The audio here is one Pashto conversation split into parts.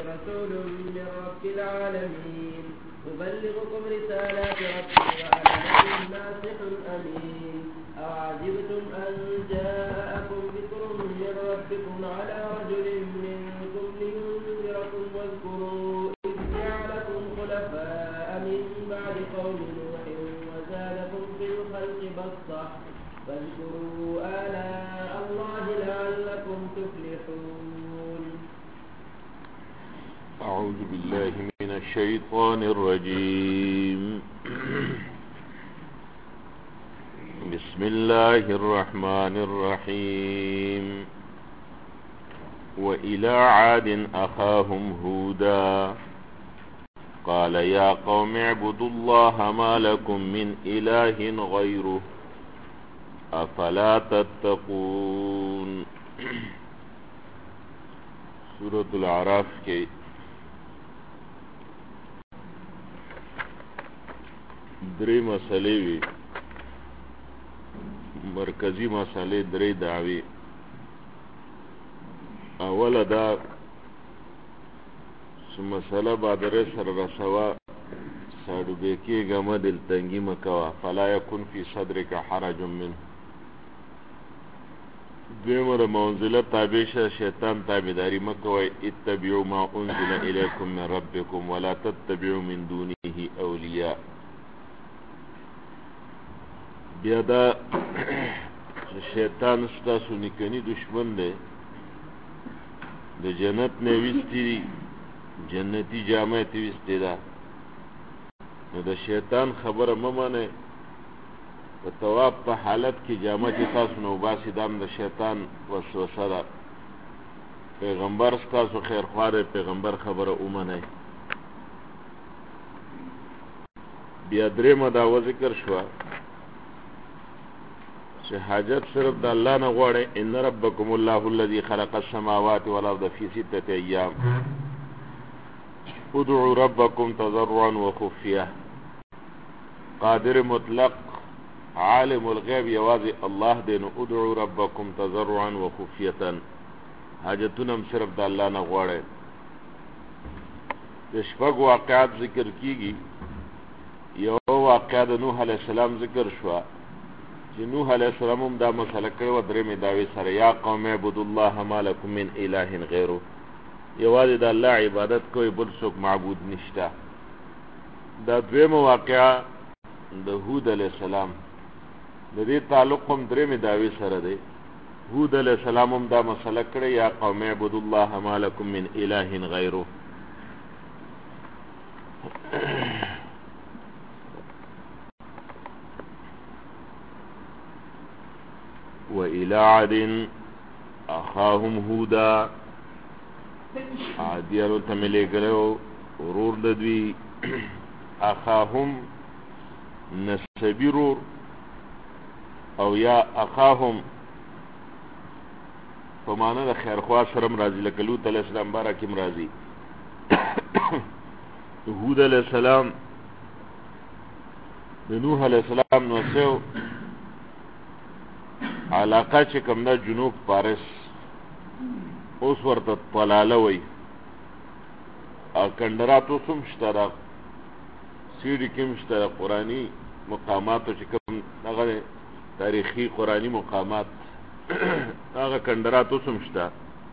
رسول من رب العالمين أبلغكم رسالات ربي وأنا لكم ناصح أمين أوعجبتم أن جاءكم ذكر من ربكم على رجل منكم لينذركم واذكروا إذ جعلكم خلفاء من بعد قوم نوح وزادكم في الخلق بسطة فاذكروا آلاء الله لعلكم تفلحون. أعوذ بالله من الشيطان الرجيم. بسم الله الرحمن الرحيم. وإلى عاد أخاهم هودا قال يا قوم اعبدوا الله ما لكم من إله غيره أفلا تتقون. سورة العراف کے درې مسئلې وي، مرکزی مسئلې درې دعوی. اوله دا مسئله بادره سر رسوا ساڑو بیکی گما دلتنگی مکوا فلا یکن فی صدرک حرج منه. دویمه منزله تابعه شیطان تابعداری مکوی اتبعوا ما انزل الیکم من ربکم ولا تتبعوا من دونه اولیاء. بیا دا شیطان ستاسو نکنی دشمن دی، د جنت نویستی جنتی جامعه تیوستی دا، نو د شیطان خبره ممانه. په تواب په حالت کې جامعه چې تاسو نو باسی دام د شیطان وسوسه ده. پیغمبر ستاسو خیرخواه دی، پیغمبر خبره اومنه. بیا درېمه دعوه ذکر شوه چې حاجت صرف د الله نه غواړئ. ان ربکم الله الذي خلق السماوات والارض في 6 ايام ادعوا ربکم تضرعا وخفیه. قادر مطلق عالم الغیب یوازې الله دی، نو ادعوا ربکم تضرعا وخفیه. حاجتونه هم صرف د الله نه غواړئ. د شپږ واقعات ذکر کیږي. یو واقعه د نوح علیه السلام ذکر شوه چې نوح علیه السلام هم دا مسله کړې وه درېمې دعوې سره. یا قوم اعبدوا الله ما لکم من اله غیره، یوازې د الله عبادت کوئ، بل څوک معبود نشته. دا دویمه واقعه د هود علیه السلام، د دې تعلق هم درېمې دعوې سره دی. هود علیه السلام هم دا مسله کړې یا قوم اعبدوا الله ما لکم من اله غیره. وإلى عاد أخاهم هودا، عادیانو ته مې لېږلی ورور د دوی. اخاهم نسبي رور، او یا اخاهم په معنی د خیرخوا سره هم راځي، لکه لوط علیه السلام باره کې هم راځي. هود علیه السلام د نوح علیه السلام نوسیو علاقه چې کوم ده جنوب پارس، اوس ورته طلاله وی. کندرات اوس هم شته، دا سیډي کې هم شته قرآني مقاماتو چې کوم هغه تاریخي قرآني مقامات، هغه کندرات اوس هم شته.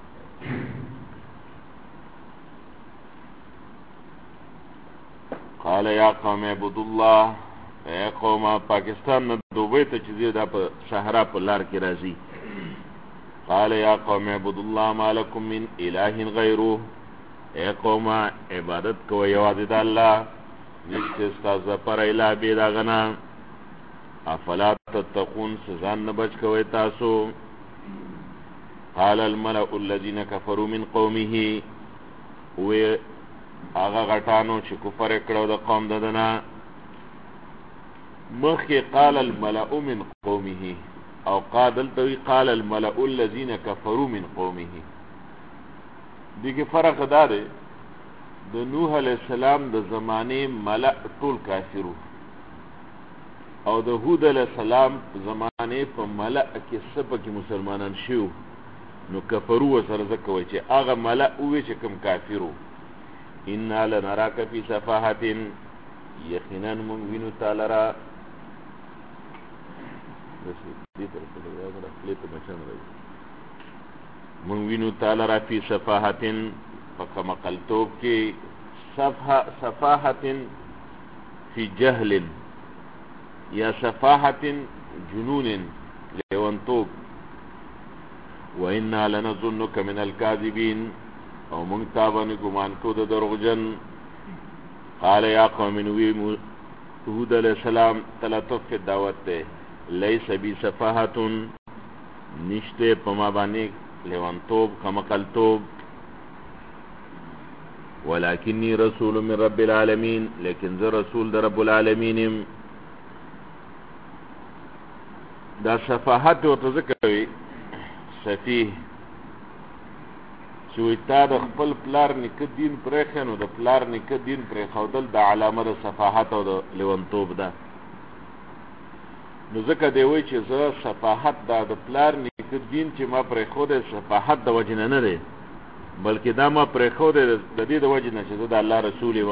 قال یا قوم اعبدوا الله، اے قومه پاکستان نه دوبۍ ته چې ځي دا په صحرا په لار کې راځي. قال یا قوم اعبدوا الله ما لکم من اله غیره، اے قومه عبادت کوئ یوازې د الله، نشته ستاسو لپاره اله بې د هغه نه. افلا تتقون، ځان نه بچ کوئ تاسو. قال الملأ الذین کفروا من قومه، وی هغه غټانو چې کفر یې کړی د قوم د ده نه. مخی قال الملأ من قومه، او دلته قال الملأ الذين كفروا من قومه. دیگه فرق دا دی د نوح علیہ السلام د زمانه ملأ ټول کافرو، او د هود علیہ السلام زمانه په ملأ کې سپکې مسلمانان شیو، نو کفرو سره ځکه وایي چې هغه ملأ ووی چې کوم کافرو، انا لنراک فی صفاحت یقینا من وینو تعالی را من وینو تعالی را فی صفاحت فکمقلتوب کی صفاحت فی جهل یا صفاحت جنون لیونتوب وَإِنَّا لَنَظُنُّكَ مِنَ الْكَاذِبِينَ او منگ تابانی گمان کو دا دروغجن. قال یا قوم نوی هود علیہ السلام تلطف فی دعوت دے لیس بی صفاحتن نشتے پما بانی لیونتوب کمقلتوب ولکنی رسول من رب العالمین لیکن ذا رسول دا رب العالمین. دا صفاحت دو تذکروی سفیه چوی تا د خپل پلار نیکه دین پرېښی نو د پلار نیکه دین پرېښودل د علامه د صفاحت او د لیونتوب ده. نو ځکه دی وایي چې زه صفاحت دا د پلار نیکه دین چې ما پرېښودی صفاحت د وجې نه دی بلکې دا ما پرېښودی د دې د وجې نه چې زه د الله رسول یم.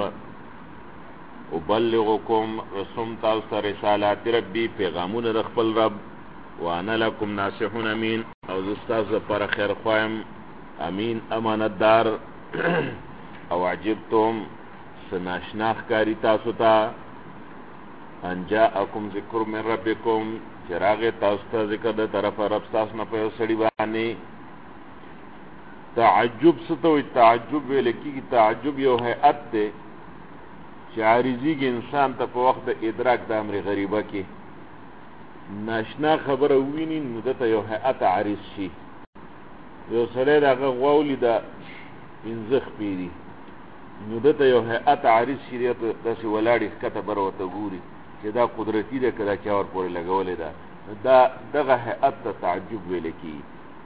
ابلغکم رسوم تاسو ته رسالات ربي پیغامونه د خپل رب وانا لکم ناصحون امین او زه ستاسو دپاره خیر خوایم امین امانت دار. او عجبتم سناشنا ښکاري تاسو ته ان جاءکم ذکر من ربکم چې راغی تاسو ته ذکر د طرفه رب ستاسو نه په یو سړي باندې. تعجب څه ته وایي؟ تعجب ویل کېږي. تعجب یو هیئت دی چې عارضیږي انسان ته په وخت د ادراک د امر غریبه کې ناشنا خبره وویني نو دته یو هیئت عارض شي. یو سړی د هغه غوا ولیده پنځه خپې دي نو دته یو هیئت عارض شي داسې ولاړې ښکته بره ورته ګوري چې دا قدرتي ده که دا چا ورپورې لګولې ده. دغه هیئت ته تعجب ویلی کېږي.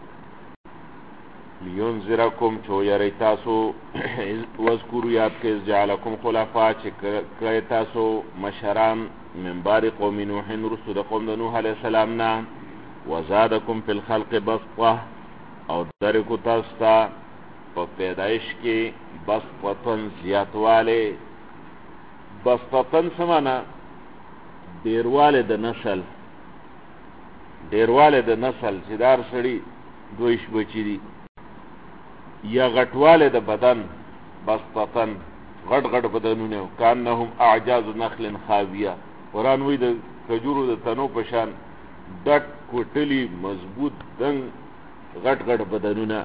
لینذرکم چې ویری تاسو واذکروا یاد کړئ اذ جعلکم خلفاء چې کړی تاسو مشران من بعد قوم نوح وروستو د قوم د نوح علیه السلام نه. وزادکم فی الخلق بسطه او درکو تاسو ته په پیدایش کې بسطتن زیاتوالی. بسطتن څه معنا؟ ډېروالی د نسل. ډېروالی د نسل چې د هر سړي دویش بچي دي. یا غټوالی د بدن بسطتن غټ غټ بدنونه کانهم اعجاز نخل خاویه. قرآن وایي د کجورو د تنو په شان ډک کوټلي مضبوط دنګ غټ غټ بدنونه.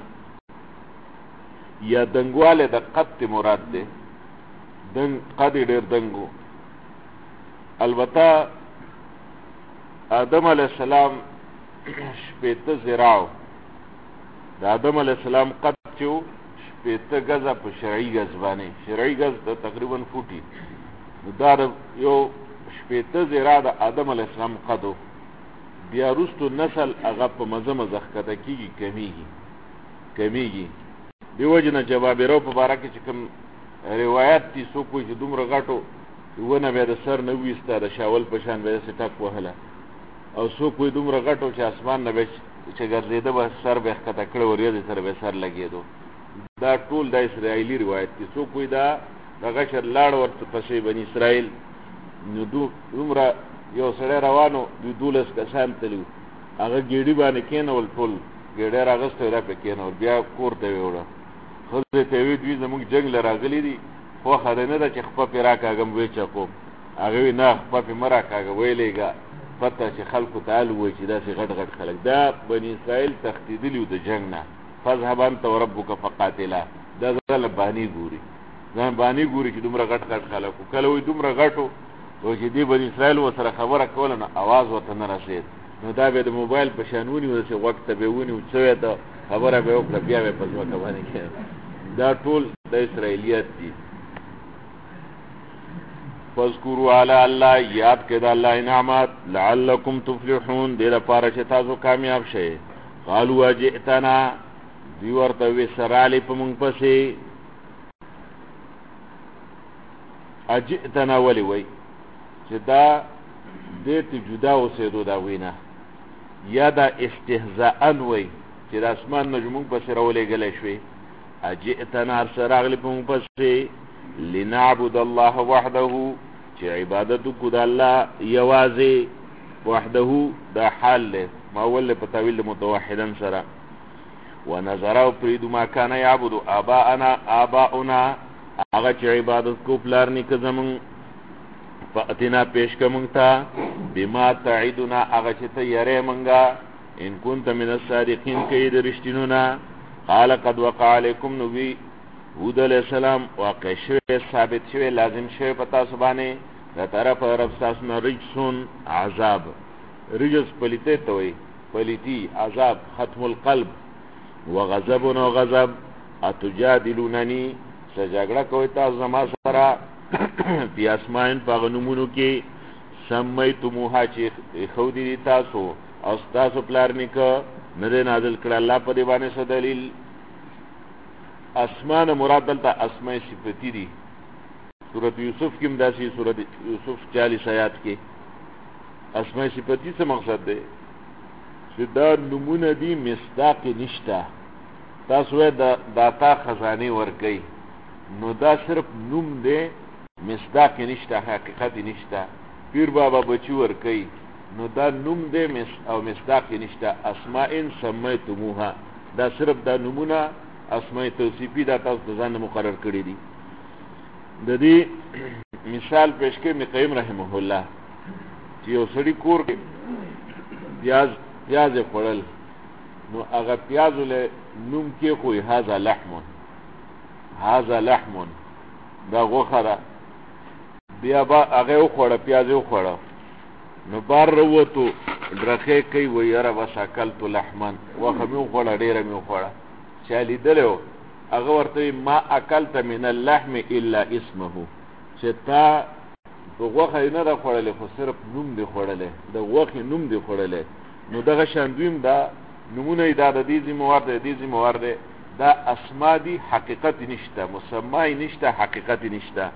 یا دنګوالی د قد مراد دی. دنګ قد یې ډېر دنګ. البته آدم علیه السلام 80 ذراع د آدم علیه السلام قد چې و 80 ګزه په شرعي ګز باندې. شرعي ګز د تقریبا فوټي نو دا د یو 80 ذراع د آدم علیه السلام قد و. بیا وروستو نسل هغه په مزه مزه ښکته کېږي کمیږي. دې وجې نه جبابرو په باره کې چې کوم روایت دي څوک وایي چې دومره غټو ونه بیا د سر نه ویسته د شاول په شان بیا داسې ټک وهله او څوک وایي دومره غټو چې اسمان نه بیا چې ګرځېده به سر به یې ښکته کړی وریځې سره به یې سر لګېدو. دا ټول د اسرائیلي روایت دي. څوک وایي دا دغه شر لاړ ورته پسې بني اسرائیل نو دومره یو سړی روانو دوی 12 کسان تلي هغه ګېډي باندې کېنول ټول ګېډی راغستی دا پې کېنول بیا کور ته یې وړه. ښځې ته یې وایي دوی زموږ جنګ له راغلي دي خوښه ده نه ده چې خپه پې راکاږم ویې چقوم. هغه وایي نه خپه پې مه راکاږه ویلېږه پته چې خلکو ته حال ووایي چې داسې غټ غټ خلک دا بني اسرائیل تښتېدلي وو د جنګ نه. فاذهب انت وربک فقاتلا. دا ځله باني ګوري ځان باني ګوري چې دومره غټ غټ خلک وو. کله وایي دومره غټو او چې دې بني اسرائیل ورسره خبره کوله نو اواز ورته نه رسېد نو دا به د موبایل په شان ونیو داسې غوږ ته به یې ونیو څه وی ته خبره به یې وکړه بیا به یې په ځمکه باندې کېنه. دا ټول د اسرائیلیت دي. فاذکروا علی الله یاد کړئ د الله انعامات لعلکم تفلحون دې لپاره چې تاسو کامیاب شئ. قالوا اجئتنا دوی ورته وې سرالې په موږ پسې. اجئتنا ولې وایي چې دا دې ته جدا اوسېدو دا وینا یا دا استهزاء وایي چې د اسمان نه زموږ پسې راولېږلی شوې. اجئتنا هر څه راغلي په موږ پسې لنعبد الله وحده چې عبادت کو د الله یوازې وحده دا حال له ماول په تعویل متوحدن سره ونظروا پریدو ما کان یعبد آباؤنا هغه چې عبادت کو پلار نیکه زمون فاتنا پیش کوم تا بما تعدنا هغه چې ته یری منګه ان كنت من الصادقین کې د رښتینو نه قال قد وقع علیکم نبی هود علیہ السلام واقع شوی ثابت شوی لازم شوی پتا سبانه د طرف رب تاسو نه رجسون عذاب رجس پلیته توي پلیتی عذاب ختم القلب وغضب و غضب اتجادلوننی سجاګړه کوي تاسو زما سره په اسمان په غنمونو کې سمیتموها چې خودی تاسو او تاسو پلار نیکه نه نازل کړه الله په دی باندې څه دلیل اسمان مراد دلته اسماء صفتی دي سورۃ یوسف کې مداسي سورۃ یوسف 40 آیات کې اسماء صفتی څه مقصد دی چې دا نمونه دي مصداق نشته تاسو داتا خزانه ورګي نو دا صرف نوم دی مصداق نشته حقیقت نشته پیر بابا بچی ورګي نو دا نوم دی او مصداق نشته اسماء سمیتموها دا صرف دا نمونه اسماء توصیفی دا تاسو ځان مقرر کړی دي د دې مثال پیش کې مقیم رحمه الله چې یو سړی کور کې پیاز خورل نو هغه پیاز له نوم کې خو هاذا لحم دا غوخره بیا با هغه خوړه پیاز خوړه نو بار وروته درخه کوي و یاره وساکلت لحمن وخمو خوړه ډیره مې خوړه چالي دلو هغه ورته ما اکلت من اللحم الا اسمه چې تا غوخه نه را خوړلې خو صرف نوم دی خوړلې د غوخه نوم دی خوړلې نو دغه شاندویم دا نمونه دا د دې موارد دا اسماء دي حقیقت نشته مسمى نشته حقیقت نشته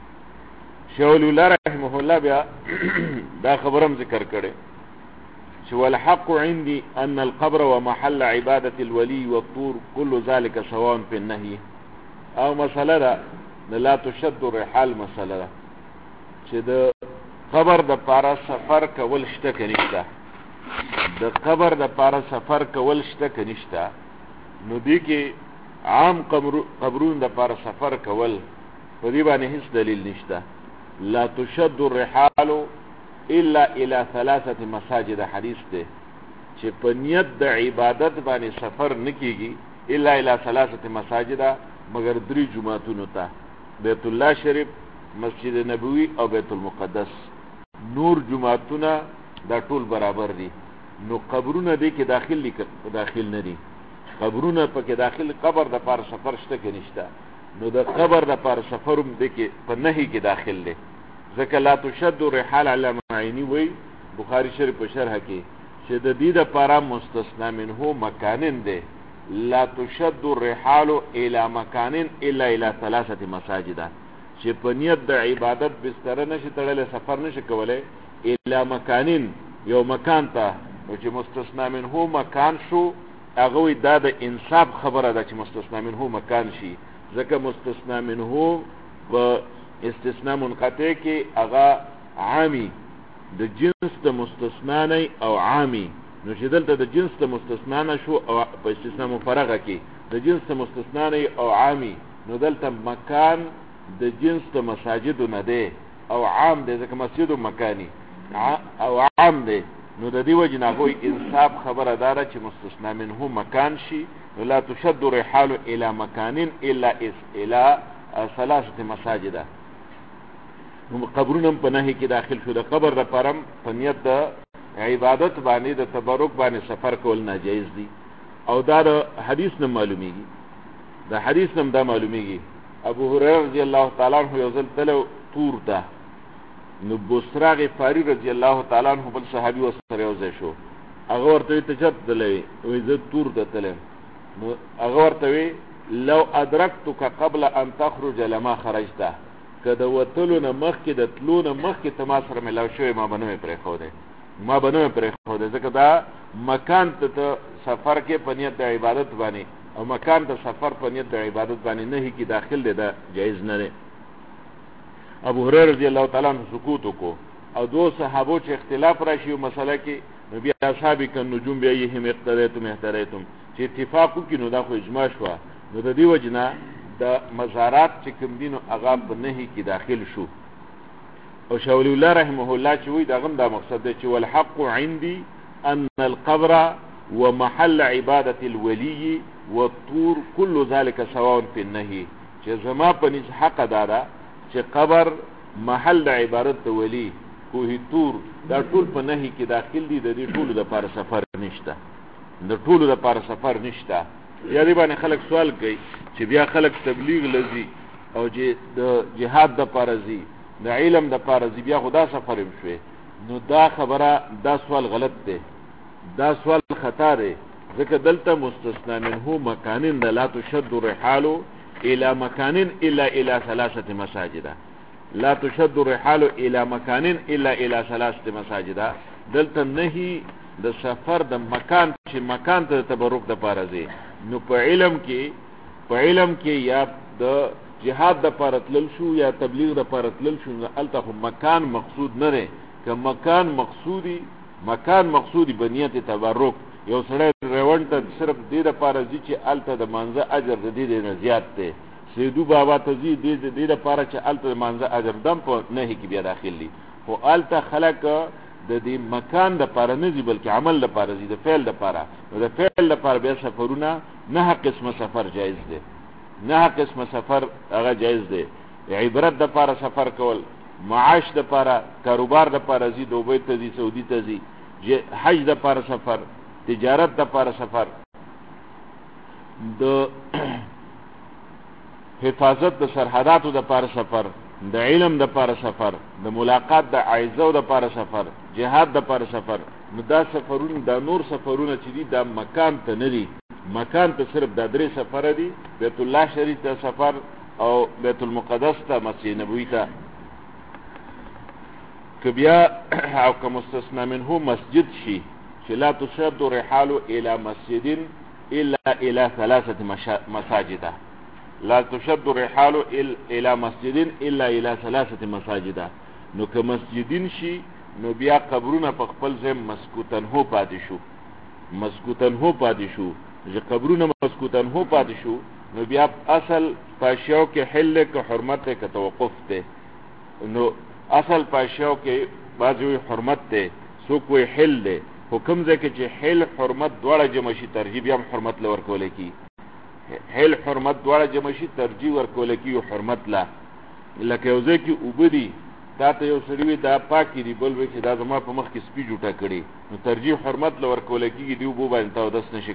شاول الله رحمه الله بیا دا خبرم ذکر کړي چې والحق عندي ان القبر ومحل عباده الولي والطور كل ذلك سواء في النهي او مساله لا تشد الرحال مساله چې د قبر د پاره سفر کول شته کنيشته د قبر د پاره سفر کول شته کنيشته نو دی کې عام قبرون د پاره سفر کول په دې باندې هیڅ دلیل نشته لا تشد الرحال الا الى 3 مساجد حدیث ده چې په نیت د عبادت باندې سفر نکېږي الا الى 3 مساجد مگر 3 جمعتونو ته بیت الله شریف مسجد نبوي او بیت المقدس نور جمعتونه دا ټول برابر دي نو قبرونه دې کې داخل نه دي قبرونه پکې داخل قبر د پار سفر شته کې نشته نو د قبر د پار سفروم دې کې په نهي کې داخل دي ځکه لا تشد الرحال على معینی وی بخاری شریف په شرح کې چې د دې د پاره مستثنا منه مکانن دي لا تشد الرحال الى مکان الا الى 3 مساجد چې په نیت د عبادت بستر نشي تړل سفر نشي کولای الا مکانن یو مکان ته چې مستثنا منه مکان شو هغه دا د انصاف خبره ده چې مستثنا منه مکان شي ځکه مستثنا منه و استثناء منقطع کې هغه عامی د جنس د مستثنا نه او عامی نو چې دلته د جنس د مستثنا نه شو او په استثناء مفرغه کې د جنس د مستثنا نه او عامی نو دلته مکان د جنس د مساجد نه دی او عام دی ځکه مسجد مکانی او عام دی نو د دې وجه نه غوي انصاف خبره داره چې مستثنا منه مکان شي لا تشد الرحال الى مکان الا الى 3 مساجد قبرونم په نهي کې داخل شو د قبر د پرم په نیت د عبادت باندې د تبرک باندې سفر کول ناجایز دي او دا د حدیث نه معلومیږي د حدیث نه دا معلومیږي ابو هريره رضی الله تعالی عنہ یو ځل تلو تور ته نو بوسرا غفاری رضی الله تعالی عنہ بل صحابي وسره یو ځای شو هغه ورته تجدلې وې زه تور ته تلم نو هغه ورته لو ادرکتک قبل ان تخرج لما خرجت کده وتلو نه مخکې د تلو نه مخکې ته ما سره ملاو شوی ما بنوي پرې خو ده ځکه دا مکان ته سفر کې په نیت د عبادت باندې او مکان ته سفر په نیت د عبادت باندې نه هي کې داخل دی دا جایز نه دی ابو هريره رضی الله تعالی عنہ سکوت وکړو او دو صحابو چې اختلاف راشي مسله کې نبی اصحاب ک نجوم به یهم اقتدیتم چې اتفاق وکړي نو دا خو اجماع شو نو د دې وجنه د مزارات چې کوم دینو هغه په نهي کې داخل شو او شاول الله رحمه الله چې وی دا غم دا مقصد دی چې والحق عندي ان القبر ومحل عباده الولي والطور كل ذلك سواء في النهي چې زما په نس حق دارا چې قبر محل عبادت ولی کوه طور دا ټول په نهي کې داخل دي د دې ټولو د پاره سفر نشته د ټولو د پاره سفر نشته یا دی باندې خلک سوال کوي چې بیا خلک تبلیغ لذي او د جهاد د پاره زی د علم د پاره زی بیا خدا سفر شوي نو دا خبره دا سوال غلط دی دا سوال خطا دی ځکه دلته مستثنا منه مکان لا تشد الرحال الى مكان الا الى ثلاثه مساجد لا تشد الرحال الى مكان الا الى ثلاثه مساجد دلته نهي د سفر د مکان چې مکان ته تبرک د پاره زی نو په علم کې یا د جهاد د پاره تلل شو یا تبلیغ د پاره تلل شو الته مکان مقصود نه لري که مکان مقصودی بنیت تبرک یو سره روان ته صرف دې د پاره زی چې الته د منځه اجر د دې نه زیات دی سیدو بابا ته زی دې د پاره چې الته د منځه اجر دم په نه کې بیا داخل دي خو الته خلک د دې مکان د پاره نه زی بلکې عمل د پاره زی د فعل د پاره د فعل د پاره بیا سفرونه نه قسمه سفر جایز دی نه قسمه سفر هغه جایز دی عبرت د پاره سفر کول معاش د پاره کاروبار د پاره زی دوبۍ ته زی سعودي ته زی حج د پاره سفر تجارت د پاره سفر د حفاظت د سرحداتو د پاره سفر د علم د پاره سفر د ملاقات د عایزو د پاره سفر جهاد د پاره سفر نو دا سفرونه دا نور سفرونه چې دي دا مکان ته نه دي مکان ته صرف د درې سفر دي بیت الله شریف ته سفر او بیت المقدس ته مسجد نبوي ته کبیا او که مستثنا منه مسجد شي چې لا تشد الرحال الى مسجد الا الى ثلاثه مساجد لا تشد الرحال الى مسجد الا الى ثلاثه مساجد نو که مسجدین شي نو بیا قبرونه په خپل ځای مسکوتن هو پاتې شو چې قبرونه مسکوتن هو پاتې شو نو بیا اصل پاشیاو کې حل کې حرمت کې توقف ته نو اصل پاشیاو کې بعضوی حرمت ته سو کوئی حل ده حکم ځکه چې حل حرمت دواړه جمع شي ترجیح هم حرمت لور کول کی حل حرمت دواړه جمع شي ترجیح ور کول کی حرمت لا لکه یو ځکه وبدي دا ته یو سړی دا پاکي دی بل وی چې دا زما په مخ کې سپی جوټه کړي نو ترجیح حرمت لور کول کی دی وبو باندې تاو دس نشي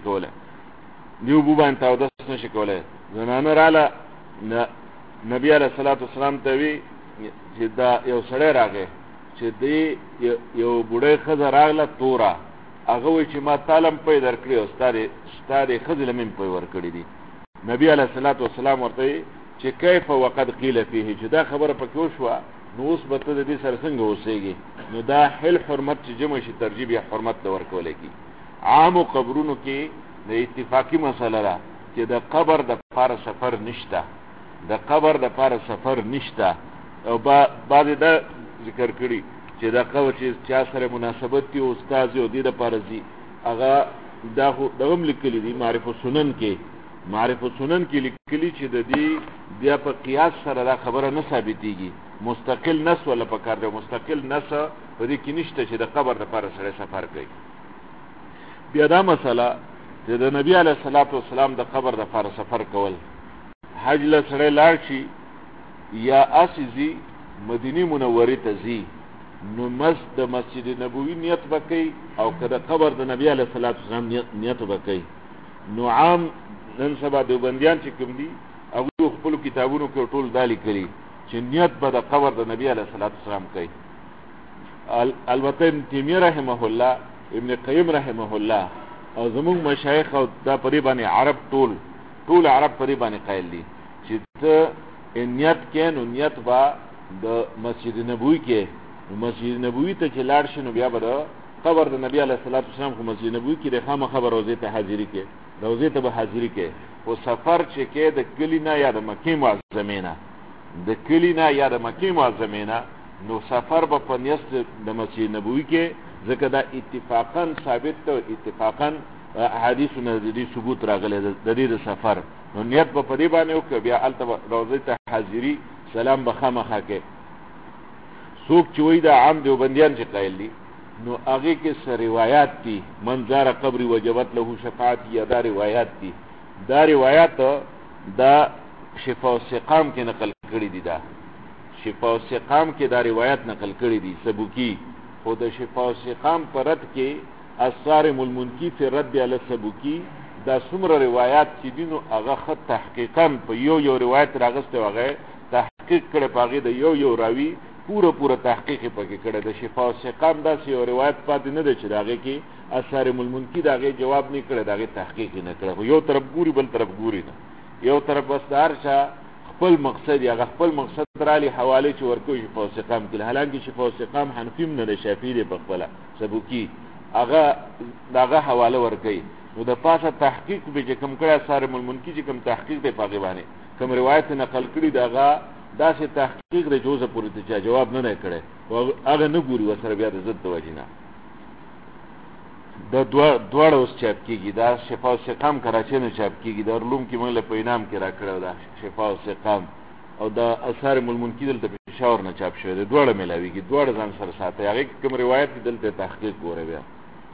کوله زنانه رااله نبی علیہ الصلوۃ والسلام ته وی چې دا یو سړی راغی چې دی یو بوډۍ ښځه راغله توره هغه وی چې ما تعلم پی درکړی او ستاره ښځې لمن پی ورکړي دي نبی علیہ الصلوۃ والسلام ورته چې کیف وقد قیل فيه چې دا خبره پکې وشوه نو اوس به ته د دې سره څنګه اوسېږي نو دا حل حرمت چې جمع شي ترجیح یا حرمت ته ورکول کی عام قبرونو کې د اتفاقی مسله ده چې د قبر د پاره سفر نشته او بعد دا ذکر کړي چې دا قبر چې چا سره مناسبت دی او استاد یو دی د پاره زی هغه دا دغم لیکلي دي معرفت السنن کې لیکلي چې د دې بیا په قیاس سره دا خبره نه ثابتېږي مستقل نس ولا پکار دی مستقل نس په دې کې نشته چې د قبر لپاره سره سفر کوي بیا دا مسله چې د نبی علیه الصلاۃ والسلام د قبر لپاره سفر کول حج له سره لاړ شي یا اسیزي مدینه منوره ته زی نو مسجد نبوي نیت وکي او کله قبر د نبی علیه الصلاۃ والسلام نیت وکي نو عام نن سبا دیوبندیان چې کوم دي هغه خپل کتابونو کې ټول دالي کړي چې نیت به د قبر د نبی علیه الصلاۃ والسلام کوي البته ابن تیمیه رحمه الله ابن قیم رحمه الله او زموږ مشایخ او دا پری باندې عرب ټول عرب پری باندې قائل دي چې ته نیت کې نو نیت با د مسجد نبوي کې مسجد نبوي ته چې لاړ شنو بیا به قبر د نبی علیه الصلاۃ والسلام کو مسجد نبوي کې د خامخبر روزه ته حاضری کې روزه ته به حاضری کې او سفر چې کې د کلینا یا د مکه معظمه نه د کلی نه یا د مکې معظمې نه نو سفر به په نیست د مسجد نبوي کې ځکه دا اتفاقا ثابت ته اتفاقا حدیثونه د دې ثبوت راغلی د دې د سفر نو نیت به په دې باندې وکړه بیا هلته روضې ته حاضري سلام به خامخا کې څوک چې وایي دا عام دیوبندیان چې قایل دي نو هغې کې څه روایات دي من زار قبري وجبت له شفاعت یا دا روایات دي دا روایات دا شفا و سقام کې نقل کړي دي دا شفا و سقام کې دا روایت نقل کړي دي سبوکی خو د شفا و سقام پر رد کې الصارم المنکی فی رد علی سبوکی دا څومره روایات چې دي نو هغه ښه تحقیقا په یو روایت راغستی و هغه تحقیق کړی په هغې د یو راوي پوره تحقیق یې پکې کړی د شفا و سقام داسې یو روایت پاتې نه دی چې د هغې کې الصارم المنکی د هغې جواب نه کړی د هغې تحقیق یې نه کړی خو یو طرف ګوري بل طرف ګوري نه یو طرف بس د هر چا خپل مقصد یا هغه خپل مقصد رالی حواله چې ورکوي شفا و سقام کې حالانکه شفا و سقام حنفیم نه دی شافعي دی په خپله سبوکي هغه د هغه حواله ورکوي نو د پاسه تحقیق به چې کوم کړی صارم المنکی چې کوم تحقیق دی په هغې باندې کوم روایت نقل کړي د هغه داسې تحقیق دی چې اوسه پورې ته جواب نه دی کړی هغه نه ګوري ورسره بیا د ضد د وجې نه دا دواړه اوس چاپ کېږي دا شفا و سقام کراچۍ نه چاپ کېږي دا روم کې موږ له په انعام کې را کړی دا شفا و سقام او دا الصارم المنکی دلته پېښور نه چاپ شوی دی دواړه میلاویږي دواړه ځان سره ساتئ هغې کې کوم روایت دي دلته تحقیق ګوره بیا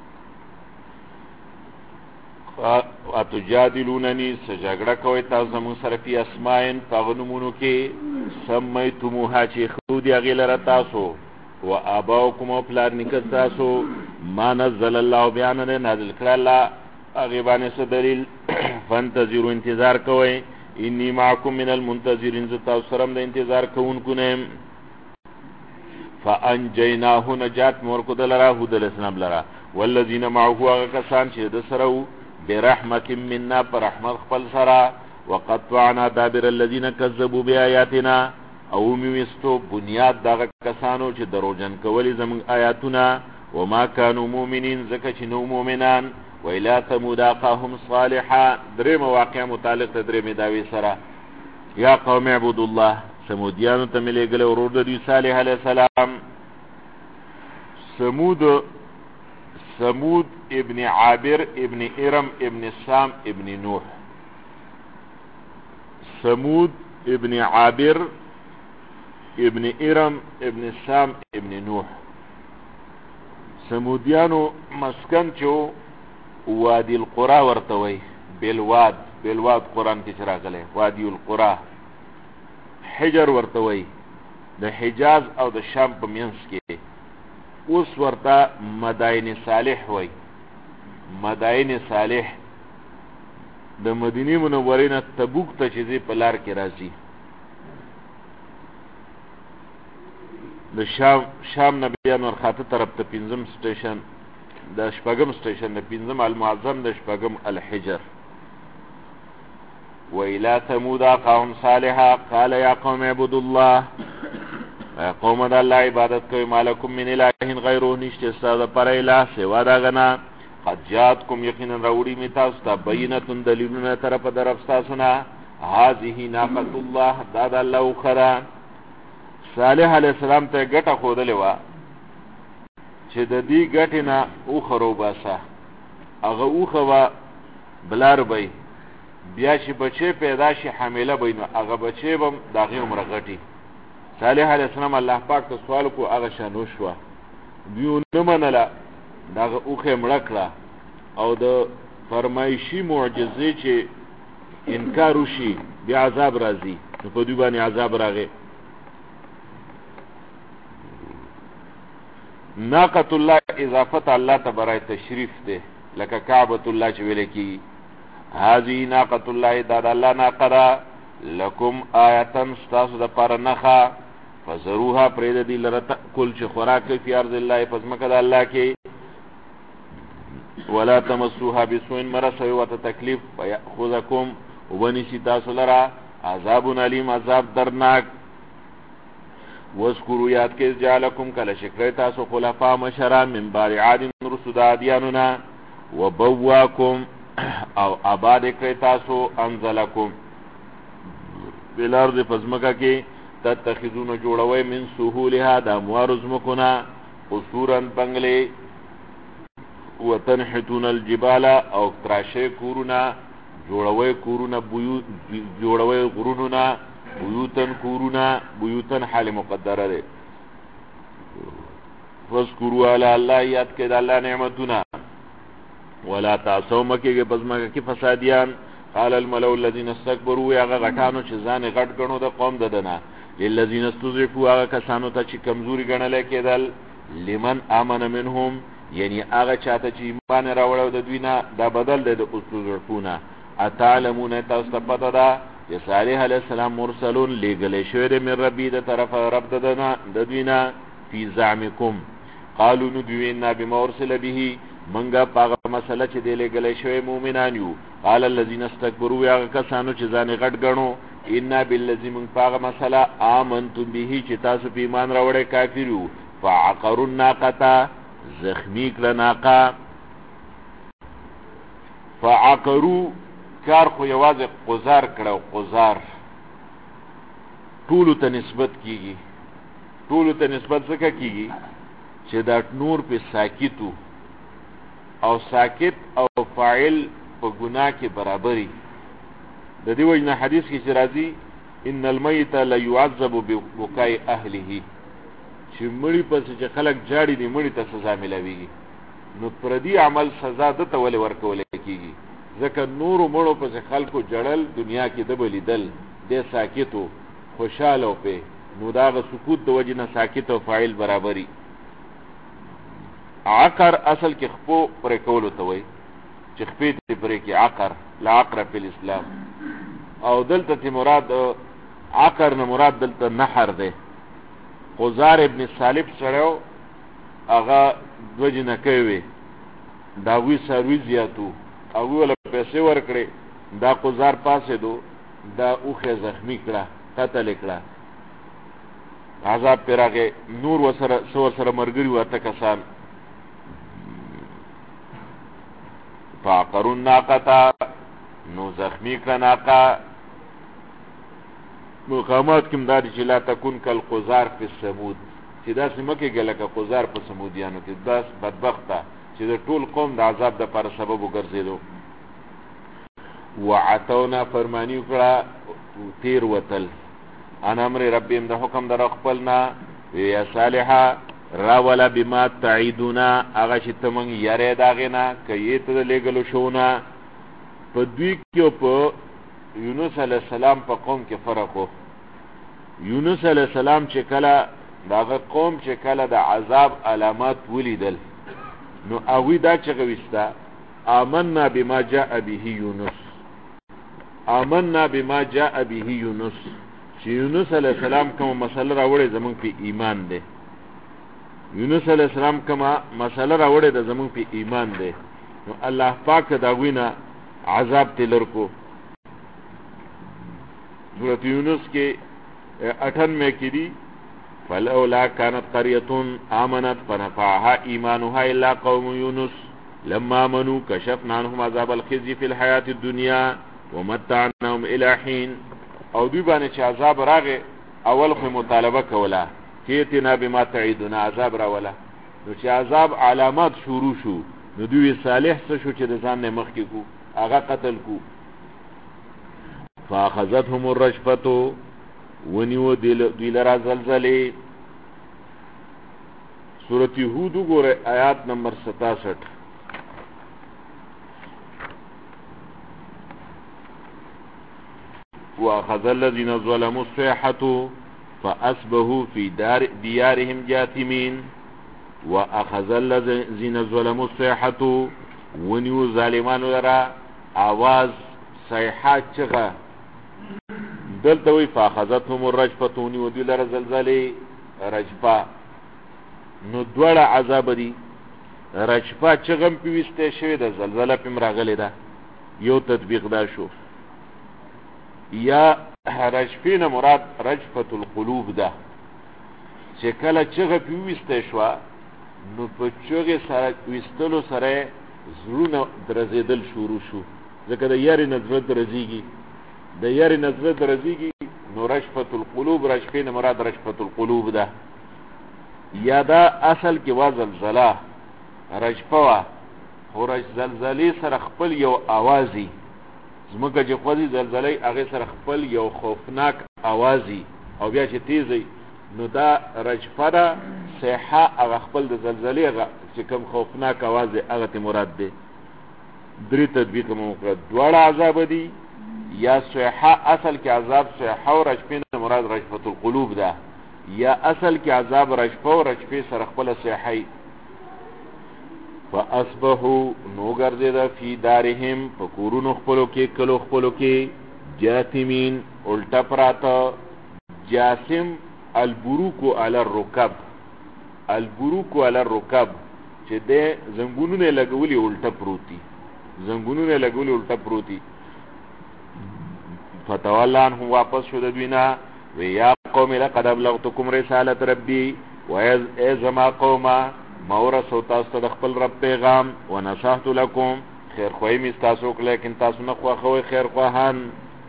اتجادلونني څه جګړه کوئ تاسو زموږ سره فی اسماء په هغه نومونو کې سمیتموها چې ایښودي هغې لره تاسو و آباؤکم او پلار نیکه تاسو ما نزل الله بیا نه دی نازل کړی الله هغې باندې څه دلیل فانتظروا انتظار کوئ انی معکم من المنتظرین زه تاسو سره هم د انتظار کوونکو نه یم فانجیناه نجات مې ورکړو ده لره هود علیه السلام لره والذین معه هغه کسان چې د سره وو برحمت منا پر رحمت خپل سره وقطعنا دابر الذین کذبوا بآیاتنا او میوستو بنیاد دغه کسانو چې دروژن کولی زموږ آیاتونه وما كانوا مؤمنین ځکه چې نو مؤمنان وإلى ثمود أخاهم صالحا درېمه واقعه متعلق د درېمې دعوې سره یا قوم اعبدوا الله سمودیانو ته مې لېږلی ورور د دوی صالح علیه السلام سمود ابن عابر ابن ارم ابن سام ابن نوح سمود ابن عابر ابن ارم ابن سام ابن نوح سمودیانو مسکن چو وادی القرى ورتوي بالواد قرآن کې چې راغلی وادی القرى حجر ورتوي د حجاز او د شام په منځ کې اوس ورته مدائن صالح وای مدائن صالح د مدینه منورې نه تبوک ته چې ځي په لار کې راځي د شام نه بیا نورخاته طرف ته پنځم سټیشن د شپږم سټیشن د پنځم المعظم د شپږم الحجر وإلى ثمود أخاهم صالحا قال يا قوم اعبدوا الله قوم د الله عبادت کوي مالکم من اله غیره نشته ستاسو پر اله سوا دا غنا قد جاءتكم یقینا راوړي می تاسو ته بینه دلیلونه طرف درف تاسو نه هذه ناقۃ الله دا د الله خره صالح علیہ السلام ته ګټه خودلې و چې د دې ګټې نه اوښه روباسه هغه اوښه به بلار بی بیا چې بچی پیدا شي حامله بی نو هغه بچی به د هغې عمره غټي صالح علیہ السلام الله پاک ته سوال کو هغه شانو شوه دوی نه منله د هغه اوښه مړه کړه او د فرمایشي معجزې چې انکار وشي بیا عذاب راځي نو په دوی باندې عذاب راغی ناقۃ الله اضافت الله ته برای تشریف ده لکه کعبۃ الله چې ویل کی هذه ناقۃ الله دا د الله ناقه لکم آیتن ستاسو د پر نخا فزروها پرید دی لره تاکل چې خوراک کوي فی ارض الله پزمکه د الله کې ولا تمسوها بسوء مرسوي وت تکلیف فیاخذکم ونسی تاسو لره عذاب علیم عذاب درناک وذکروا یاد کې جعلکم کله شکر تاسو خلفاء مشران من بعد عاد رسل عادیاننا وبواکم او آباد کړی تاسو انزلکم بالارض فزمکه کې تتخذون جوړوي من سهولها د اموار زمکنا قصورا بنگلې وتنحتون الجبال او تراشه کورونا جوړوي کورونا جوړوي غروننا بیوتن کورونا بیوتن حال مقدره ده فذكروا علی الله یاد کړه الله نعمتنا ولا تعصوا مکه پزما کې فسادیان قال الملأ الذين استكبروا یا غټانو چې ځان غټ غنو د قوم ددنه للذين استضعفوا هغه کسانو ته چې کمزوري ګڼل کېدل لمن امن منهم یعنی هغه چاته چې ایمان راوړل د دوی نه دا بدل د استضعفونه اتعلمون تاسو پته ده چې صالح علیه السلام مرسلون لګل شوی د من ربی د طرف رب ددنه د دوی نه فی زعمکم قالوا ندوینا بما ارسل به منګه پاغه مسله چې دی لګل شوی مؤمنان یو قال الذين استكبروا یا کسانو چې ځان غټ غنو ان بالذي من پاغه مسله آمنتم به چې تاسو په ایمان راوړې کافرو فعقروا الناقه زخمی کړه ناقه فعقروا کار خو یوازې قزار کړه قزار ټولو ته نسبت کیږي ټولو ته نسبت څه کیږي چې دا نور په ساکتو او ساکت او فاعل په ګناه کې برابرۍ د دې وجنه حدیث کې چې راځي ان المیت لا يعذب ببكاء اهله چې مړی پس چې خلک جاړي دي مړی ته سزا ملويږي نو پردي عمل سزا د ته ولې ورکول کېږي ځکه نور مړو پس خلکو جړل دنیا کې د بلیدل د ساکتو خوشاله په نو دا غ سکوت د وجنه ساکت او فاعل برابرۍ عقر اصل کې خپو پر کولو ته وای چې خپې ته پرې کې عقر لا عقر په اسلام او دلته مراد عقر نه مراد دلته نحر ده قزار ابن صالب سره هغه دوجنه کوي دا وی سروي زیاتو او ولا پیسې ورکړي دا قزار پاسې دو دا اوخه زخمی کړه قتل کړه عذاب پرغه نور وسره مرګري ورته کسان فعقروا الناقه نو زخمی کړه ناقه مقامات کوم دادی چې لا تکون کل قزار په سمود چې دا سمکه ګلکه قزار په سمودیانو کې داس بدبخته چې د ټول قوم د عذاب د پر سبب وګرځیدو وعتونا فرمانی کړه تیر وتل انا امر ربیم د حکم در خپلنا یا صالحا راولا بما تعیدونا هغه چې تمنګ یاره داغینا کایې ته لګلو شونا په دوی کې په یونس علی السلام په قوم کې فرق وو یونس علی السلام چې کله داغه قوم چې کله د عذاب علامات ولیدل نو اوی دا چې غوښتا آمنا بما جاء به یونس آمنا بما جاء به یونس چې یونس علی السلام کوم مسله راوړې زمونږ په ایمان ده یونس علی السلام کوم مسله راوړې د زمونږ په ایمان ده نو الله پاک دا وینا عذاب تلر کو سورۃ یونس کې 98 کې دي فلولا كانت قرية آمنت فنفعها إيمانها إلا قوم يونس لما آمنوا كشفنا عنهم عذاب الخزي في الحياة الدنيا ومتعناهم إلى حين او دوی باندې چې عذاب راغی اول خو مطالبه کوله کیتنا بما تعیدنا عذاب راوله نو چې عذاب علامات شروع شو نو دوی صالح څه شو چې د ځان نه مخ کې کو هغه قتل کو فاخذتهم الرجفه ونیو دوی لرا زلزله سورۃ یہود وګوره آیات نمبر 67 واخذ الذين ظلموا الصيحه فاصبحوا في ديارهم جاثمين واخذ الذين ظلموا الصيحه ونیو ظالمان لرا आवाज صيحه چغه دلته وی فاخذتهم الرجفه ونیو دوی لرا زلزله رجفه نو دوړه عذاب دي رجفه چغم پیوسته شوی د زلزلہ پم راغلی دا یو تطبیق دا شو یا رجفین مراد رجفه القلوب ده چې کله چغه پیوسته شو نو په چغه سره وستلو سره زړونه درزیدل شروع شو ځکه د یاري نظر درزيږي د یاري نظر درزيږي نو رشفت القلوب رشفین مراد رشفت القلوب ده یا دا اصل کې وا زلزله رجفه وا خو زلزلې سره خپل یو اوازي زمکه چې خوځي زلزلې هغه سره خپل یو خوفناک اوازي او بیا چې تیزي نو دا رجفه ده صیحه هغه خپل د زلزلې هغه چې کوم خوفناک اوازي هغه ته مراد ده درې تطبیق مو کړ دواړه عذاب دي یا صیحه اصل کې عذاب صیحه او رجفه مراد رجفه القلوب ده یا اصل کې عذاب رجفه او رجفه سره خپل صیحه فاصبحوا نو ګرځیدا فی دارهم فکورونو خپلو کې کلو خپلو کې جاثمین الټا پراته جاسم البروکو علی الرکب البروکو علی الرکب چې د زنګونونه لګولي الټا پروتي زنګونونه لګولي الټا پروتي فتولان هم واپس شو د دوینا و یا قوم لقد ابلغتكم رساله ربي و ازما قوما مورث تاسو د خپل رب پیغام و نصحت لكم خیر خوای می تاسو لیکن تاسو نه خو خیر خواهان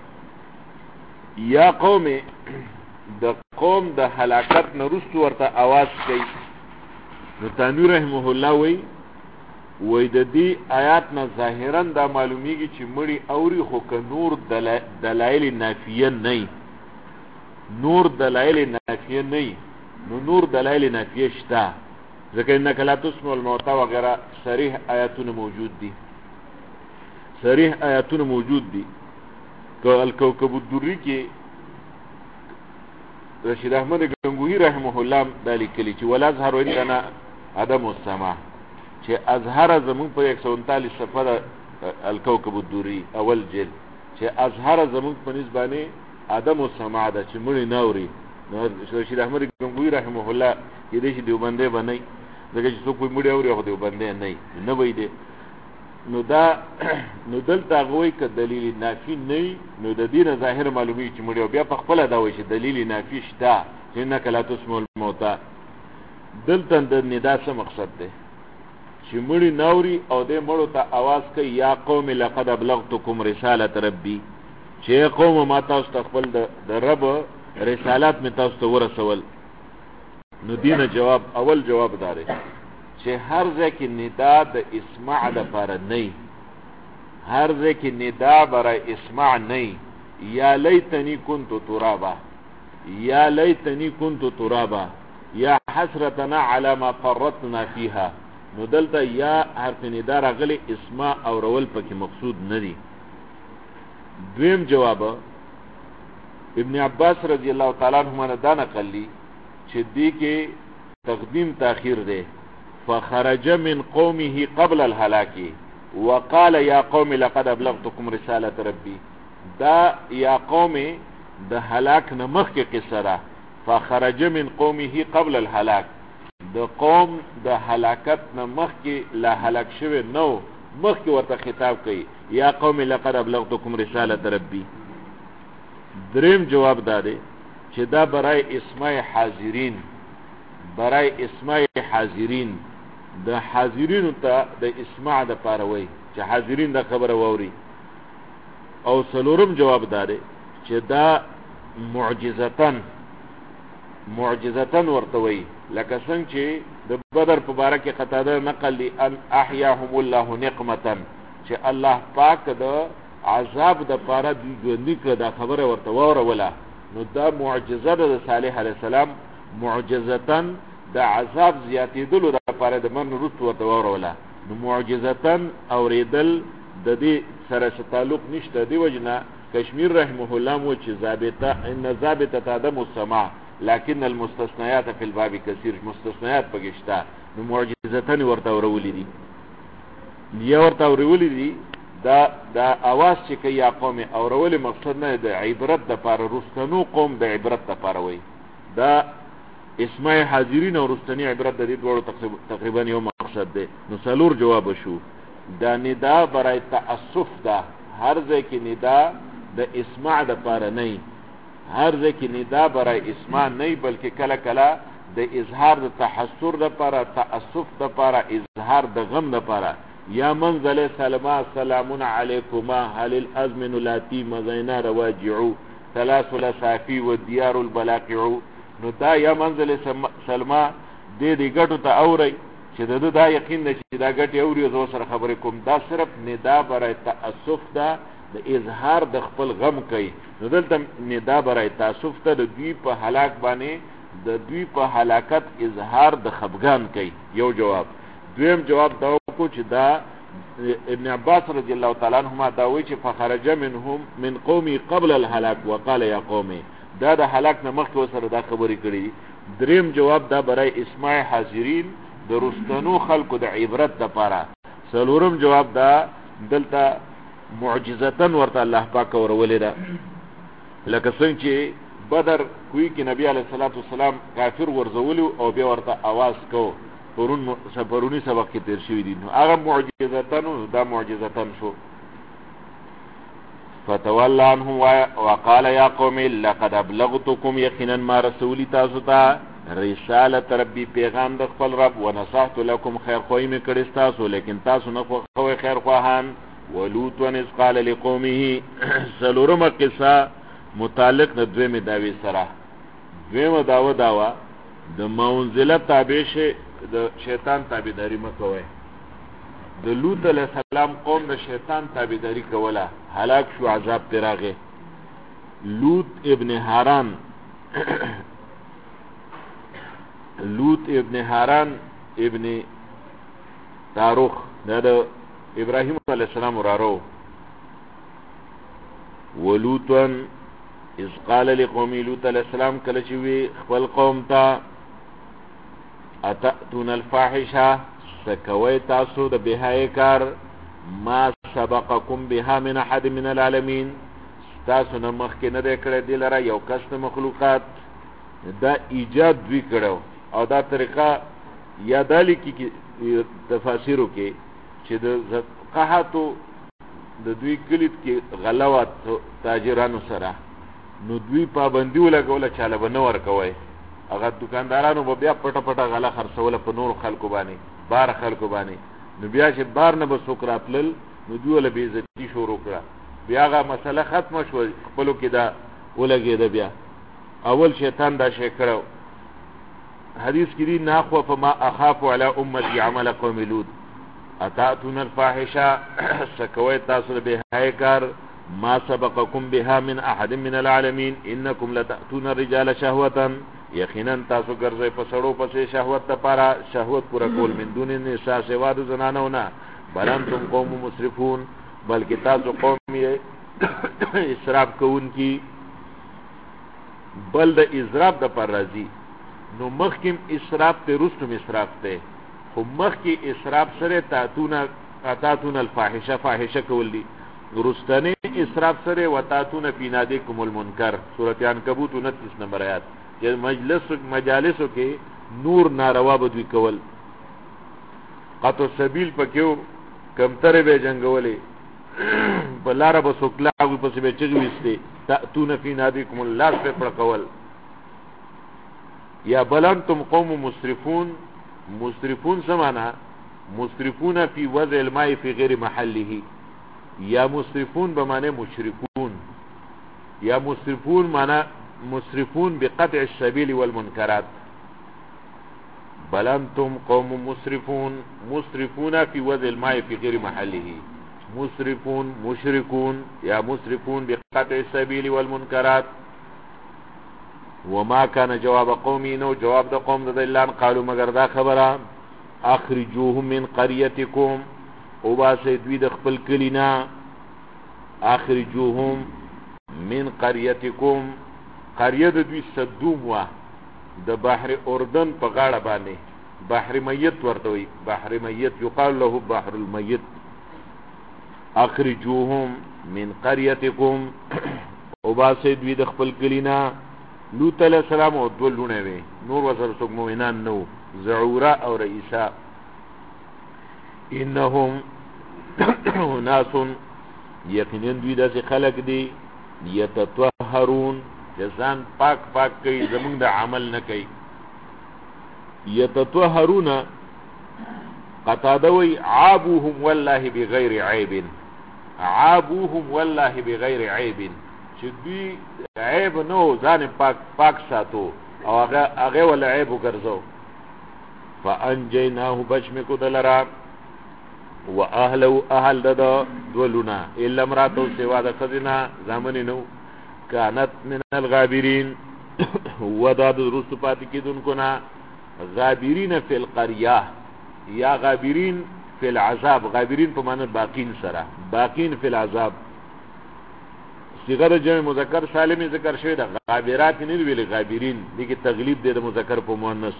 یا قوم د قوم د هلاکت نرست ورته आवाज کوي نو تنویر رحمه الله وی د دې آیات نه ظاهرا دا معلومیږي چې مړی اوري خو که نور دلایل نافیه نه نور دلایل نافیه نه نو نور دلایل نافیه شته ځکه انک لا تسمع الموتى وغیرہ صریح آیاتونه موجود دي صریح آیاتونه موجود دي که الکوكب الدری کې رشید احمد گنگوهی رحمه الله دا لیکلی چې ولا ظهر عندنا عدم السماع چې اظهر زمون په 139 صفحه الکوكب الدری اول جلد چې اظهر زمون په نسبانه عدم السماع ده چې مړی ناوري نو رشید احمد گنگوهی رحمه الله کې دې چې دیوبندې باندې دغه چې څوک مړی اوري خو دیوبندې نه وای دي نو دا نو دلته غوي ک دلیل نافی نه نو د دین ظاهر معلومی چې مړی بیا په خپل دا وای چې دلیل نافی شته چې انک لا تسمع الموتى دلته د ندا څه مقصد ده چې مړی ناوري او د مړو ته आवाज کوي یا قوم لقد ابلغتكم رساله ربي چې قوم ما تاسو خپل د رب رسالات می تاسو ته ورسول نو دینه جواب اول جواب داره چې هر ځکه ندا د اسماع لپاره نه هر ځکه ندا برای اسماع نه یا لیتنی كنت ترابا یا لیتنی كنت ترابا یا حسرتنا على ما فرطنا فيها نو دلته یا حرف ندا راغلی اسماع او رول پکې مقصود نه دي دویم جواب ابن عباس رضی الله تعالی عنہ دا نقل لی چې دی کې تقدیم تاخير ده فخرج من قومه قبل الهلاك وقال يا قوم لقد ابلغتكم رساله ربي دا يا قوم د هلاك نمخ کې قصه ده فخرج من قومه قبل الهلاك د قوم د هلاکت نمخ کې لا هلاک شوی نو مخ کې ورته خطاب کوي یا قوم لقد ابلغتكم رساله ربي دریم جواب داده چې دا برای اسماء حاضرین برای اسماء حاضرین د حاضرین ته د اسماع د پاروي چې حاضرین د خبره ووري او سلورم جواب داده چې دا معجزتن ورتوي لکه څنګه چې د بدر په باره کې قتاده نقل لي ان احياهم الله نقمه چې الله پاک د عذاب د پاره د ژوندۍ کړه دا خبره ورته وروله نو دا معجزه د صالح علیه السلام معجزتن د عذاب زیاتېدلو د پاره د من رست ورته وروله نو معجزتن اوریدل د دې سره تعلق نشته دی وجنه کشمیر رحمه الله مو چې ضابطه ان ضابطه عدم السماع لكن المستثنيات في الباب كثير مستثنيات پکشتا نو معجزتن ورته ورولې دي یا ورته ورولې دي دا आवाज چې کوي یا قوم اورول مقصد نه د عبرت د پاره رستنو قوم د عبرت د پاره وي دا اسماء حاضرین او رستنی عبرت د دې ډول تقریبا یو مقصد دی نو سلور جواب شو دا ندا برای تاسف ده هر ځکه ندا د اسماع د پاره نه هر ځکه ندا برای اسماع نه بلکې کله کله د اظهار د تحسر د پاره تاسف د پاره اظهار د غم د پاره یا منزل سلام علیکما هل الازمن لاتی مزینا رواجعو ثلاث الاسافي والديار البلاقع. نو دا یا منزل سلمہ دې ګټو ته اوري چې دا یقین دی چې دا ګټې اوري زه سره خبرې کوم. دا صرف ندا برای تاسف ده، د اظهار د خپل غم کوي. نو دلته ندا برای تاسف ته د دوی په هلاک باندې د دوی په هلاکت اظهار د خفګان کوي. یو جواب. دویم جواب دا وکړو چې دا ابن عباس رضی الله تعالی عنهما دا وایي چې فخرج منهم من قومي قبل الهلاك وقال یا قومي، دا د هلاک نه مخکې وسره دا خبرې کړي. دریم جواب دا برای اسماع حاضرین د رستنو خلقو د عبرت د پاره. څلورم جواب دا دلته معجزتن ورته الله پاک ورولې ده، لکه څنګه چې بدر کوی کې نبی علیه الصلاۃ والسلام کافر ورزولو او بیا ورته आवाज کو پرونی سبق کې تیر شوی دي. نو هغه معجزتن دا معجزتن شو. فتولى عنهم وقال يا قوم لقد ابلغتكم يقينا ما رسولي تاسو ته رسالت ربي پیغام د خپل رب ونصحت لكم خیر خوای می کړی تاسو لیکن تاسو نه خو خیر خواهان. ولوط ونس قال لقومه سلورم قصه متعلق د دویمه داوی سره. دویمه داوا د منزله تابع شه د شیطان تابعداري مکوئ. د لوط علیہ السلام قوم د شیطان تابعداري کوله، هلاک شو، عذاب تراغه. لوط ابن حاران ابن تاروخ دا د ابراهیم علیہ السلام ورارو. ولوطن اذ قال لقوم، لوط علیہ السلام کله چې وی خپل قوم ته اتأتون الفاحشه، سکوی تاسو د بهای کار، ما سبقکم بها من احد من العالمین، تاسو نه مخکې نه دی کړی دی لره یو کس د مخلوقات. دا ایجاد دوی کړو او دا طریقه یا دا لیکي تفاسیرو کې چې د قحطو د دوی کلید کې غلوات تاجرانو سره، نو دوی پابندي ولګوله چاله به نه ورکوئ. هغه دکاندارانو به بیا پټه پټه غله خرڅوله په نور خلکو باندې، بار خلکو باندې. نو بیا چې بار نه به څوک راتلل نو دوی له بېعزتي شروع کړه. بیا هغه مسله ختمه شوه، خپلو کې دا ولګېده. بیا اول شیطان دا شی کړو. حدیث کې دي ناخوف ما اخاف علی امتی عمل قوم لوط اتاتون الفاحشه، سکوی تاسو د بهای کار، ما سبقکم بها من احد من العالمین، انکم لتأتون الرجال شهوة، یقینا تاسو ګرځئ په سړو پسې شهوت لپاره، شهوت پورا کول من دون النساء سوا د زنانو نه. بل انتم قوم مسرفون، بلکې تاسو قوم اسراف کوونکي. بل د اسراف د پر راځي، نو مخکې اسراف ته رستم اسراف ته، خو مخکې اسراف سره تاتون الفاحشه، فاحشه کول دي. رستنه اسراف سره وتاتون فی نادیکم المنکر، سورۃ عنکبوت 29 نمبر آیات. مجالسو کې نور ناروا بدوی کول، قطو سبیل پکیو کمتره به جنگولې، بلاره به سوکلاوی پسې به چغې ویستې، تأتون فی نادیکم اللاس په پړ کول. یا بلنتم قوم مسرفون، مسرفون سمانا مسرفون فی وضع الماء فی غیر محله، یا مسرفون بمعنی مشرکون، یا مسرفون معنی مسرفون بقطع السبیل والمنکرات. بل انتم قوم مسرفون، مسرفون فی وضع الماء فی غیر محله، مسرفون مشرکون یا مسرفون بقطع السبیل والمنکرات. وما كان جواب قومي، نو جواب د قوم د الا ان قالوا مگر دا خبره اخرجوهم من قريتكم، او باسه دوی د خپل کلینا، اخرجوهم من قريتكم، قريه د دوی صدوم وا د بحر اردن په غاړه باندې، بحر میت ورته وي، بحر میت یقال له بحر المیت. اخرجوهم من قريتكم، او باسه دوی د خپل کلینا. لوط علیہ السلام او دو لونه وي، نور وسره څوک مؤمنان نو، زعورا او رئیسا. انهم ناس، یقینا دوی داسې خلق دي، یتطهرون، جزان پاک پاک کوي، زمونږ د عمل نه کوي. یتطهرون قطاده وی عابوهم والله بغیر عیب، عابوهم والله بغیر عیب، چې دوی عیب نو ځان پاک ساتو او هغه ول عیب وګرځو. فانجیناه بچ می کو دلرا واهله اهل دد دولنا الا امراته سوا د خزنا زامن نو كانت من الغابرين وداد رسو پاتی کیدونکو نا غابرین فی القریه یا غابرین فی العذاب. غابرین په معنی باقین سره، باقین فی العذاب. صيغه جمع مذکر سالم ذکر شوی دا غابرات نه ویل غابرین دي کې تغلیب دی د مذکر په مؤنث.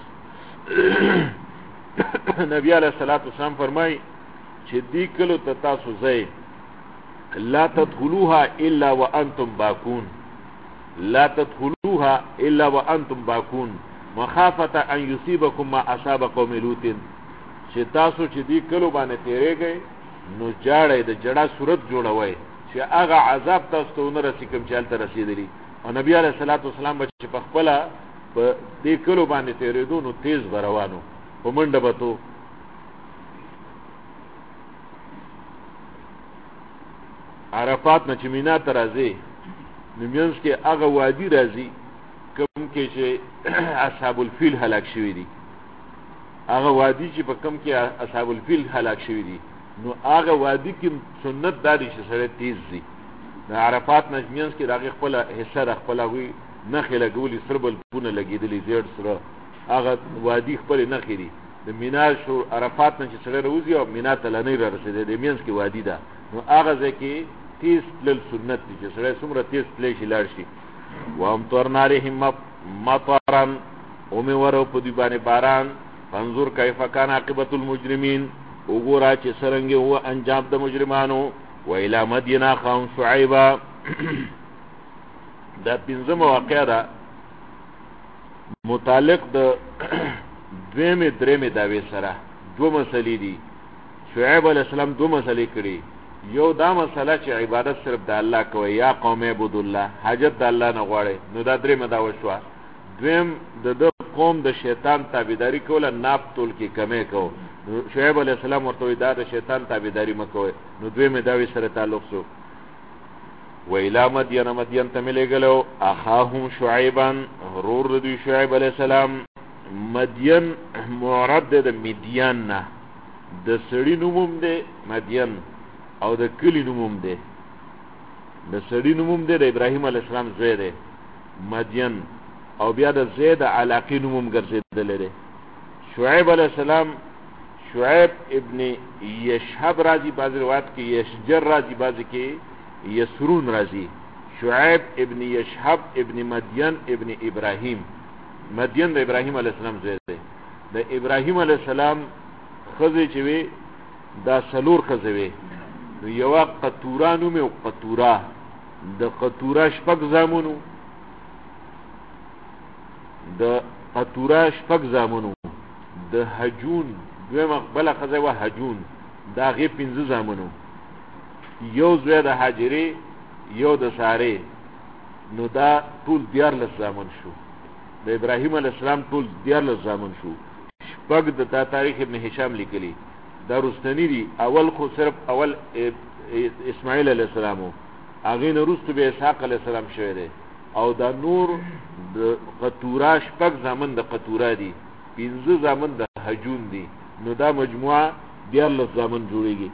نبی علیہ الصلوۃ والسلام فرمای چې دی کلو تاسو زئی لا تدخلوها الا وانتم باكون، لا تدخلوها الا وانتم باكون مخافه ان يصيبكم ما اصاب قوم لوط. چې تاسو چې دی کلو باندې تیرېږئ نو جاړې د جړه صورت جوړوي چې هغه عذاب تاسو ته نه رسي کوم چې هلته رسیدلی. او نبی علیہ الصلوۃ والسلام چې په خپل په دې کلو باندې تیرېدو نو تیز روانو په منډه بتو. عرفات نه چې مینا ته راځي نو مینس کې هغه وادي راځي کوم کې چې اصحاب الفیل هلاک شوي دي. هغه وادي چې په کوم کې اصحاب الفیل هلاک شوي دي نو هغه وادي کې سنت داري چې سره تیز دي. د عرفات نه مینس کې دغه خپل حصہ خپل غوي نخې لګولي سربل پونه لګېدلې زیړ سره هغه وادي خپل نخې دي. د مینا شو عرفات نه چې سره روزي او مینا ته لنی را رسیدي د مینس کې وادي ده نو هغه ځکه تیز تلل سنت دي چې سره څومره تیز تللی شي لاړ شي. وامطرنا عليهم مطرا ومن ورو په دې باندې باران. فانظر كيف كان عاقبة المجرمين وګورا چې څنګه هو انجام د مجرمانو. وإلى مدين أخاهم شعيبا دا پنځم واقعه ده متعلق د دویمه درېمه داوی سره. دو مسلې دي. شعیب علیہ السلام دو مسلې کړي. یو دا مسله چې عبادت صرف د الله کوي یا قوم عبد الله حاجت د الله نه غواړي نو دا درېمه دا وشوه. دویم د قوم د شیطان تابعداري کوله ناپ تول کې کمې کو. شعیب علیہ السلام ورته دا د شیطان تابعداري مکوي نو دویمه داوی سره تعلق سو. وإلى مدين مدين تملګلو اخاهم شعيبا رور د شعیب علیہ السلام. مدین معرب د مدین نه د سړی نوموم دی مدین او د کلی نوموم دی. د سړی نوموم دی د ابراهیم علیہ السلام زوی دی مدین او بیا د زید علاقی نوموم ګرځیدل دی. شعیب علیہ السلام شعیب ابن یشهب راضی بعض روایت کې یشجر راضی بعض کې یسرون راضی. شعیب ابن یشهب ابن مدین ابن ابراهیم. مدین د ابراهیم علیہ السلام زوی دی. د ابراهیم علیہ السلام خزه چې وی دا سلور خزه وی نو یو قطورا نوم او قطورا د قطورا شپږ زامنو د قطورا شپږ زامنو د حجون دویمه بل خزه و حجون دا غي 15 زامنو. یو زوی د هاجری یو د ساره نو دا ټول 14 زامن شو. د ابراهیم علیہ السلام ټول 14 زامن شو. شپږ د تاریخ ابن هشام لیکلی دا رستنی دی. اول خو صرف اول اسماعیل علیہ السلام هغه نه رستو به اسحاق علیہ السلام شوی دی او دا نور د قطورا شپږ زامن د قطورا دی 15 زامن د حجون دی نو دا مجموعه 14 زامن جوړیږي.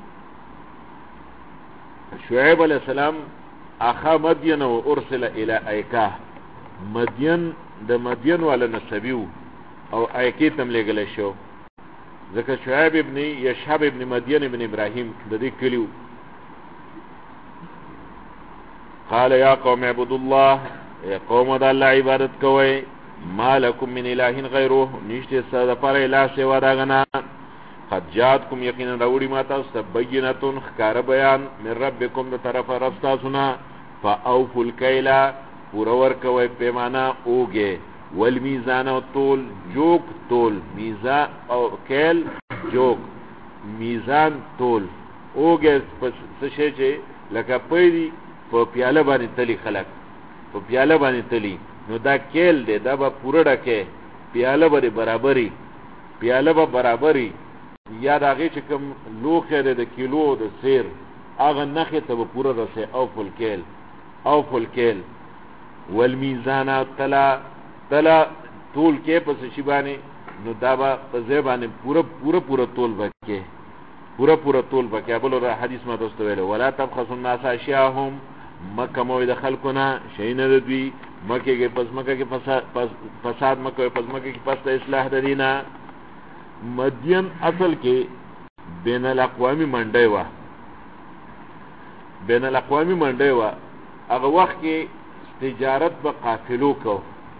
شعیب علیہ السلام اخا مدین و ارسل الى ایکا. مدین د مدین والا نسبیو او ایکی تم لګل شو ځکه شعیب ابن یشهب ابن مدین ابن ابراهیم د دې کلیو. قال یا قوم اعبدوا الله ای قوم د الله عبادت کوئ ما لكم من اله غیره نشته ستاسو لپاره اله سوا دا غنا. قد جاءتكم یقینا راوړي ما تاسو ته بینه ښکار بیان من ربکم د طرف رب تاسو نه. فاوفوا الکیل پورا ورکوي پیمانه اوګه والمیزان او تول جوک تول میزان او کیل جوک میزان تول اوګه څه شي چې لکه پیری په پیاله باندې تلی خلق په پیاله باندې تلی نو دا کیل دی دا به پوره ډکه پیاله به برابرۍ پیاله به برابرۍ یا دغه چې کوم لوخه د کیلو د سیر هغه نخې ته به پوره رسې او فل کیل اوفو الکیل والمیزان تلا طول کې پس شی باندې نو دا با په باندې پورا طول وکې پورا طول وکې. ابل حدیث ما دوست ویل ولا تبخسوا الناس اشیاءهم مکه مو د خلقنا شین د دوی مکه کې پس مکه کې فساد مکه پس مکه کې پس اصلاح د دینا. مدین اصل کې بین الاقوامی منډي وا هغه وخت کې تجارت به قافلو کو.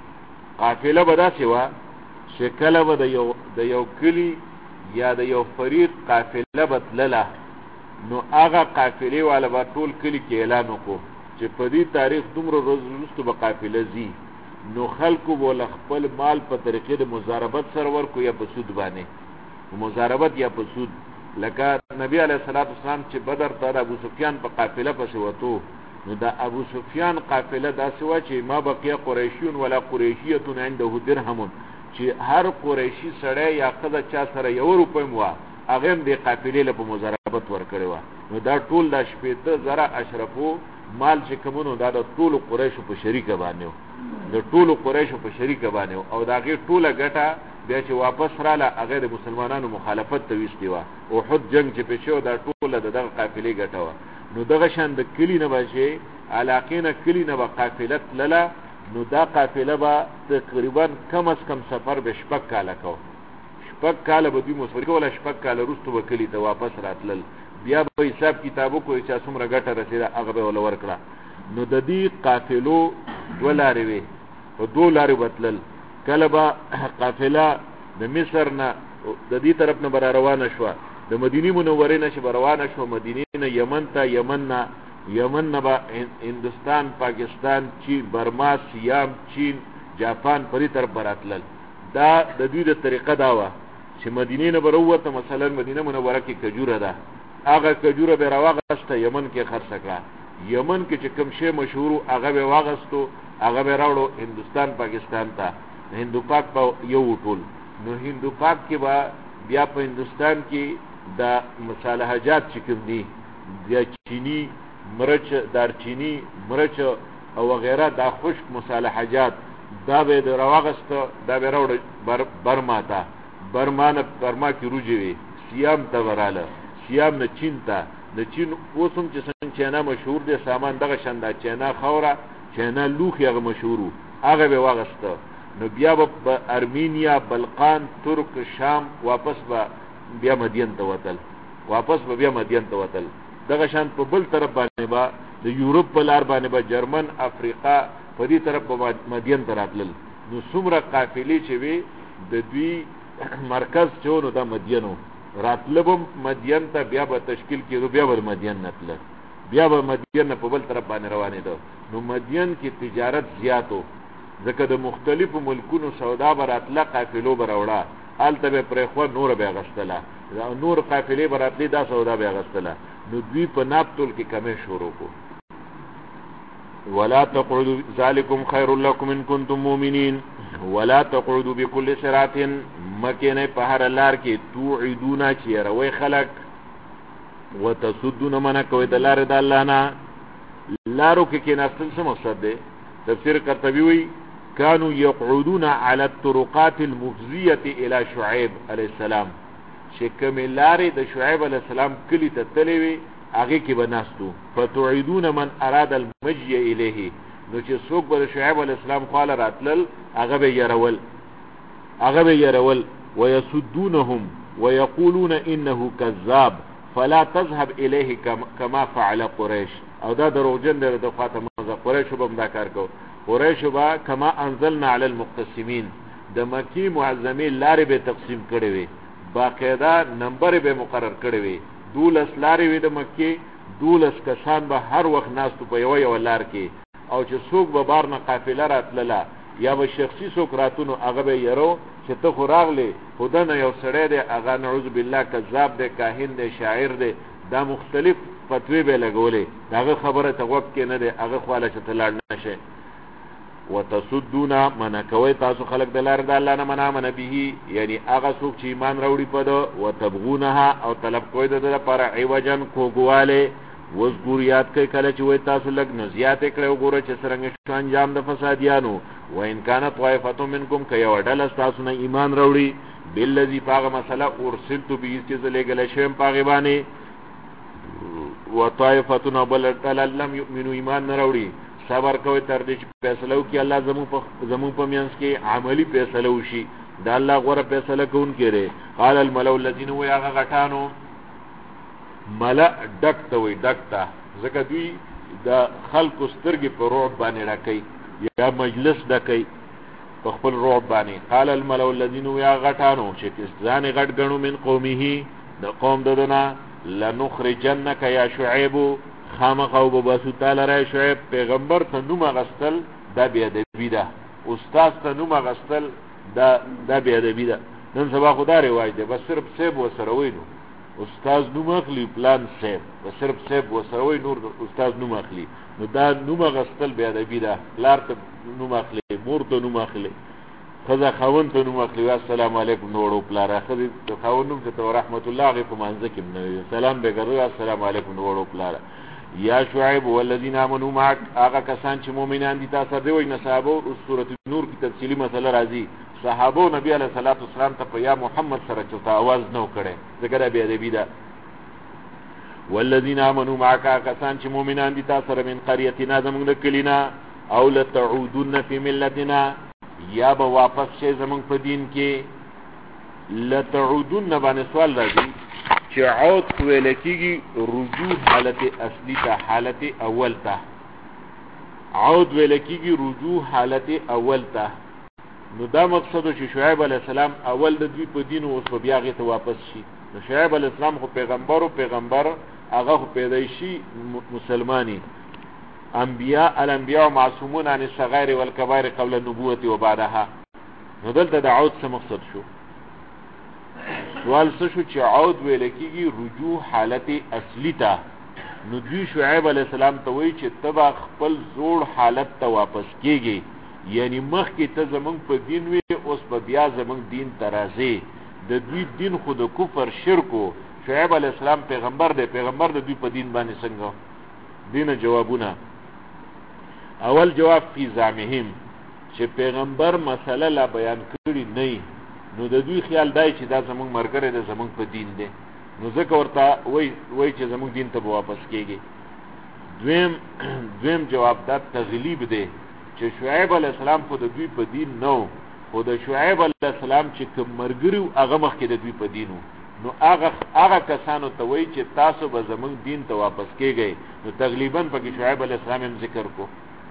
قافله به داسې وه چې کله به د یو کلي یا د یو فریق قافله به تلله نو هغه قافلې والا به ټول کلي کې اعلان وکړو چې په دې تاریخ دومره ورځ وروسته به قافله ځي، نو خلکو به له خپل مال په طریقې د مضاربت سره ورکو یا په سود باندې مضاربت یا په سود. لکه نبی علیه الصلاة والسلام چې بدر ته د ابو سفیان په قافله پسې وتو نو د ابو سفیان قافله داسې وه چې ما بقیه قریشیون ولا قریشیتون عنده درهم، چې هر قریشي سړی یا ښځه چا سره 1 روپۍ م وه هغه هم دې قافلې له په مضاربت ورکړې وه. نو دا ټول دا 15,000 اشرفو مال چې کومونو دا د ټولو قریشو په شریکه باندې و، د ټولو قریشو په شریکه باندې و، او د هغې ټوله ګټه بیا چې واپس راله هغه د مسلمانانو مخالفت ته ویستې وه. احد جنګ چې پیښې و دا ټوله د دغه قافلې ګټه وه. نو دغه شان د کلي نه به چې علاقې نه کلي نه به قافله تلله نو دا قافله به تقریبا کم از کم سفر به 6 کاله کو. 6 کاله به دوی مسافري کوله، 6 کاله وروسته به کلي ته واپس راتلل. بیا به حساب کتاب وکړو چې څومره ګټه رسېده هغه به ورله ورکړه. نو د دې قافلو 2 لارې وې، په 2 لارې به تلل. کله به قافله د مصر نه د دې طرف نه به روانه شوه، د مدینې منورې نه چې به روانه شوه مدینې نه یمن ته، یمن نه به هندوستان، پاکستان، چین، برما، سیام، چین، جاپان په دې طرف به راتلل. دا د دوی د طریقه دا وه چې مدینې نه به راووته، مثلا مدینه منوره کې کجوره ده، هغه کجوره به راواغسته یمن کې خرڅه کړه. یمن کې چې کوم شی مشهور هغه به واغستو، هغه به راوړو هندوستان پاکستان ته. هندو پاک به یو ټول، نو هندو پاک کې به بیا په هندوستان کې د مصالحجات چې کوم دي د چینی مرچ، دارچینی، مرچ او وغیره دا خشک مصالحجات دا به د راواغسته، دا به راوړو برما کې روجې وي، سیام ته وراله، سیام نه چین ته، د چین اوس هم چې څنګه چینا مشهور دی سامان دغه شان دا چینا خوره، چینا لوښي هغه مشهور و، هغه به واغسته. نو بیا به ارمینیا، بلقان، ترک، شام واپس به بیا مدین ته وتل. دغه شان په بل طرف باندې به د یورپ په لار باندې به جرمن، افریقا په دې طرف به مدین ته راتلل. نو څومره قافلې چې وي د دوی مرکز چې نو دا مدینو راتله به مدین ته، بیا به تشکیل کېدو، بیا به مدین نه تله، بیا به مدین نه په بل طرف باندې روانېده. نو مدین کې تجارت زیاتو، ځکه د مختلفو ملکونو سودا به راتله، قافلو به راوړه، هلته به پرېښوه، نوره به اغوستله، نور قافلې به راتلې، دا سودا به اغوستله. نو دوی په نابتول کې کمې شروع کو. ولا تقعدوا ذلكم خير لكم ان كنتم مؤمنين ولا تقعدوا بكل صراط مكنه په هر لار کې توعدون چې روي خلق وتصدون من کوي د لار د الله نه. لارو کې ناستل څه مقصد دی؟ تفسیر قرطبي وی كانوا يقعدون على الطرقات المفزيه الى شعيب عليه السلام، چې کوم لارې د شعیب علیه السلام کلی ته تللی وي هغې کې به ناستو. فتوعدون من اراد المجی الیه، نو چې څوک به د شعیب علیه السلام خواله راتلل هغه به یرول. ویصدونهم ویقولون انه کذاب فلا تذهب الیه کما فعل قریش. او دا دروغجن دی د خواته مزه، قریشو به هم دا کار کو. قریشو به کما انزلنا علی المقتسمین، د مکی معظمې لارې به تقسیم کړې وي، باقاعده نمبر به مقرر کړی وي. 12 لارې وي د مکې، 12 کسان به هر وخت ناستو په یو لار کې، او چې څوک به بار نه قافله راتلله یا به شخصي څوک راتونو هغه به یرو چې ته خو راغلی، خو دنه یو سړی دی هغه نعوذ بالله کذاب دی، کاهن دی، شاعر دی، دا مختلف فتوی به لګولې، د هغه خبره ته غوږ کې نه دی، هغه خواله چې ته لاړ نه شې. وتصدون من کوي تاسو خلق د لار د الله نه من امن به، یعنی هغه څوک چې ایمان راوړي په ده، وتبغونها او طلب کوي د لپاره عوجن کوګواله، وذکر یاد کوي کله چې وای تاسو لږ نه زیات کړئ وګوره چې څرنګه شو انجام د فسادیانو و ان کانت طائفه منکم که یو ډله تاسو نه ایمان راوړي بالذي پاغه مسله ارسلت به چې زلګل شم پاغه باندې و طائفه بل لم يؤمنوا ایمان نه راوړي صبر کوي تر دې چې فیصله وکړي الله زمو په میانس کې عملی فیصله وشي دا الله غوړه فیصله کوون کړي قال الملأ الذين ويغ غټانو ملأ ډکته وي ډکته ځکه دوی د خلکو سترګې په رعب باندې راکوي یا مجلس ډکوي په خپل رعب باندې قال الملأ الذين ويغ غټانو چې ځان غټ ګڼو من قومه د قوم ددنا لنخرجنك يا شعيب خامخو بباسو تعالی را شعیب پیغمبر ته نوم غستل دا بی ادبی ده استاد ته نوم غستل دا بی ادبی ده نن سبا خدا روایت ده بس صرف سیب وسره وینو استاد نوم اخلي پلان سیب بس صرف سیب وسره وای نور استاد نوم اخلي نو دا نوم غستل بی ادبی ده لار ته نوم اخلي مور ته نوم اخلي خزا خاون ته نوم اخلي السلام علیکم نورو پلار خزا خاون نوم ته رحمت الله علیه په منځ کې نو سلام به ګرځي السلام علیکم نورو پلار یا شعیب والذین آمنوا معك هغه کسان چې مؤمنان دي تاسو دی وای نه صحابه او سورۃ نور کی تفصیلی مسله راځي صحابه نبی علیہ الصلوۃ والسلام ته په یا محمد سره چوتا आवाज نو کړي ذکر به ادبی ده والذین آمنوا معك کسان چې مؤمنان دي تاسو سره من قريتنا زمونږ کلینا او لتعودن فی ملتنا یا به واپس شي زمونږ په دین کې لتعودن باندې سوال راځي چې عود ویل کېږي رجوع حالت اصلی ته حالت اول ته عود ویل کېږي رجوع حالت اول ته نو دا مقصد چې شعیب علیہ السلام اول د دوی په دین او اوس بیا غته واپس شي نو شعیب علیہ السلام خو پیغمبر هغه خو پیدایشي مسلمانی انبیاء الانبیاء معصومون عن الصغائر والكبائر قبل النبوة وبعدها نو دلته د عود څه مقصد شو سوال څه شو چې عود ویل کېږي رجوع حالت اصلی ته نو دوی شعیب علیہ السلام ته وایي چې تبا خپل زوړ حالت ته واپس کېږي یعنی مخکې ته زمونږ په دین وي اوس په بیا زمونږ دین ته راځي د دوی دین خو د کفر شرکو شعیب علیہ السلام پیغمبر دی پیغمبر د دوی په دین باندې څنګه دینه جوابونه اول جواب فی زعمهم چې پیغمبر مسله لا بیان کړی نه نو د دوی خیال دی چې دا زمونږ مرګره ده زمونږ په دین دی نو ځکه ورته وای چې زمونږ دین ته واپس کېږي دویم جواب دا تغلیب دی چې شعیب علیہ السلام خو د دوی په دین نو خو د شعیب علیہ السلام چې کوم مرګرو هغه مخکې د دوی په دینو نو هغه کسانو ته وای چې تاسو به زمونږ دین ته واپس کېږئ نو تغلیبا پکې شعیب علیہ السلام هم ذکر کو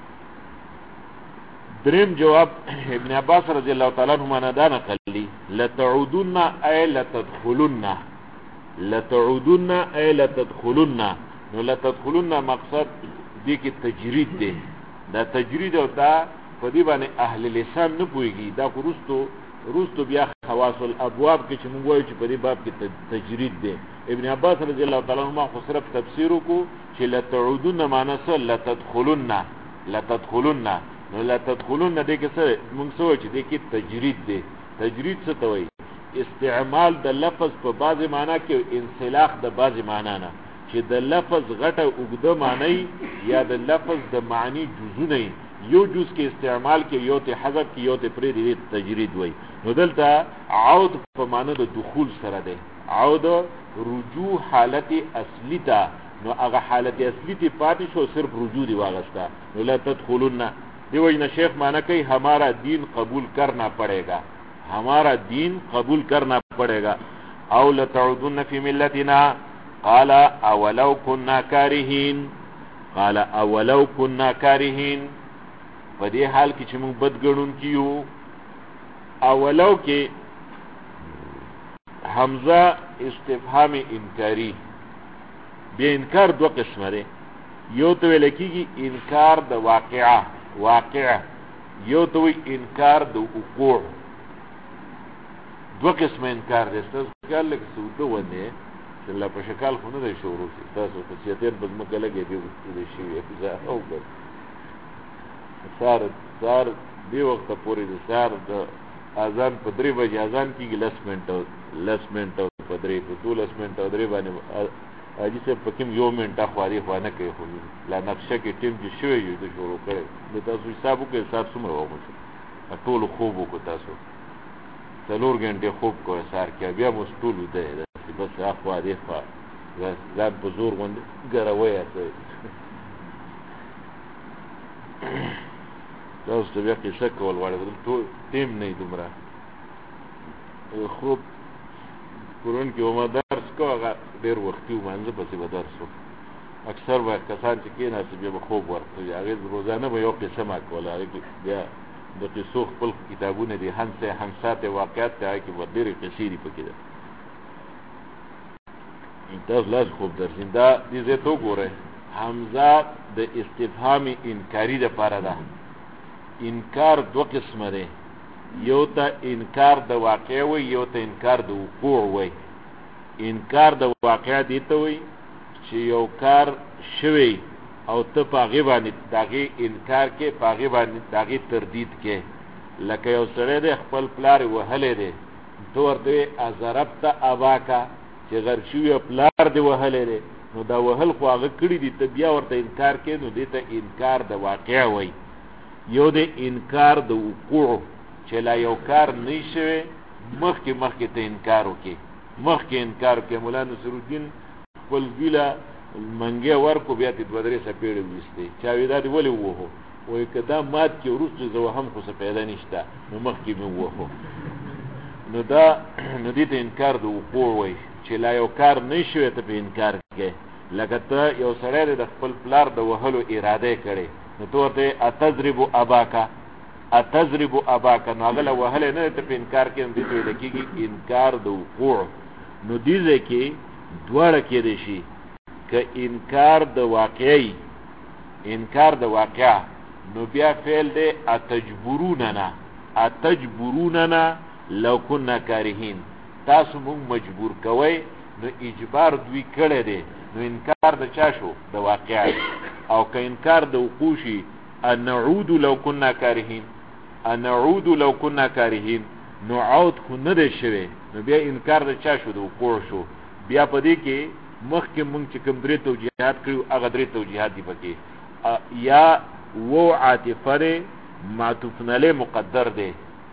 دریم جواب ابن عباس رضی اللہ تعالی عنہما نه دا نقل لی لتعودن ای لتدخلن نو لتدخلن مقصد دی کی تجرید دی دا تجرید او دا په دی باندې اهل لسان نه پويږي دا روستو بیا خواص الابواب کې چې موږ وایو چې په دی باب کې تجرید دی ابن عباس رضی اللہ تعالی عنہما خو صرف تفسیر کو چې لتعودن معنی څه لتدخلن نو لا تدخلون دې کې څه موږ سوچ دې کې تجرید دی تجرید څه ته وایي استعمال د لفظ په بعضی معنی کې انسلاخ د بعضی معنی نه چې د لفظ غټه اوږده معنی یا د لفظ د معنی جزونه یو جز کې استعمال کې یو ته حذف کې یو ته پرې دې تجرید وایي نو دلته عود په معنی د دخول سره دی عود رجوع حالت اصلی ته نو هغه حالت اصلی ته پاتې شو صرف رجوع دی واغستا نو لا تدخلون دی وجنا شیخ معنی کوي ہمارا دین قبول کرنا پڑے گا ہمارا دین قبول کرنا پڑے گا او لتعودن فی ملتنا قال اولو كنا کارهین په دې حال کې چې موږ بدګړون کیو اولو کې حمزه استفهام انکاری بیا انکار دو قسمه ده یو ته ویل کېږي انکار د واقع یو ته وی انکار د وقوع دو قسمه انکار دی تاسو کله لکه سوده ونه چې الله په شکل خو نه دی شروع شي تاسو ته چې تیر بزمه کله کې دی شي افزا او ګر سار دی وخت پورې د سار د اذان په 3 بجې اذان کېږي لس منټه په 3 په 12 منټه 3 باندې حاجي صاحب په کوم یو منټه خواري خو نه کوي، خو لا نقشه کې ټیم چې شوی یو د شروع کړی د تاسو حساب وکړئ، حساب څومره وکړو ټولو خوب وکړو، تاسو 4 غنټې خوب کوئ سهار کې، بیا مو ټول وده داسې بس اخوا دې خوا ځان په زور غوندې ګروئ هسې تاسو ته بیا قصه کول غواړئ ټول ټیم نه دومره خوب قرآن کې وما درس کو هغه ډېر وختي ومانځه پسې به درس و اکثر به کسان چې کېناستې بیا به خوب ورته وي هغې روزانه به یو قصه ما کوله هغې کې بیا د قصو خپل کتابونه دي حنسات واقعات دی هغې کې به ډېرې قصې دي پکې ده تاسو لاس خوب درځي دا دې ځای ته وګورئ حمزه د استفهام انکاري دپاره ده انکار 2 قسمه دی یو ته انکار د واقع وي یو ته انکار د وقوع وي انکار د واقع دی ته وي چې یو کار شوی او ته په هغې باندې د هغې انکار کې په هغې باندې د هغې تردید کې لکه یو سړی دی خپل پلار یې وهلی دی ته ورته وایې اضربته اباکه چې غر شوي پلار دې وهلی دی نو دا وهل خو هغه کړي دي ته بیا ورته انکار کې نو دې ته انکار د واقع وي یو دی انکار د وقوع چې لا یو کار نه شوی مخکې ته انکار وکړي مخکې انکار وکړي مولا نصرالدین خپل ګیله منګی ورکو بیا ته 2-3 څپېړې وویستې چا وایي دا دې ولې ووهو وایي که دا مات کې وروسته زه وهم خو څه پیدا نشته نو مخکې مې ووهو نو دې ته انکار د وقوع وایي چې لا یو کار نه شوی ته په انکار کې لکه ته یو سړی دی د خپل پلار د وهلو اراده یې کړې نو ته ورته اتضرب اباکه نو هغه له وهلی نه دی ته په انکار کې نو دې ته ویل کېږي انکار د وقوع نو دې ځای کې دواړه کېدی شي که انکار د واقع نو بیا فعل دی اتجبروننا لو كنا کارهین تاسو مونږ مجبور کوئ نو اجبار دوی کړی دی نو انکار د چا شو د واقع او که انکار د وقوع شي ان نعود لو كنا کارهین نو عود خو نه دی شوی نو بیا انکار د چا شو د وقوع شو بیا په دې کې مخکې مونږ چې کوم 3 توجیهات کړو هغه 3 توجیهات دي پکې یا و عاطفه دی معطوف علیه مقدر دی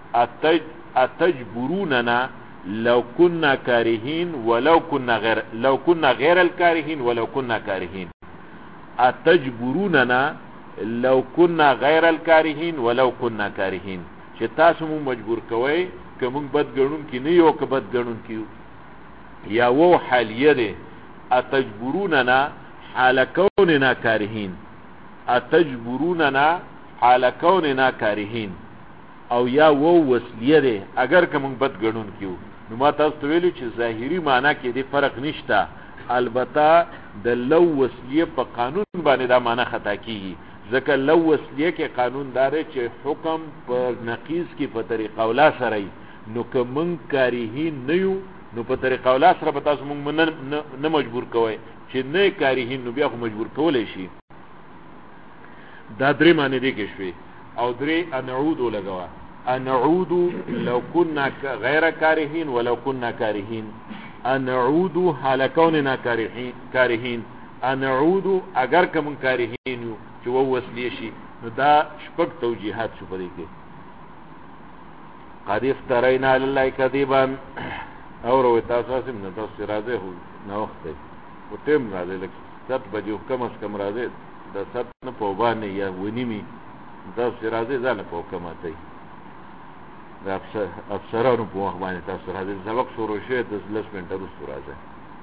اتجبروننا لو كنا كارهين ولو كنا غير الكارهين ولو كنا كارهين اتجبروننا لو كنا غير الكارهين ولو كنا كارهين چې تاسو مونږ مجبور کوئ که مونږ بد ګڼونکي نه یو که بد ګڼونکي یا و حالیه دی اتجبروننا حال كوننا كارهين او یا و وصلیه دی اگر که مونږ بد ګڼونکي نو ما تاسو ته ویلو چې ظاهري معنا کې دې فرق نشته البته د لو وصلیه په قانون باندې دا معنا خطا کیږي ځکه لو وصلیه کې قانون دار چې حکم په نقیض کې په طریقه اولا سره نو که مونږ کارهین نه یو نو په طریقه اولا سره به تاسو مونږ نه مجبور کوئ چې نه کارهین نو بیا خو مجبور کولی شي دا 3 معنی دې کې شوي او 3 انعود لګوا انعود لو كنا غير كارهين ولو كنا كارهين انعود حال كوننا كارهين انعود اگر کوم کارهین یو چې وصلی شي نو دا شپږ توجیهات شو پدې کې قد افترینا لله کذبا اور تاسو سم نه تاسو راځي هو نو وخت دی او تم راځي لکه 7 بجې کم از کم راځي د 7 نه په باندې یا ونیمي تاسو راځي ځان په کومه دا افسرانو په وخت باندې تاسو راځي سبق شروع شوی د 10 منټه وروسته راځي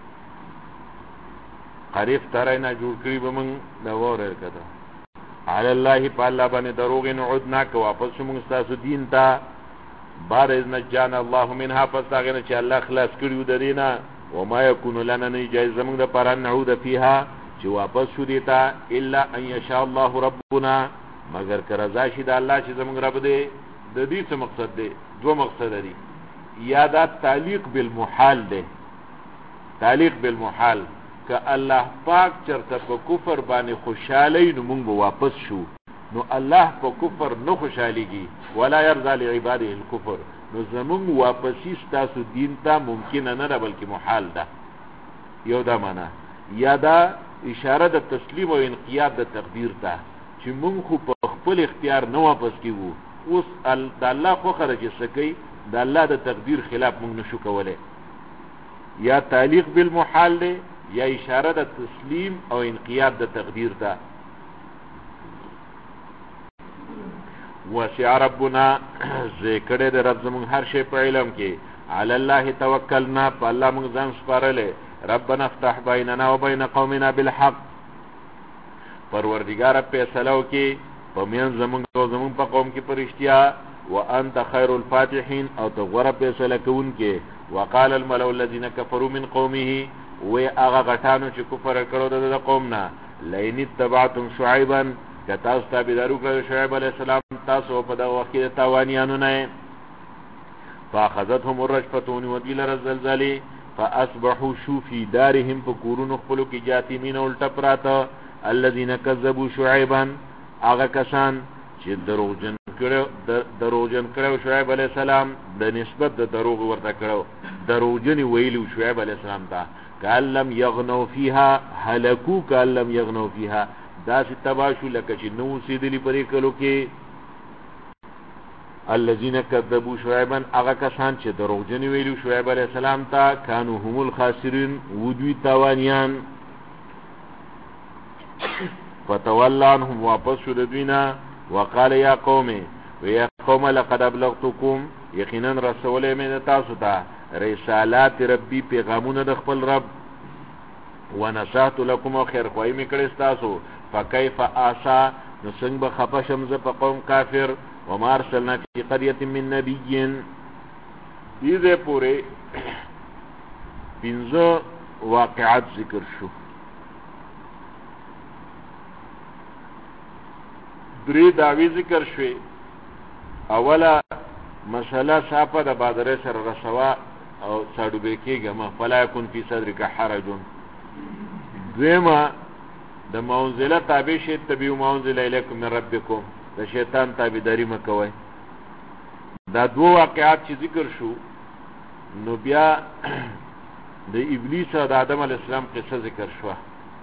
قریب ترینا جوړ کړی به موږ دا وره کړه علی الله په الله باندې دروغ نه عدنا کو واپس موږ تاسو دین ته بعد از نجانا الله منها فاستغنا چې الله خلاص کړیو د دینه و ما يكون لنا نجاز موږ د پران نعود فيها چې واپس شو دیتا الا ان يشاء الله ربنا مگر کرزا شي د الله چې زموږ رب دی د دې څه مقصد دی 2 مقصد دي یا دا تعلیق بالمحال دی تعلیق بالمحال که الله پاک چرته په کفر باندې خوشاله نو موږ به واپس شو نو الله په کفر نه خوشاليږي ولا يرضى لعباده الكفر نو زموږ واپسی تاسو دین ته ممکن نه ده بلکې محال ده یو دا معنا یا دا اشاره د تسلیم او انقیاد د تقدیر ته چې مونږ خو په خپل اختیار نه واپس کیږو، اوس د الله خو خرج سکی د الله د تقدیر خلاف مونږ نشو کولای. یا تعلیق بالمحال دی یا اشاره د تسلیم او انقیاد د تقدیر ته. وسع ربنا ذکر د رب زمون هر شی په علم کې، علی الله توکلنا په الله مونږ ځان سپارلې. ربنا افتح بیننا وبین قومنا بالحق، پروردگار فیصله وکي په میان زمون او زمون په قوم کې پرشتیا. وانت خیر الفاتحین، او ته غوره فیصله کوونکې. وقال الملأ الذين كفروا من قومه، و هغه غټانو چې کفر کړو د قومنا، لئن اتبعتم شعيبا، که تاسو تابعداري وکړئ شعیب علیه السلام، تاسو په دغه وخت کې د تاوانیانو نه. فاخذتهم الرجفة ونودي لره الزلزلې، فاصبحوا شو فی دارهم، په کورونو خپلو کې جاثمین الټه پراته. الذين كذبوا شعيبا، هغه کسان چې دروغجن کړو شعیب علیه السلام، د نسبت د دروغ ورته کړو، دروغجن ویلو شعیب علیه السلام ته. کأن لم یغنوا فیها، هلکو کأن لم یغنوا فیها، داسې تباه شو لکه چې نو اوسېدلي پرې کلو کې. الذين كذبوا شعيبا، هغه کسان چې دروغجن ویلو شعیب علیه السلام ته، كانوا هم الخاسرین، ودوی تاوانیان. فتولى عنهم، واپس شو د دوینا. وقال یا قوم، ویا قوم لقد ابلغتكم، یقینا رسوله مې تاسو ته رسالات ربي، پیغامونه د خپل رب. ونصحت لكم، او خیر خوای مې کړی تاسو. فكيف آسا، نو څنګه به خفه شم زه په قوم کافر. وما ارسلنا في قرية من نبي، دې ځای پورې 15 واقعات ذکر شو. 3 دعوی ذکر شوی. اوله مسله صافه د بادره سره رسوا او ساډو بیکیګه، فلا يكن في صدرك حرج. دویمه د منزله تابع شي، تبعوا ما انزل الیکم من ربکم، د شیطان تابعداري مکوئ. دا 2 واقعات چې ذکر شو، نو بیا د ابلیس او د آدم علیه السلام قصه ذکر شوه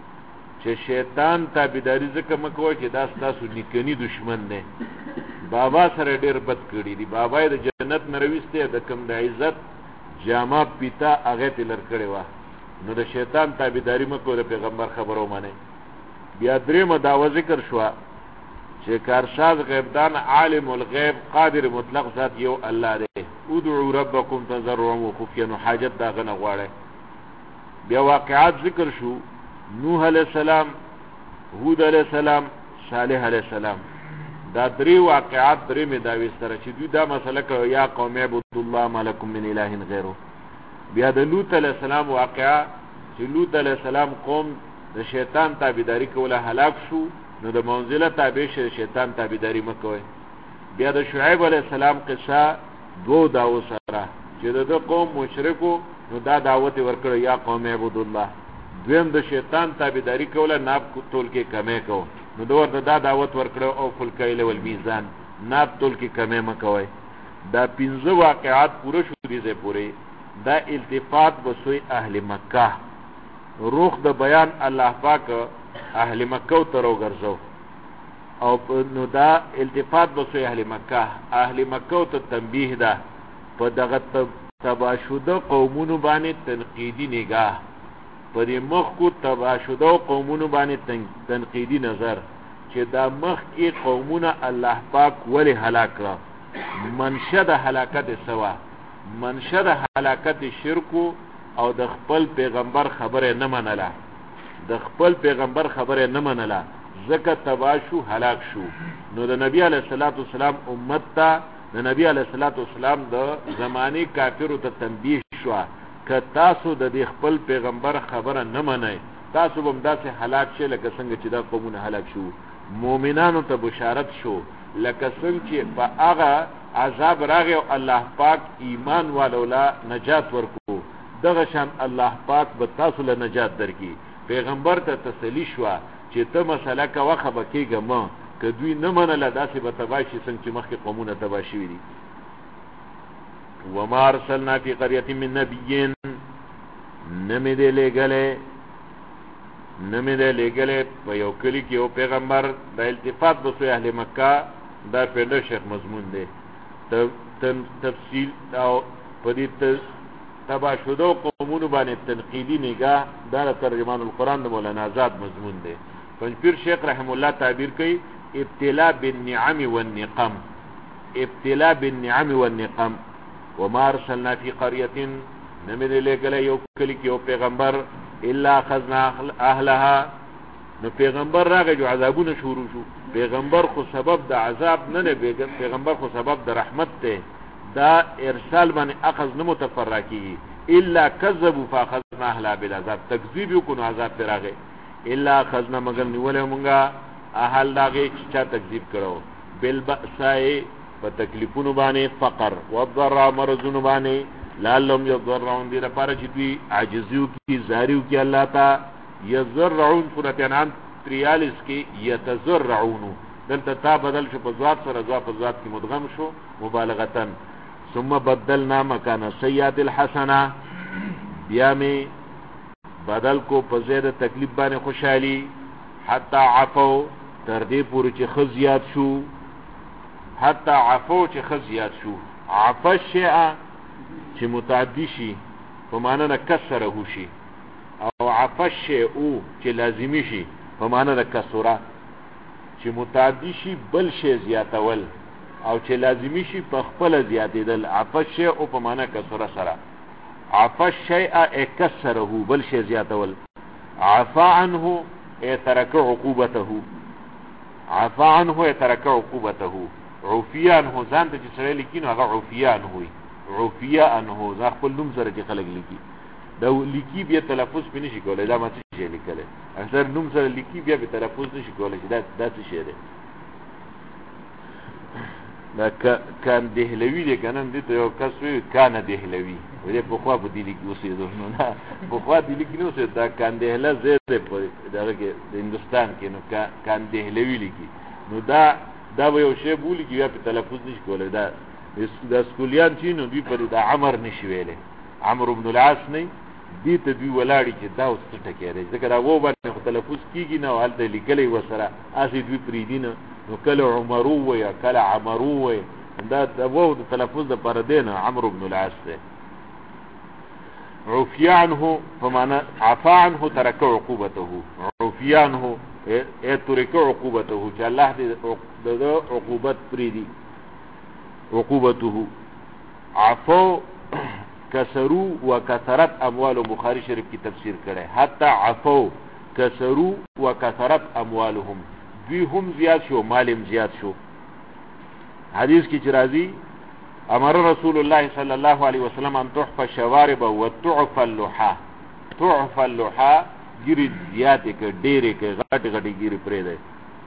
چې شیطان تابعداري ځکه مکوئ چې دا ستاسو نیکنی دشمن دی. بابا سره ډیر بد کړی دی، بابا یې د جنت نه راویستی، د کوم د عزت جامه پیتا هغه ته لر کړی وه. نو د شیطان تابعداري مکوئ، د پیغمبر خبرو منئ. بیا 3 دعوه ذکر شوه چې کارساز غیبدان عالم الغیب قادر مطلق ذات یو الله دی. ادعوا ربکم تضرعا وخفیا، نو حاجت دا غنه غواړي. بیا واقعات ذکر شو، نوح علیہ السلام، هود علیہ السلام، صالح علیہ السلام. دا 3 واقعات 3 مداوی سره چې دوی دا مسله کړو، یا قوم اعبدوا الله ما لكم من اله غیره. بیا د لوط علیہ السلام واقعا چې لوط علیہ السلام قوم د شیطان تابعداري کوله هلاک شو، نو د منزله تابع شه شیطان تابعداري مکوئ. بیا د شعیب علیہ السلام قصه 2 داو سره چې د قوم مشرکو، نو دا دعوت ورکړ یا قوم اعبدوا الله. دویم د شیطان تابعداري کوله، ناب تول کې کمې کو، نو دا دا دعوت ورکړ او فل کیل والمیزان، ناب تول کې کمې مکوئ. دا 15 واقعات پوره شو دي زه پوره. دا التفات بسوی اهل مکه، روح د بیان الله پاک اهل مکه ته وګرځو، او نو دا التفات بسوی اهل مکه. اهل مکه ته تنبیه ده په دغه تباشده قومونو باندې تنقیدی نگاه، په دې مخ کو تباشده قومونو باندې تنقیدی نظر چې دا مخ کې قومونه الله پاک ولی هلاک کړه. منشأ د هلاکت سوا، منشأ د هلاکت شرکو او د خپل پیغمبر خبره نه منله، د خپل پیغمبر خبره نه منله، ځکه تباشو هلاک شو. نو د نبی علیه الصلاۃ والسلام امت ته، د نبی علیه الصلاۃ والسلام د زمانی کافرو ته تنبیه شو، که تاسو د خپل پیغمبر خبره نه منئ، تاسو به داسې هلاک شئ لکه څنګه چې دا قومونه هلاک شو. مؤمنانو ته بشارت شو لکه څنګه چې په هغه عذاب راغی او الله پاک ایمان والولا نجات ورکو، دغه شان الله پاک به تاسو له نجات درکړي. پیغمبر ته تسلی شو چې ته مسله کوه خبه کېږه ما، که دوی نه منله داسې به تباه شي څنګه چې مخکې قومونه تباه شوي دي. وما ارسلنا فی قرية من نبي، نه مې دی لېږلی نمی ده لگله په یو کلی کې یو پیغمبر د التفات بسو اهل مکه دا پنده شیخ مضمون ده تفصیل او پدې تبا شدو قومونو باندې تنقیدی نگاه دا ترجمان القرآن د مولانا آزاد مضمون ده پنځپیر شیخ رحم الله تعبیر کوي ابتلاء بالنعم والنقم ابتلاء بالنعم والنقم وما ارسلنا في قريه نمد لګل یو کلی کې یو پیغمبر الا اخذنا اهلها نو پیغمبر راغی جو عذابونه شروع شو پیغمبر خو سبب د عذاب نه پیغمبر خو سبب د رحمت ته دا ارسال باندې اخذ نه متفرقی الا كذبوا فاخذنا اهلها بالعذاب تکذیب وکړو عذاب پر راغی الا اخذنا مگر نیولې مونږه اهل داغه چې تکذیب کړو بالبأساء په تکلیفونو باندې فقر والضراء مرضونو باندې لعلهم يضرعون دې لپاره چې دوی عاجزیو کی زاریو کی الله تا يضرعون سورۃ انعام 43 کې يتضرعون دلته تا بدل شو په ذات سره ذات په ذات کې مدغم شو مبالغتن ثم بدلنا مکان سیئات الحسنه بیا می بدل کو په زید تکلیف باندې خوشحالي حتا عفو تر دې پورې چې خزيات شو حتا عفو چې خزيات شو عفو شیء چې متعدی شي په معنا د کسره شي او عفو شیء چې لازمی شي په معنا د کسره چې متعدی شي بل شی زیاتول او چې لازمی شي په خپل زیاتېدل عفو شیء او په معنا کسره سره عفو شیء اکسره بل شی زیاتول عفا عنه ترک عقوبته عفا عنه ترک عقوبته عفیا عنه ځان ته چې سره لیکي نو هغه عفیا عنه وي عفیا عنه ځا خپل نوم سره چې خلک لیکي دا لیکي بیا تلفظ په نشي کولای دا ماته شي لیکل اکثر نوم سره لیکي بیا به تلفظ نشي کولای دا څه شی دی دا کان دهلوی دی کنه دې ته یو کس وی کان دهلوی ولې په خوا په دې لیکي اوسېدو نو نه په خوا دې لیکي نو څه دا کان دهله زه په دغه کې د هندستان کې نو کان دهلوی لیکي نو دا به یو شی بولی کې بیا په تلفظ نشي کولای دا سکولیان چې نو دوی پر دا عمر نشي ویلې عمرو بن العاص نه دې ته دوی ولاړی چې دا اوس څه ټکی دی ځکه دا و باندې خو تلفظ کیږي نه هلته لیکلی وسره اسی دوی پریدي نه نو کله عمرو ویا کله عمرو ویا دا د وو د تلفظ د پر دینه عمرو بن العاص ده عفیا عنه فمعنى عفا عنه ترك عقوبته عفیا عنه ترك عقوبته چې الله دې د عقوبت پریدي عقوبته عفو کسرو وکثرت اموال بخاری شریف کی تفسیر کړه حتی عفو کسرو وکثرت اموالهم دوی هم زیاد شو مالم زیاد شو حدیث کی چرازی امر رسول الله صلی الله علیه وسلم ان تحف الشوارب وتعف اللحى تعف اللحى ګری زیات کې ډېرې کې غټ ګری پرې ده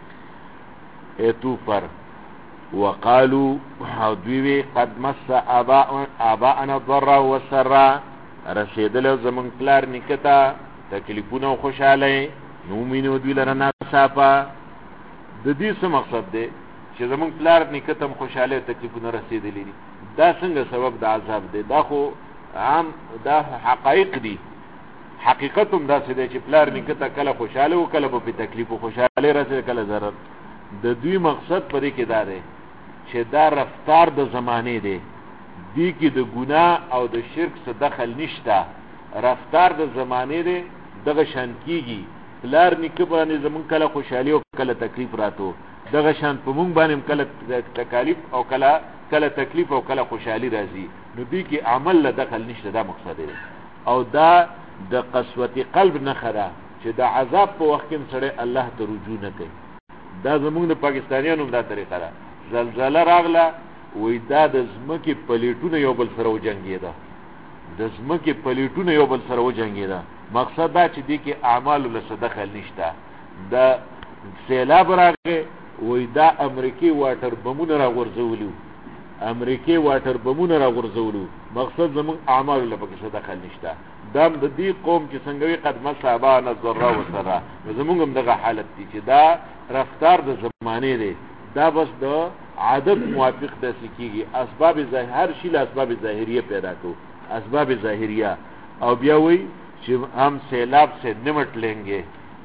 اتو پر وقالوا دوی قد مس اباءنا الضر والسراء رسیدل زمون پلار نکتا تکلیفونه خوشاله نو مينو دوی لره ناصافه د دې څه مقصد دی چې زمون پلار نکته خوشاله تکلیفونه رسیدلې دي دا څنګه سبب د عذاب دی دا خو عام دا حقایق دي حقیقت هم دا څه دی چې پلار نکته کله خوشاله او کله په تکلیف خوشاله رسیدل کله ضرر د دوی مقصد پرې کې دا دی چې دا رفتار د زمانه دی دی کې د ګناه او د شرک څخه دخل نشته رفتار د زمانه دی دغه شان کیږي پلار نیکه باندې زمون کله خوشحالي او کله تکلیف راتو دغه شان په مونږ باندې کله تکالیف او کله تکلیف او کله خوشحالي راځي نو دی کې عمل له دخل نشته دا مقصد دی او دا د قسوت قلب نه خره چې د عذاب په وخت کې سره الله ته رجوع نه کوي دا زمونږ د پاکستانیانو دا طریقه ده زلزله راغله وې دا د زمکه پلیټونه یو بل سره وجنګیدا د زمکه پلیټونه یو بل سره وجنګیدا مقصد دا چې دی کې اعمال له صدقه نشته دا سیلاب راغی وې دا امریکای واټر بمونه راغورځولیو امریکای واټر بمونه راغورځولیو مقصد زمون اعمال له پکې صدقه نشته دا د دې قوم چې څنګه وي قد مصابا نذرا وسرا زمونږ هم دغه حالت دي چې دا رفتار د زمانه دی دا بس د عادت موافق د سکیږي اسباب ظاهر شي له اسباب ظاهریه پیدا کو اسباب ظاهریه او بیا وی چې هم سیلاب سے نمٹ لیں گے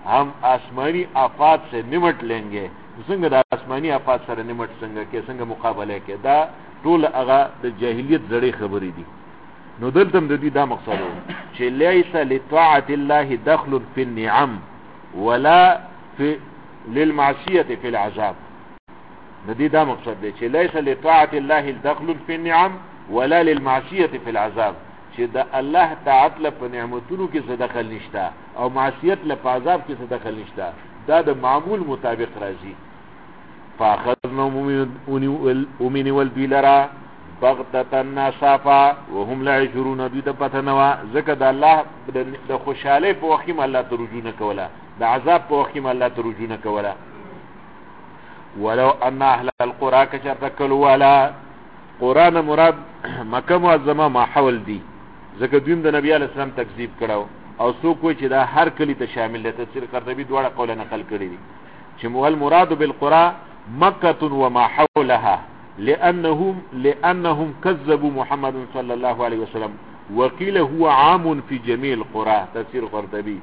हम आसमानी आफات से निमट लेंगे. څنګه د آسمانی آفات سره نمټ څنګه کې څنګه مقابله کې دا ټول هغه د جاهلیت زړې خبرې دي. نو دلته د دې دا مقصد و چې ليس لطاعه الله دخل في النعم ولا في للمعصيه في العذاب. د دې دا مقصد دی چې ليس لطاعه الله دخل في النعم ولا للمعصيه في العذاب، چې د الله طاعت له په نعمتونو کې څه دخل نشته او معصیت له په عذاب کې څه دخل نشته، دا د معمول مطابق راځي. فاخذنا امین والدوی لرا بغتتا ناصافا وهم لا يشعرون. دوی ته پته نه وه ځکه د الله د خوشحالۍ په وخت کې الله ته رجوع نه کوله، د عذاب په وخت کې الله ته رجوع نه کوله. ولو ان اهل القرى کچرته کلو والا قرآن مراد مکه معظمه ما حول دی، ځکه دوی د نبی علیه السلام تکذیب کړو او څوک وایي چې دا هر کلی ته شامل دی. تفسیر قرطبي دواړه قوله نقل کړي دي چې المراد بالقرى مکه وما حولها لانهم كذبوا محمد صلى الله عليه وسلم وقيل هو عام في جميع القرى. تفسیر قرطبي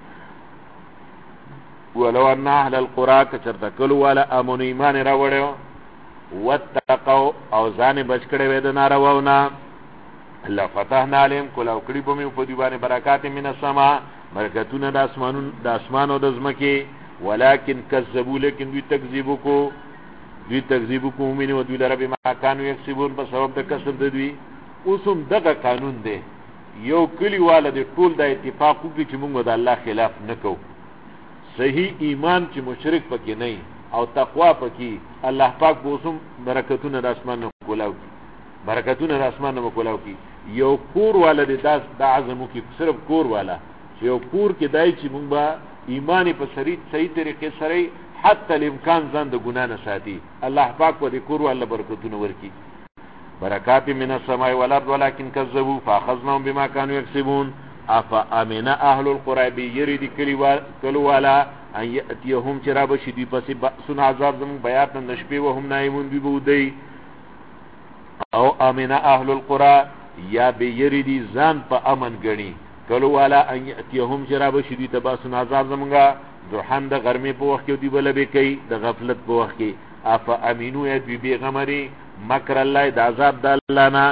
ولو ان اهل القرى کچرته کلو والا امن ایمان راوړو واتقوا او ځان بچ کړي وې د نارواونه لفتحنا عليهم کلو کړي به مې په دی باندې برکات من السما، برکتونه د اسمانو د زمکه، ولكن كذبوا لیکن دوی تکذیب کو مومن او دوی لره بما كانوا يكسبون په سبب د کسب د دوی. اوسم دغه قانون دی یو کلی والا د ټول د اتفاق کوي چې موږ د الله خلاف نکو، صحیح ایمان چې مشرک پکې نه او تقوا پکې، الله پاک به اوسم برکتونه د اسمان نه کولاو کی، برکتونه د اسمان نه کولاو کی. یو کور والا د اعظمو کې صرف کور والا چې یو کور کې دای چې موږ به ایمان په صحیح طریقې سره حتی الامکان ځان د ګناه نه ساتي، الله پاک په دې کور والا برکتونه ورکي. برکات من السماء والارض ولكن كذبوا فاخذناهم بما كانوا يكسبون. افامن اهل القرى بيريد كلو والا ان ياتيهم شراب شديد پس سن عذاب زم بیات نشبه وهم نائمون بودي. او امن اهل القرى یا بيريد ځان په امن غني کلو والا ان ياتيهم شراب شديد تباسن عذاب زمغا دوحان د غرمه په وخت کې دی بل به کوي د غفلت په وخت کې. اف امینو یذ بی غمری مکر الله د عذاب د الله نه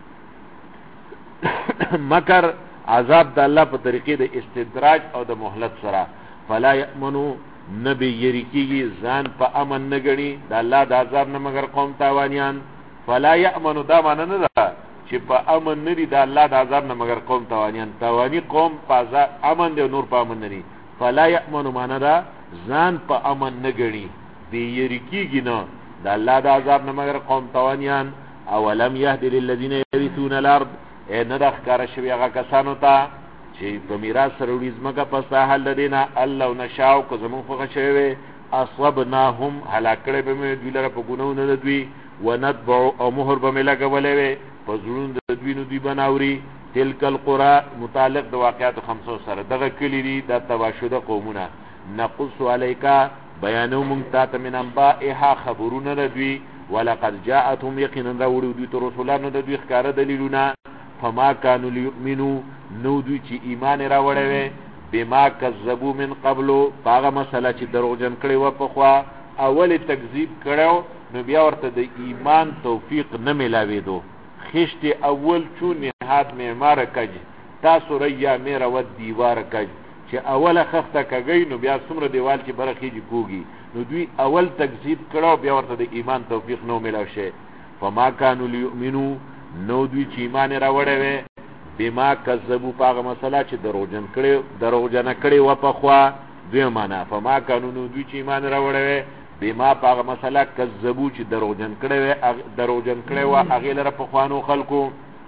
مکر عذاب د الله په طریقې د استدراج او د مهلت سره. فلا یامنو نبی یریکیږي ځان په امن نه غني د الله د عذاب نه مگر قوم تاوانیان. فلا یامنو دا معنی نه ده چې په امن نه دي د الله د عذاب نه مگر قوم تاوانیان، تاوانی قوم په امن دی نور په امن نه دي. فلا یامنو معنی ده ځان په امن نه غني دی یریکیږي نه د الله د عذاب نه مگر قوم تاوانیان. اولم یهد للذین یرثون الارض نه د ښکاره شوي هغه کسانو ته چې په میراث سره وړي ځمکه په ساحل د دې نه الله نشاو که زمونږ خوښه شوی وی اصبناهم هلاک کړی به مې دوی لره په ګناهونو د دوی ونتبع او مهر به مې لګولی وی په زړونو د دوی نو دوی به ناوري. تلک القرى متعلق د واقعات 500 سره دغه کلی دي د تباشده قومونه. نقص علیکا بیانو مونږ ته من انبائها خبرونه د دوی ولقد جاءتهم یقینا راوړي دوی ته رسولانو د دوی ښکاره دلیلونه. فما كانوا ليؤمنوا نو دوی چې ایمان راوړی وي بما کذبوا من قبلو هغه مسله چې دروغجن کړی و په خوا اول تکذیب کړو نو بیا ورته د ایمان توفیق نه ملاوېدو. خشت اول چون نهاد معمار کج تاسو ریا میرا و دیوار کج چې اوله خخته کګی نو بیا څومره دیوال چې برخیږي کوږي. نو دوی اول تکذیب کړو بیا ورته د ایمان توفیق نو ملاو شي. فما كانوا ليؤمنوا نو دوی چې ایمان راوړی وي بما کذبوا پاغه مسله چې دروغجن کړي و په خوا دوی معنا. فما كانوا نو دوی چې ایمان راوړی وي بما پاغه مسله کذبوا چې دروغجن کړي و هغه لره په خوانو خلکو.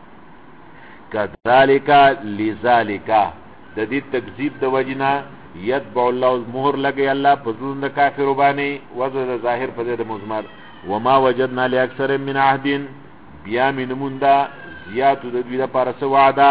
كذلك لذلك د دې تکذیب د وجنا یتبع الله مهر لګي الله په ځون د کافر باندې وزن ظاهر په دې د مزمر. وما وجدنا لاکثر من عهد بیا من موندا زیاتو د دوی لپاره څه وعده.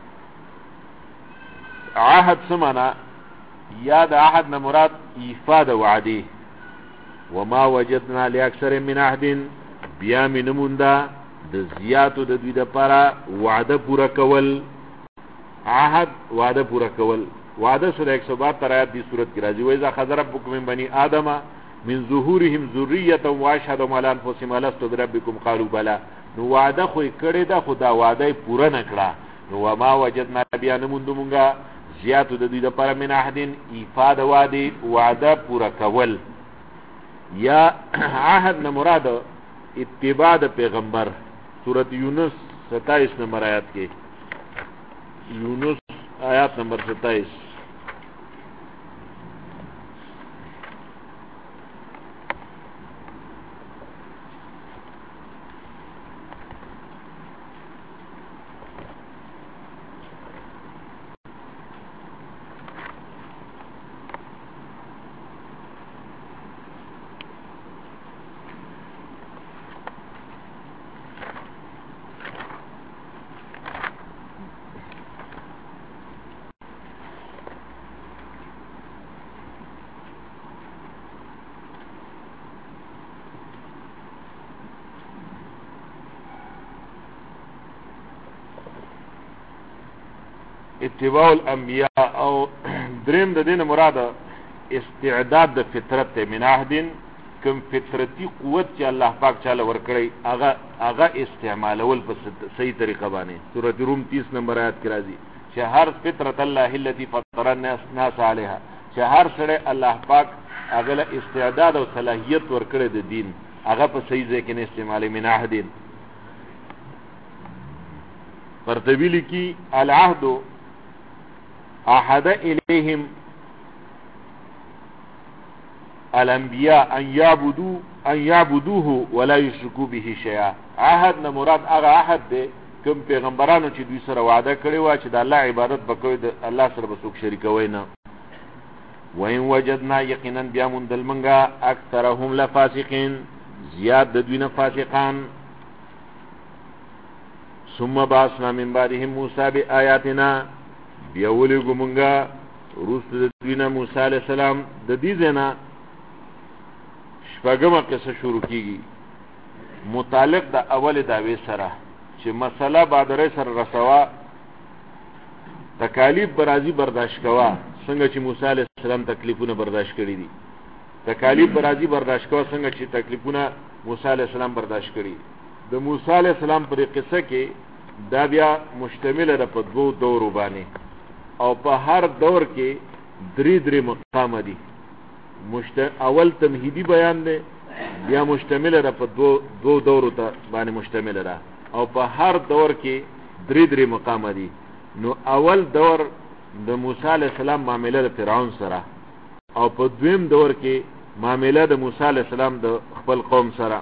عهد سمانا یا د عهد نه مراد ایفا د وعده. وما وجدنا لاکثر من عهد بیا من موندا د زیاتو د دوی لپاره وعده پورا کول. عهد وعده پورا کول وعده سوره 172 آیات دی سورۃ کی راځي وایذا خذ ربکم من بنی آدم من ظهورهم ذریه واشهدوا على انفسهم لست بربکم قالوا بلى. نو وعده خو کړی دا خدا وعده پوره نکړه. نو وما وجدنا بیا نموندو مونږه زیاتو د دې لپاره من عهدین ایفاده وعده پوره کول. یا عهد نه مراد اتباع د پیغمبر. سورۃ یونس 27 نمبر آیات کې یونس آیات نمبر 27 اتباع الانبیاء او دریم د دین مراد استعداد د فطرت ته من عهدین کوم فطرتی قوت چې الله پاک چاله ورکړي هغه استعمالول په صحیح طریقه باندې. سورۃ روم 30 نمبر آیات کې راځي چې هر فطرت الله التي فطر الناس عليها چې هر سره الله پاک هغه استعداد او صلاحیت ورکړي د دین هغه په صحیح ځای کې نه استعمالي. من عهدین پرتبیلی کی العهد احد الیہم الانبیاء ان یعبدوه ولا یشرکو به شیئا. عهد نه مراد هغه عهد دی کوم پیغمبرانو چې دوی سره وعده کړی و چې د الله عبادت وکوي، د الله سره به څوک شریکوي نه. وین وجدنا یقینا بیا موندل منګه اکثرهم لفاسقین زیاد د دوی نه فاسقان. ثم بعثنا من بعدهم موسی بآیاتنا بیا ولېږو مونږه وروسته د دوی نه موسی علیه السلام. د دې ځای نه شپږمه قصه شروع کېږي متعلق د اول دعوې سره چې مسله بادرې سره رسوا تکالیف برازي برداشت کوا. څنګه چې موسی علیه السلام تکلیفونه برداشت کړي دي، تکالیف برازي برداشت کوا څنګه چې تکلیفونه موسی علیه السلام برداشت کړي. د موسی علیه السلام پر قصه کې دا بیا مشتمل ده په دوو دورو باندې او په هر دور کې درې مقام دي. اول تمهیدی بیان دی، بیا مشتمل ده په دوو دورو ته باندې مشتمل ده او په هر دور کې درې مقام دي. نو اول دور د موسی علیه السلام معامله د فرعون سره او په دویم دور کې معامله د موسی علیه السلام د خپل قوم سره.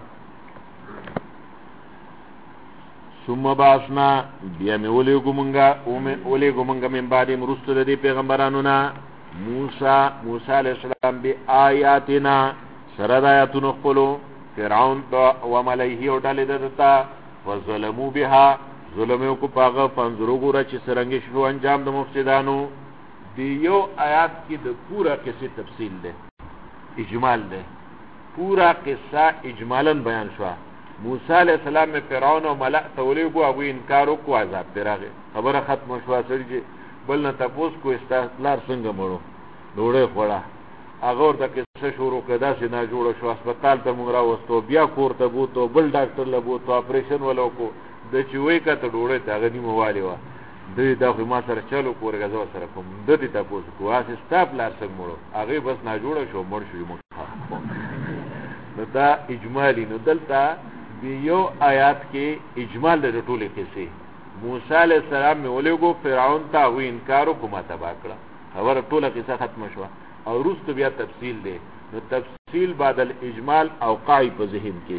ثم بعثنا بیا می ولېږو مونږه من بعد مرستو د دې پیغمبرانو نه موسی علیه السلام بی آیاتنا سره د آیاتونو خپلو فرعون و ملئه او ډلې دته وظلموا بها ظلم یې وکړو په هغه. فانظروا ګوره چې څرنګه شو انجام د مفسدانو. د یو آیات کې د پورا قصې تفصیل دی، اجمال دی، پورا قصه اجمالا بیان شوه. موسی علیہ السلام میں فرعون و ملأ تولیگو ابو انکارو کو عذاب پیراغه خبره ختم شوه. سړي چې بل نه تپوس کو استغفار څنګه مړو ډوړې خوړه هغه ورته قصه شروع کړه. داسې نه جوړه شو، هسپتال ته مونږ راوستو، بیا کور ته بوتو، بل ډاکټر له بوتو، اپریشن ولو کو. د چې وی کته ډوړې ته هغه نیمه والی وه. دوی دا خو ما سره چلو کورګه زه سره کوم د دې تپوس کو هسې ستا پلار څنګه مړو. هغې بس نه جوړه شو، مړ شو موږ. نو دا اجمالي. نو دلته یو آیات کې اجمال د ټولې قصې. موسی علیه السلام مې ولېږو فرعون ته، هغوی انکار وکړو، ما تباه کړه. خبره ټوله قصه ختمه شوه او وروسته بیا تفصیل دی. نو تفصیل بعد الاجمال اوقعی په ذهن کې.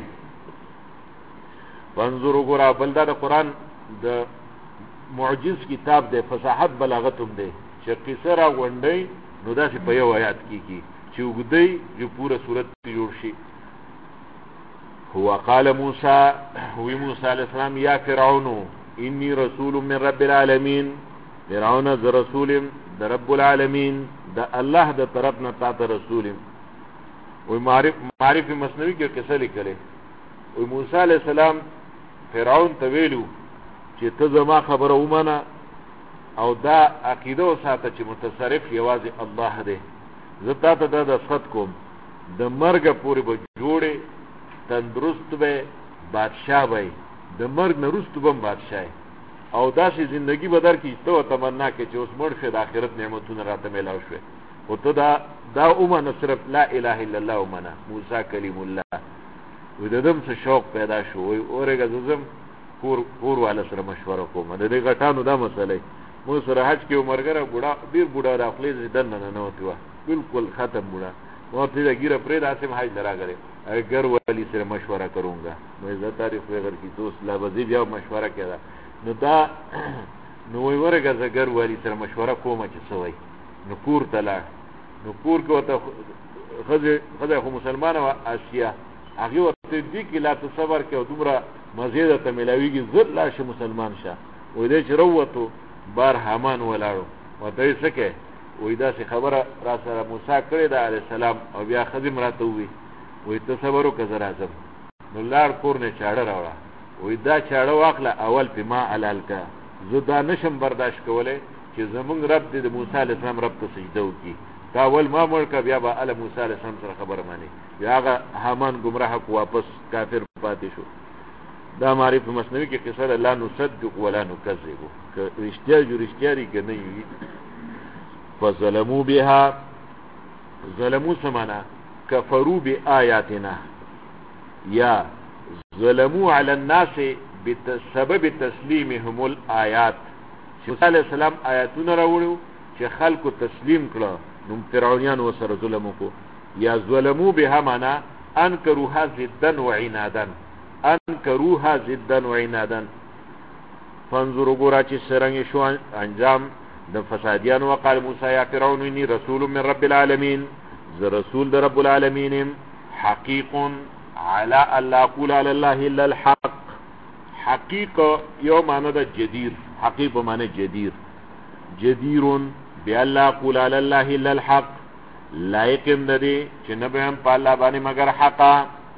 فانظروا ګوره بل دا د قرآن د معجز کتاب دی، فصاحت بلاغت هم دی چې قصه را غونډی نو داسې په یو آیات کې چې اوږدی چې پوره صورت جوړ شي. هو قال موسی وی موسی علیہ السلام یا فرعون انی رسول من رب العالمین. فرعون ز رسول د رب العالمین، د الله د طرف نه تا ته رسول. وی معرف مصنوی کې قصه لیکلې. وی موسی علیہ السلام فرعون ته ویلو چې ته زما خبره ومنه او دا عقیده وساته چې متصرف یوازې الله دی. زه تا ته دا دسخط کوم د مرګ پورې به جوړې تندرست به بادشاه به د مرګ نه وروسته به هم بادشاه او داسې زندگی به در کې ته تمنا کې چې اوس مړ شوې د آخرت نعمتونه راته میلاو شوې خو ته دا ومنه صرف لا اله الا الله ومنه. موسی کلیم الله وی د دم څه شوق پیدا شو وی اورېږه زه ځم کور والا سره مشوره کوم د دې غټانو دا مسله مو سره حج کې عمرګره بوډا ډیر بوډا راخلې دن نه نوتی و بالکل ختم بوډا مو ته دا ګیره پرې داسې حج دراغره اگر والی سره مشوره کومګا مې زه تاریخ وغیر کی دوست لا وزي بیا مشوره کړه نو دا نو وی ورګه زګر والی سره مشوره کوم چې سوي نو کور تلا نو کور کو ته خزه خو مسلمانه وا آسیا هغه ورته دي کې لا تصور کې دومره مزیده ته ملاویږي زړه لا شه مسلمان شه وې دې چې وروته بار حمان ولاړو وته سکه وې دا څه خبره را سره موسی کړی دا علی السلام او بیا خدیم راته وې ته صبر وکړه راځم نو لار کور نه چاړه راوړه وې دا چاړه واخله اول په ما علال کا زه دا نشم برداشت کولای چې زمونږ رب دې د موسی علی السلام رب ته سجده وکړي دا اول ما مړ کا بیا به ال موسی علی السلام سره خبره مانی بیا هغه حمان گمراه کو واپس کافر پاتې شو. دا معرفت مسنوی کې قصه لا نصدق ولا نكذب ک رښتیا جو رښتیا لري کنه وي. فظلموا بها ظلموا سمانا كفروا بآياتنا یا ظلموا على الناس بسبب تسلیمهم الآیات. موسی علیہ السلام آیاتونه راوړو چې خلکو تسلیم کړه نو فرعونیان وسره ظلم وکړو. یا ظلموا بها معنا انکروها ضدا وعنادا انکروها ضدا وعنادا. فانظروا ګورا چې څرنګه شو انجام د فسادیان. وقال موسی یا فرعون انی رسول من رب العالمین ذ رسول در رب العالمین حقیق على الا اقول على الله الا الحق. حقیق یو معنی د جدیر حقیق په معنی جدیر جدیر بألا اقول على الله الا الحق لائق اندی چې نه به هم په الله باندې مگر حقا.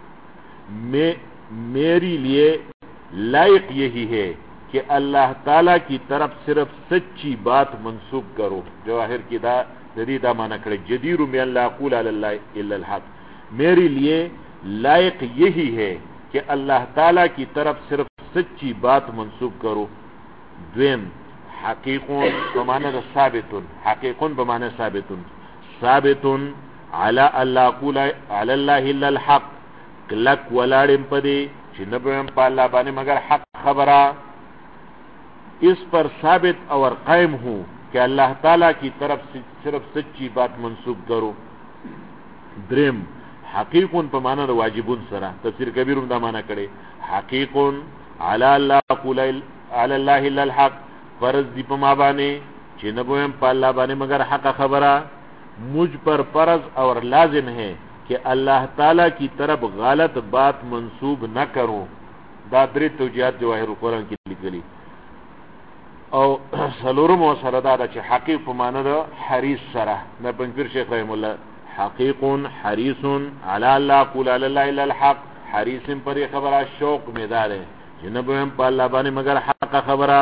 میری لیے لائق یہی ہے کہ اللہ تعالیٰ کی طرف صرف سچی بات منسوب کرو. جواہر کی دا جدید معنی کرے جدیر میں اللہ اقول علی اللہ الا الحق. میرے لیے لائق یہی ہے کہ اللہ تعالیٰ کی طرف صرف سچی بات منسوب کرو. دویم حقیقون بمعنی ثابتون حقیقون بمعنی ثابتون ثابتون علی اللہ اقول علی اللہ الا الحق کلک ولاړم پدې چې نه به په الله باندې مگر حق خبره. اس پر ثابت اور قائم ہوں کہ اللہ تعالیٰ کی طرف سے صرف سچی بات منسوب کرو. درم حقیقون په معنا د واجبون سره تفسیر کبیر هم دا معنا کړي حقیقون علی الله اقول علی الله الا الحق. فرض دی په ما باندې چې نه به په الله باندې مگر حق خبره. مجھ پر فرض اور لازم ہے کہ اللہ تعالیٰ کی طرف غلط بات منسوب نہ کروں. دا درې توجیهات جواهر القرآن کې لیکلي. او سلورم سره دا چې حقیق په معنی د حریص سره د پنځپیر شیخ رحم الله حقیق حریص علی الله اقول علی الله الا الحق. حریص پر خبره شوق میدار ہے جنب هم په الله باندې مگر حق خبره.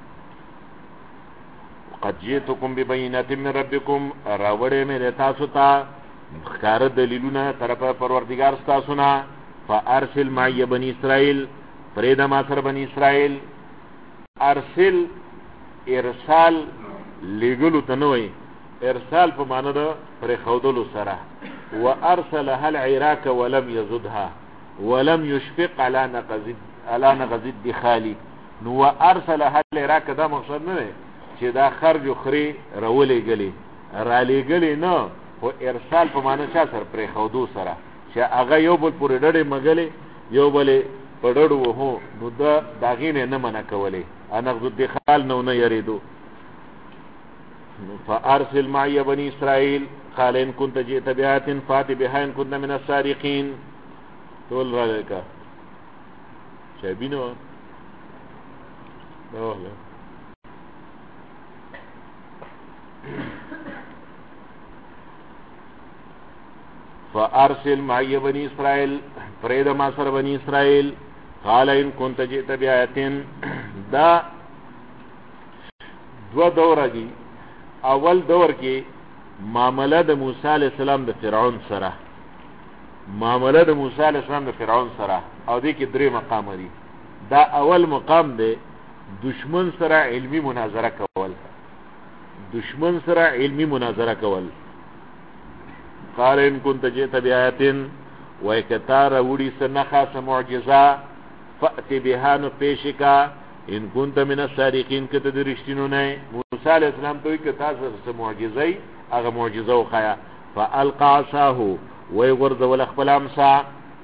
قد جئتكم ببينات من ربكم راوړې مې تاسو ته ښکار دلیلونه طرفه پروردگار تاسو نه. فارسل معي بني اسرائيل فريد ما سر بني اسرائيل. ارسل ارسال لګلو تنوي ارسال په معنی د پر خودلو سره. وارسلها العراق ولم يزدها ولم يشفق على نقض الدخالي. نو وارسلها العراق دا مقصد نه دی چې دا خرج خري رولې غلي را لګلې نه او ارسال په معنی چا سره پر خودو سره چې هغه یو بل پورې ډډې مګلې یو بل پړړو وو نو دا داغینه نه منع کولې انا غد دخال نو نه یریدو. فارسل معي بني اسرائيل قال ان كنت جئت بآيات فات بها ان كنت من الصادقين. تول راځه شابینو نو فارسل معي بني اسرائيل فريد ما سر بني اسرائيل قال ان كنت جئت بآيات. دا دو دوره دي. اول دور کې معامله د موسی علیہ السلام د فرعون سره، معامله د موسی علیہ السلام د فرعون سره، او دې کې درې مقام دي. دا اول مقام دی دشمن سره علمی مناظره کول، دشمن سره علمی مناظره کول. قال ان كنت جئت بآية ويكتار وړي سنخا سمعجزه فأت بها نو پیشکا ان كنت من الصادقين کته د رښتینو نه. موسی علیہ السلام ته وی کتا سره معجزه هغه معجزه وخیا. فالقى عصاه ويغرز خپل امسا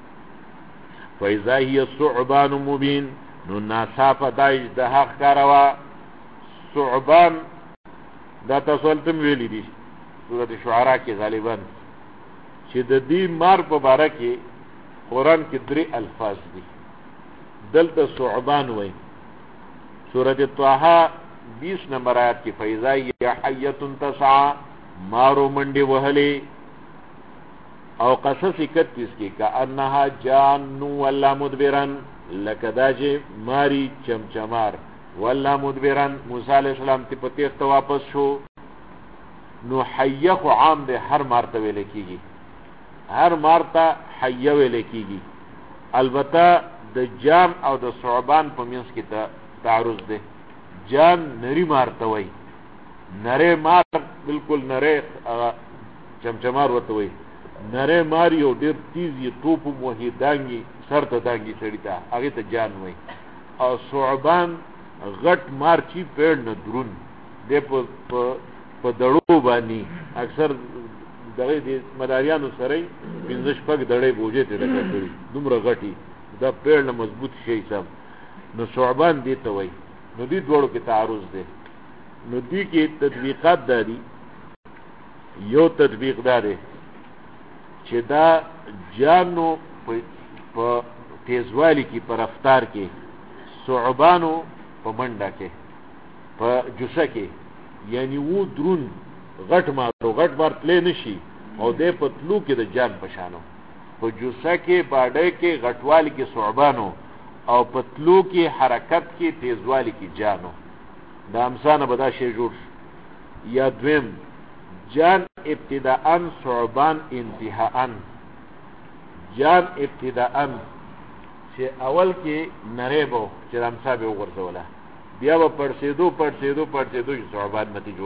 فاذا هي ثعبان مبين نو ناصافه دایج د حق کاروا. ثعبان دا تاسو تم ویلی دي سورۃ شعراء کې غالبا چې د دې مار په باره کې قرآن کې درې الفاظ دي. دلته ثعبان وای. سورۃ طه 20 نمبر آیات کې فاذا هي حیه تسعى مارو منډي وهلي. او قصص 31 کې کانها جان ولا مدبرن لکداجه ماری چمچمار ولا مدبرن. موسی علیہ السلام ته پتیخ ته واپس شو. نو حیه خو عام ده، هر مارته ویل کیږي، هر مارته حیه ویل کیږي. البته د جان او د ثعبان په منځ کې تعارض ده. جان نری مارته وای، نره مار بالکل نره چمچمار ورته وای. نره مار یو ډیر تیزی توپ موهی دانګي سر ته دانګي سړی ته هغه ته جان وای. او ثعبان غټ مار چی پیړ نه درون د په دړو باندې اکثر دغه د مداریانو سره 15 شپږ دړې بوجه ته راکړي دومره غټي دا پیړ نه مضبوط شي سم. نو ثعبان دی ته وای. نو دې دوړو کې تعارض ده. نو دې کې تطبیقات دي. یو تطبیق داره چې دا جانو په تیزوالی کې په رفتار کې، ثعبانو په منډه کې په جوسه کې، یعنی وو درون غټ مار تلې نشي او دې په تلو کې د جان پشانو. په جوسه کې باډې کې غټوالی کې ثعبانو او په تلو کې حرکت کې تیزوالی کې جانو. دا امسانه به دا شی جوړ. یا دویم جان ابتداءً ثعبان انتهاءً. جان ابتداءً چې اول کې نری بو چې رمسا به وګرځوله، بیا به پړسېدو چې ثعبان متی جوړ.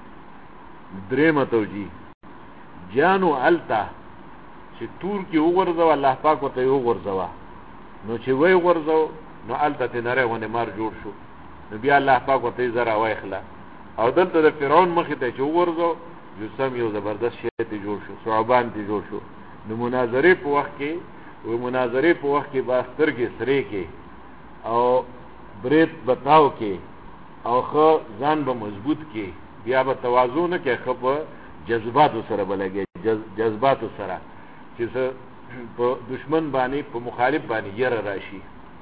درېمه توجیه جانو التا چې تور کې وګرځو الله پاک ورته وګرځوا، نو چې وای وګرځو نو التا ته نری ونه مار جوړ شو. نو بیا الله پاک ورته زرا وایخله. او دلته د فرعون مخې ته چې وګرځو جسم یو زبردست شی ته جوړ شو، ثعبان ته جوړ شو. نو مناظره په وخت کې باستر کې سره کې او برید بتاو کې او خو ځان به مضبوط کې، بیا به توازن نه کې، خو په جذباتو سره بلګي، جذباتو سره چې په دشمن باندې په مخالف باندې ير راشي.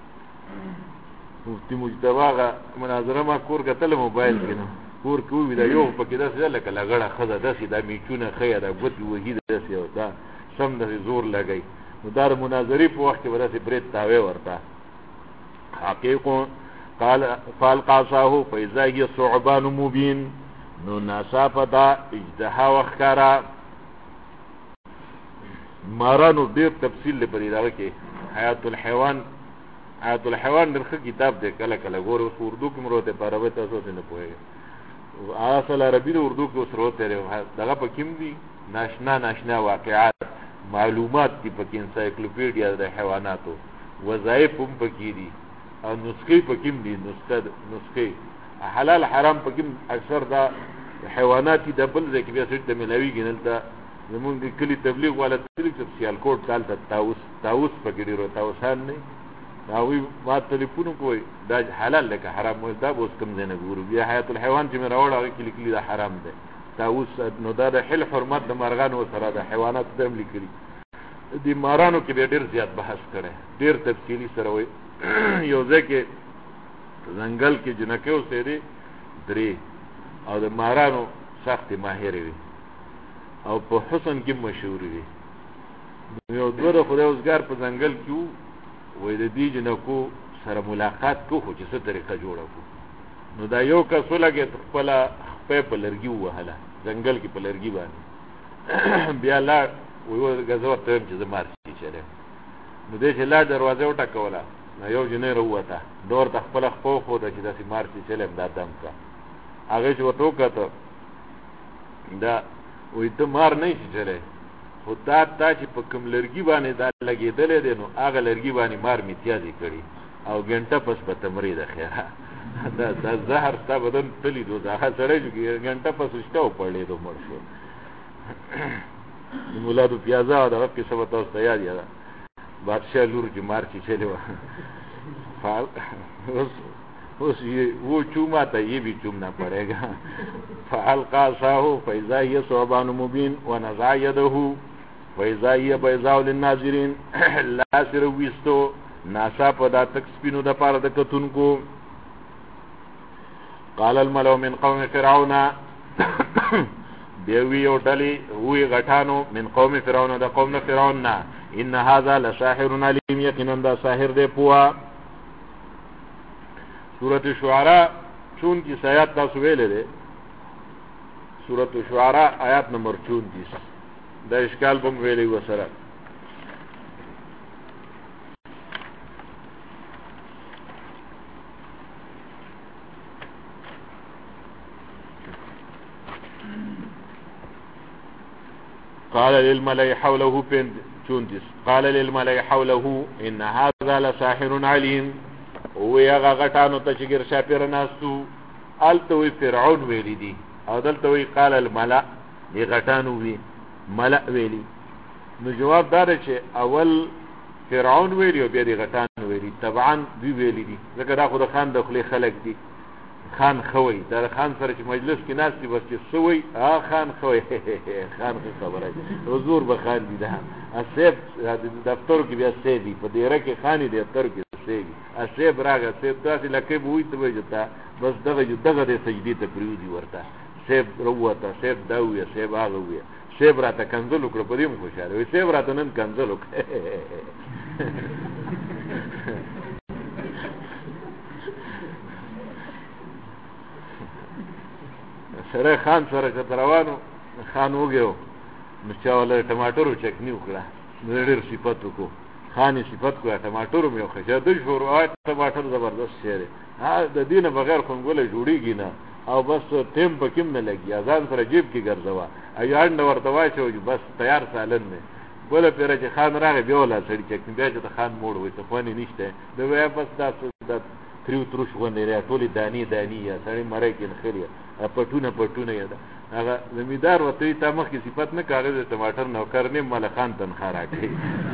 مفتی مجتبی مناظره ما کور کتل موبایل کې نو کور کوي دا یو پکې داسې لکه لګړه خزه داسې دا میچونه خیا دا ګوت وهي داسې او دا سم د زور لګي. نو دا مناظرې په وخت کې ورته برید تاوي ورته حقیقو. قال فالقى عصاه فاذا هي ثعبان مبين. نو ناصافه دا اجتها وخکارا. مارانو ډیر تفصیل لري دا کې. حیات الحیوان درخه کتاب دی، کله کله ګورو اردو کې مروته پاره تاسو نه پوهیږئ. اصل عربی د اردو کې وسروته دغه پکیم دي ناشنا واقعات معلومات دي پکې، انسایکلوپیډیا د حیواناتو، وظایف هم پکې دي او نسخې پکې دي، نسخې حلال حرام پکې اکثر دا حیوانات د بل ځای کې بیا څه ته ملاویږي. نلته زمونږ د کلی تبلیغ والا تبلیغ سیالکوټ دالته تاوس پکې ډیرو تاوسان نه داوی ما ټلیفون کوي دا حلال لکه حرام وي، دا اوس کوم ځای نه ګورو. بیا حیات الحیوان چې مې راوړ هغه کې لیکلي دا حرام دی تاوس. نو دا د حل حرمت د مرغانو سره د حیوانات دم لیکلي. د مارانو کې به ډیر زیات بحث کړي، ډیر تفصیلی سره وي. یو ځای کې ځنګل کې جنکه اوسېدي درې او د مارانو سخت ماهر وي او په حسن کې مشهور وي. یو دوه خدای اوسګار په ځنګل کې وای د دې جنکو سره ملاقات کو خو چې څه طریقه جوړه کو. نو دا یو کس ولګېد خپله خپۍ په لرګي ووهله ځنګل کې په لرګي باندې بیا لاړ ویل ګزه ورته ویم چې زه مارچي چلیم نو دی چې لاړ دروازه وټکوله نو یو جنۍ راووته ده ورته خپله خپه وښوده چې داسې مارچي چلیم دا دم کړه هغې چې ورته وکته دا وایي ته مار نه شي چلی خو دا تا چې په کوم لرګي باندې دا لګېدلی دی نو هغه لرګي باندې مار میتیازې کړي او ګنټه پس په تمرې ده خیره دا زهر ستا بدن تلي دو دا هغه سړی چې ګنټه پس شته وپړېدو مړ شو د مولادو پیازه او دغه قصه به تاسو ته یاد یاده بادشاه لور چې مار چې چلې وه اوس وہ چوما تھا یہ بھی چومنا پڑے گا فالقى عصاه فاذا هي ثعبان مبين ونزع يده فاذا هي بيضاء للناظرين لا سر ويستو ناسا پدا تک سپینو د پاره د کتونکو قال الملأ من قوم فرعون دیوی او ډلی وی غټانو من قوم فرعون د قوم فرعون ان هذا لساحر عليم یقینا دا ساحر دی پوا سورۃ الشعراء 34 آیات تاسو ویلې ده سورۃ الشعراء آیات نمبر 34 دا اشکال بم ویلې وسره قال للملأ حوله 34 قال للملأ حوله ان هذا لساحر عليم وی هغه غټانو ته چې ګر شاپیر ناستو الته وی فرعون ویلی دي او دلته وی قال الملأ دی غټانو وی ملأ ویلی نو جواب دار چې اول فرعون ویلی او بیا دی غټانو ویلی طبعا دی ویلی دي ځکه دا خو د خان د خلی خلق دي خان خوي دا خان سره چې مجلس کې ناس دي بس چې سوي خان خوي خان خبره حضور به خان دي دا اسب دفتر کې بیا سیدی په دیره کې خاني دی دفتر کې سیدی اسب راغه سیب تاسو لکه وې ته وځتا بس دغه د سجدي ته پریوزي ورته سیب وروته سیب دا وې سیب هغه وې سیب راته کنزل وکړه په دې مو خوشاله وې سیب راته نن کنزل وکړه سره خان سره چې روانو خان وګیو نو چا ول ټماټرو چکنی وکړه نو ډېر صفات وکړو خاني صفات کو ټماټرو مې خوښه د شروع ټماټر زبردست شعر ها د دینه بغیر خونګله جوړیږي نه او بس ټیم پکې نه لګي اذان سره جیب کې ګرځوا ایان نو ورته وایو بس تیار سالن نه بوله پیر چې خان راغی بیا ولا سړی چکنی بیا چې خان موړ وي ته خواني نشته د وای بس دا تریو تروش غونډه لري ټولي دانی یا سړی مړی کې خلیه پټونه یاده هغه زمیدار وته ته مخ کې صفات نه کاغذ ټماټر نوکر نه ملخان تنخوا راکړي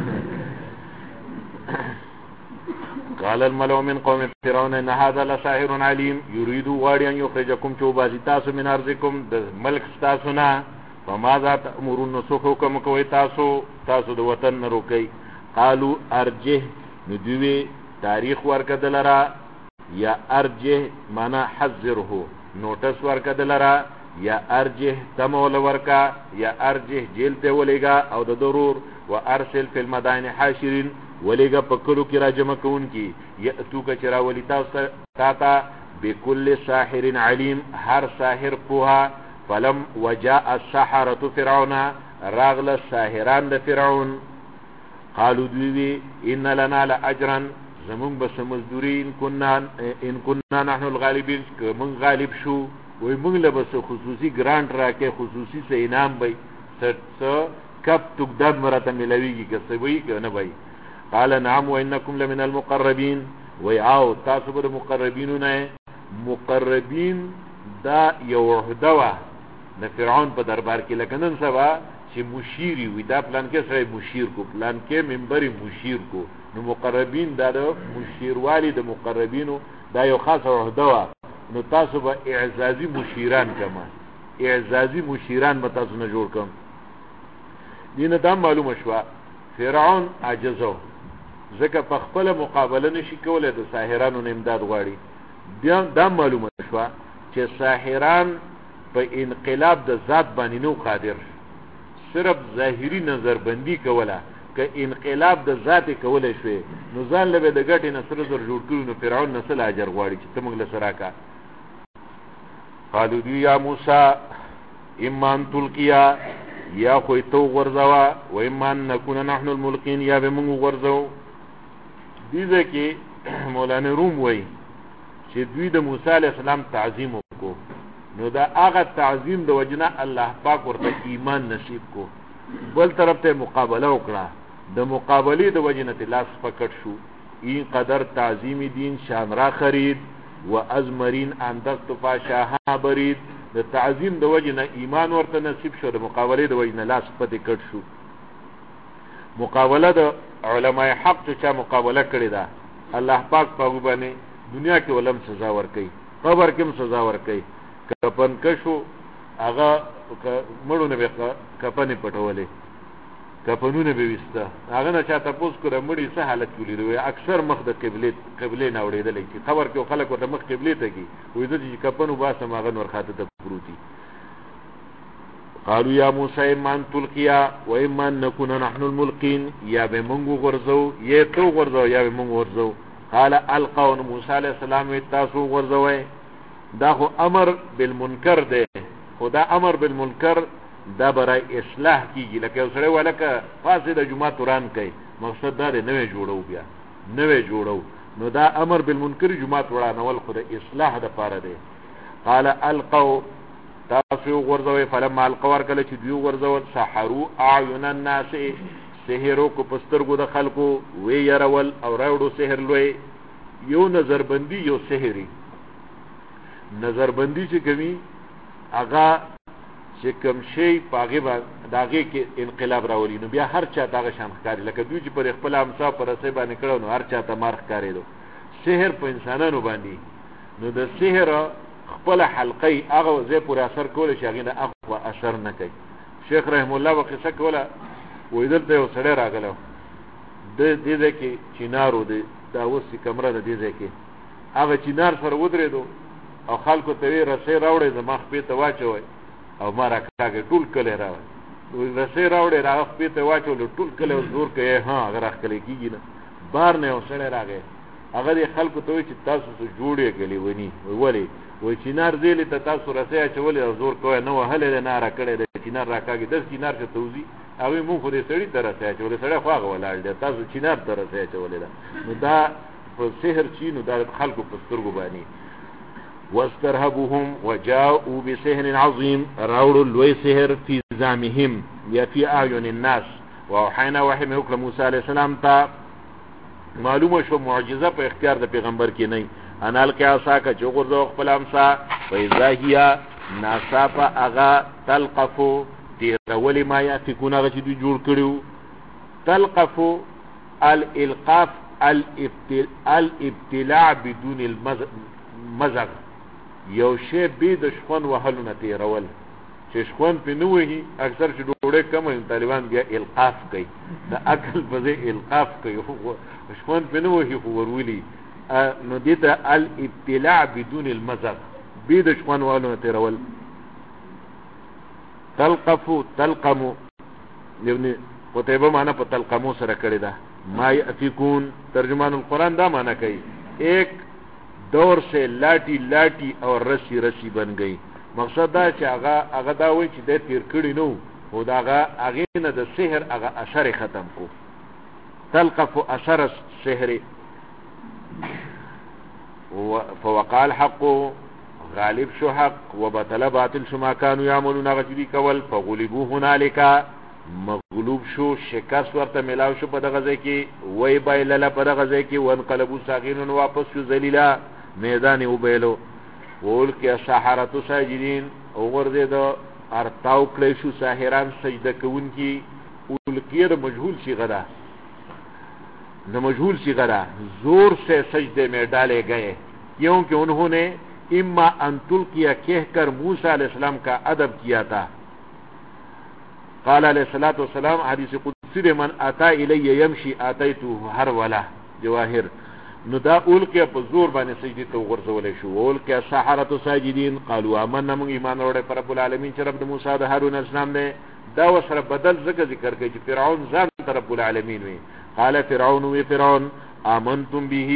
قال الملأ من قوم فرعون ان هذا لساحر عليم يريد غاريا يخرجكم توبازي تاسو من ارضكم د ملک تاسو نه فماذا تأمرون سوکم کوي تاسو د وطن نه روکي قالوا ارجه ندوي تاریخ ورکدلرا یا ارجه معنا حذره نوټس ورکدلرا یا ارجه تمول ورکا یا ارجه جیل ته ولېګا او د ضرور وارسل فی المدائن حاشرین ولېګا پکلو کې راجمع کون کی یاتو کا چرا ولیتا تا بكل ساحر علیم هر ساحر پوها فلم وجاء السحرة فرعون راغل الساحران د فرعون قالوا دوی ان لنا لاجرا زمون بس مزدوري ان كنا نحن الغالبين من غالب شو وی موږ له بس خصوصي ګرانټ راکې خصوصي سه انعام وي څه کب تقدم مرته ملويږي که وي کنه وي قال نعم وانكم لمن المقربين وی او تاسو به مقربین نه مقربین دا یو وحدوا د فرعون په دربار کې لکنن سبا چې مشیری وي دا پلان کې سره مشیر کو پلان کې منبر مشیر کو نو مقربین دا د مشیر والی د مقربینو دا یو خاصه وحدوا نو تاسو به اعزازي مشیران کما اعزازي مشیران به تاسو نه جوړ کم دینه دا معلومه شو فرعون عجزو ځکه په خپل مقابله نشي کولای د ساحرانو نه امداد غواړي دا معلومه شو چې ساحران په انقلاب د ذات باندې نو قادر صرف ظاهری نظر بندي کوله که انقلاب د ذات کوله شوی نو ځان له د ګټې نه سره زر جوړ کړو نو فرعون نسل اجر غواړي چې تمغله سراکا قالو دی یا موسی اما ان تلقیا یا خو تو غرزوا و اما ان نكون نحن الملقين یا به موږ غرزو. دیزه کې مولانا روم وای چې دوی د موسی علی السلام تعظیم وکړو نو دا هغه تعظیم د وجنه الله پاک ورته ایمان نصیب کو. بل طرف ته مقابله وکړه د مقابله د وجنه لاس پکړ شو. این قدر تعظیم دین شان را خرید و ازمرین اندست فاشاها برید. د تعظیم د وجنه ایمان ورته نصیب شو د مقابله د وجنه لاس پته کړ شو. مقابله د علماء حق چې مقابله کړی دا الله پاک په باندې دنیا کې ولم سزا ورکړي قبر کې هم سزا ورکړي. کفن کشو هغه مړونه به کفن پټولې کفنونه به وسته هغه نه چا تاسو کړه مړی څه حالت ولیدو اکثر مخ د قبله نه وړېدل چې خبر کې خلک ورته مخ قبله ته کی وې چې کفن وباسه هغه نور خاطر ته پروتي. قالوا یا موسی من تلقیا و اما نكون نحن الملقين یا به مونږ غرزو یا تو غرزو یا به مونږ غرزو. قال القوا موسی علیہ السلام تاسو غرزوي. دا خو امر بالمنکر دی خدا امر بالمنکر دا برای اصلاح کیږي لکه یو سره ولکه فاسد جمعه توران کوي مقصد دا نه جوړو بیا نه جوړو نو دا امر بالمنکر جمعه تورانول خو د اصلاح د پاره دی. قال القوا تاسو غرزوي فلما القوا کله چې دوی غرزول سحروا اعین الناس سحرو کو پسترګو د خلکو وی يرول او راوړو سحر لوی یو نظر بندي یو سحری نظر بندی چې کوي هغه چې کوم شی پاغه داغه کې انقلاب راولي نو بیا هر چا داغه شان ښکاری لکه دوی چې پر خپل امسا پر اسې باندې کړو نو هر چا ته مار ښکاری دو. سحر په انسانانو باندې نو د سحر خپل حلقې هغه زې پر اثر کول شي هغه نه اقوا اثر نه کوي. شیخ رحم الله وقصه کوله وې دلته یو سړی راغلو د دې کې چینارو د دا اوسې کمره د دې کې هغه چینار سره ودرېدو او خلکو ته رسې راوړې د مخ په ته واچوي او ما راکاږي ټول کله راوړي رسې راوړې راغ په ته واچول ټول کله زور کوي ها اگر اخلي کیږي نه بار نه وسړی راغی هغه د خلکو ته چې تاسو ته جوړې غلي ونی ولی و چینار زیلې ته تاسو رسې چولې او زور کوي نو هله نه را کړې د چینار راکاږي د چینار ته توزي او موږ خو دې سړی ته رسې چولې سړی خو هغه ولاړ دی تاسو چینار ته رسې چولې نو دا په سحر چینو دا خلکو په سترګو باندې واسترهبهم وجاءوا بسحر عظيم راولوا لوی سحر في زعمهم یا في اعين الناس. واوحينا وحي وکړه موسی عليه السلام ته معلومه شو معجزه په اختیار د پیغمبر کې نه انال کې اسا کا چوغرزو خپل امسا فاذا هي ناصافه اغا تلقفو تیرول ما یافکون هغه چې دوی جوړ کړیو. تلقفو الالقاف الابتلاع بدون المزغ یو شی به د شخون وهلو نه تیرول چې شخون په نو وهي اکثر چې ډوړې کم طالبان بیا القاف کوي د عقل په ځای القاف کوي شخون په نو وهي خو ورولي نو دې ته الابتلاع بدون المزغ به د شخون وهلو نه تیرول. تلقفو تلقمو ابن قتيبه معنا په تلقمو سره کړی دا ما يفكون ترجمان القرآن دا معنا کوي ایک دور سے لاٹی لاٹی اور رسی رسی بن گئی. مقصد دا چې هغه دا وایي چې د تیر کړي نو خو دا هغه نه د سحر هغه اثر ختم کو. تلقف اثر السحر فوقع الحق غالب شو حق وبطل باطل شو ما كانوا يعملون غجبي کول فغلبوا هنالك مغلوب شو شکست ورته ملاو شو په دغه ځای کې وای بایلله په دغه ځای کې وانقلبوا ساغرين واپس شو ذلیلا میدان وبیلو ول کې سحرتو ساجدين او ورده دو ارتاو کړی شو ساحران سجده کوونکی ول کې د مجهول صيغه ده د مجهول صيغه ده زور سے سجدے میں ڈالے گئے کیونکہ انہوں نے اما ان تلقیا کہہ کر موسی علیہ السلام کا ادب کیا تھا. قال علیہ الصلوۃ والسلام حدیث قدسی من اتا الی یمشی اتیته هر ولا جواهر نو دا اول کې په زور باندې سجدي ته ورغورځول شو. اول کې سحرة ساجدين قالوا آمنا من ایمان وروړي پر رب العالمین چې رب د موسی د هارون السلام نه دا وسره بدل ذکر کوي چې فرعون ځان رب العالمین وي. قال فرعون وی فرعون آمنتم به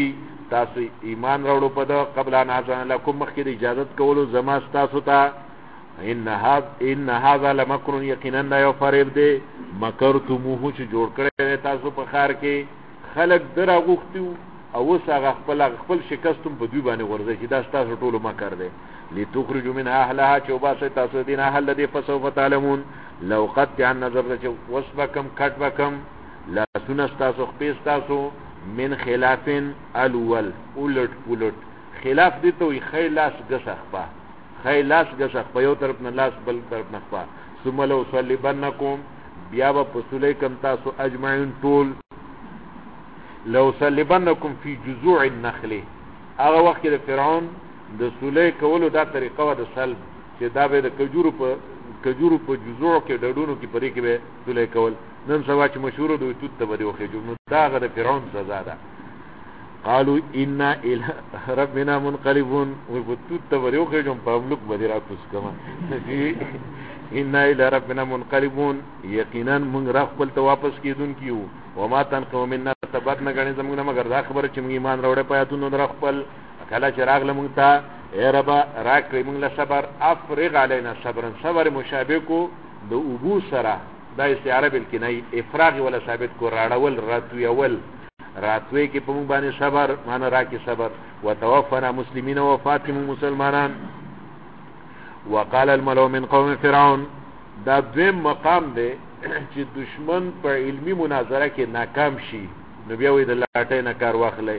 تاسو ایمان راوړو په دا قبل ان اذن لكم مخکې د اجازت کولو زما تاسو ته ان هذا لمکر یقینا لا یفرب دی مکرتموه چې جوړ کړی تاسو په خار کې خلق درا غوښتو او اوس هغه خپل شکستم په دوی باندې ورځي چې دا تاسو ټولو مکر دی لتخرجوا من اهلها چوباسه تاسو دین اهل دې فسوف تعلمون لو قد عن نظر چې وسبکم کټبکم لا سنستاسو خپستاسو من خلاف الاول اولت خلاف دي ته خلاص غسخپا خلاص غسخپا یو طرف نه لاس بل طرف نه خپا ثم لو صلیبنکم بیا په پسولیکم تاسو اجمعین طول لو صلیبنکم فی جذوع النخل هغه وخت د فرعون د سولې کولو دا طریقه و د سلب چې دا به د کجورو په جذوع کې ډډونو کې پرې کې به سولې کول نن سبا چې مشهور دوی توت ته بده وخت نو دا غره فرعون سزا ده قالوا انا الى ربنا منقلبون وبتوت ته بده وخت جون په ملک بده را کوس کما انا الى ربنا منقلبون یقینا موږ را خپل ته واپس کیدون کیو وما تنقم منا تبت نه غني زموږ نه مگر دا خبره چې موږ ایمان راوړې پیاتونو در خپل کله چې راغله موږ ته اے رب راکړې موږ له صبر افرغ علينا صبر مشابه کو د ابو سره دا استعاره بالکنای افراغ ولا ثابت کو راړول راتوي کې په موږ باندې صبر معنا راکې صبر وتوفنا مسلمین وفات مسلمانان وقال الملو من قوم فرعون دا دویم مقام دی چې دشمن په علمی مناظره کې ناکام شي نو بیا وې د لاټې نه کار واخلې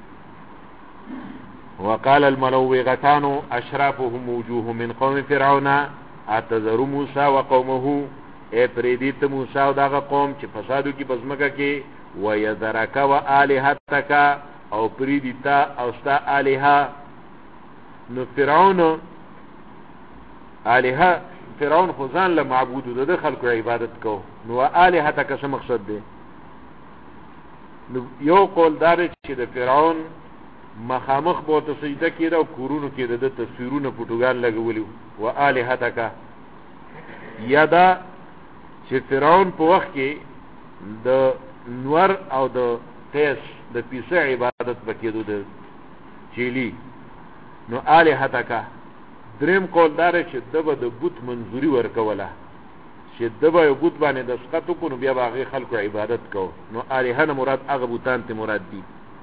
وقال الملو غتانو اشرافهم وجوه من قوم فرعون اتذر موسى وقومه اے پریدیت موسی او داغه قوم چې فسادو کې بزمګه کې ويذرک والهتک او پریدیتا او ستا الها نو فرعون خدان له معبود د خلکو عبادت کو نو الهتک څه مقصد دی نو یو قول دار چې د فرعون مخامخ بوته سجده کړه او کورونو کې د تصویرونو پټوګان لګولي و الهتک یادا چې فرعون په وخت کې د نور او د تیس د پیسې عبادت وکړو د چيلي نو الهتک دریم قول دار چې دبه د بوت منظوري ورکوله چې دبه یو بوت باندې د سقطو کو نو بیا باغې خلکو عبادت کو نو الهه مراد هغه بوتان ته مراد دي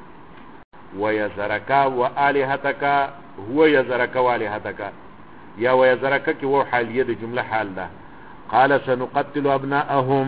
ويزرک والهتک هو يزرک والهتک یا ويزرک کی و حالیه د جمله حال ده قال سنقتل ابناءهم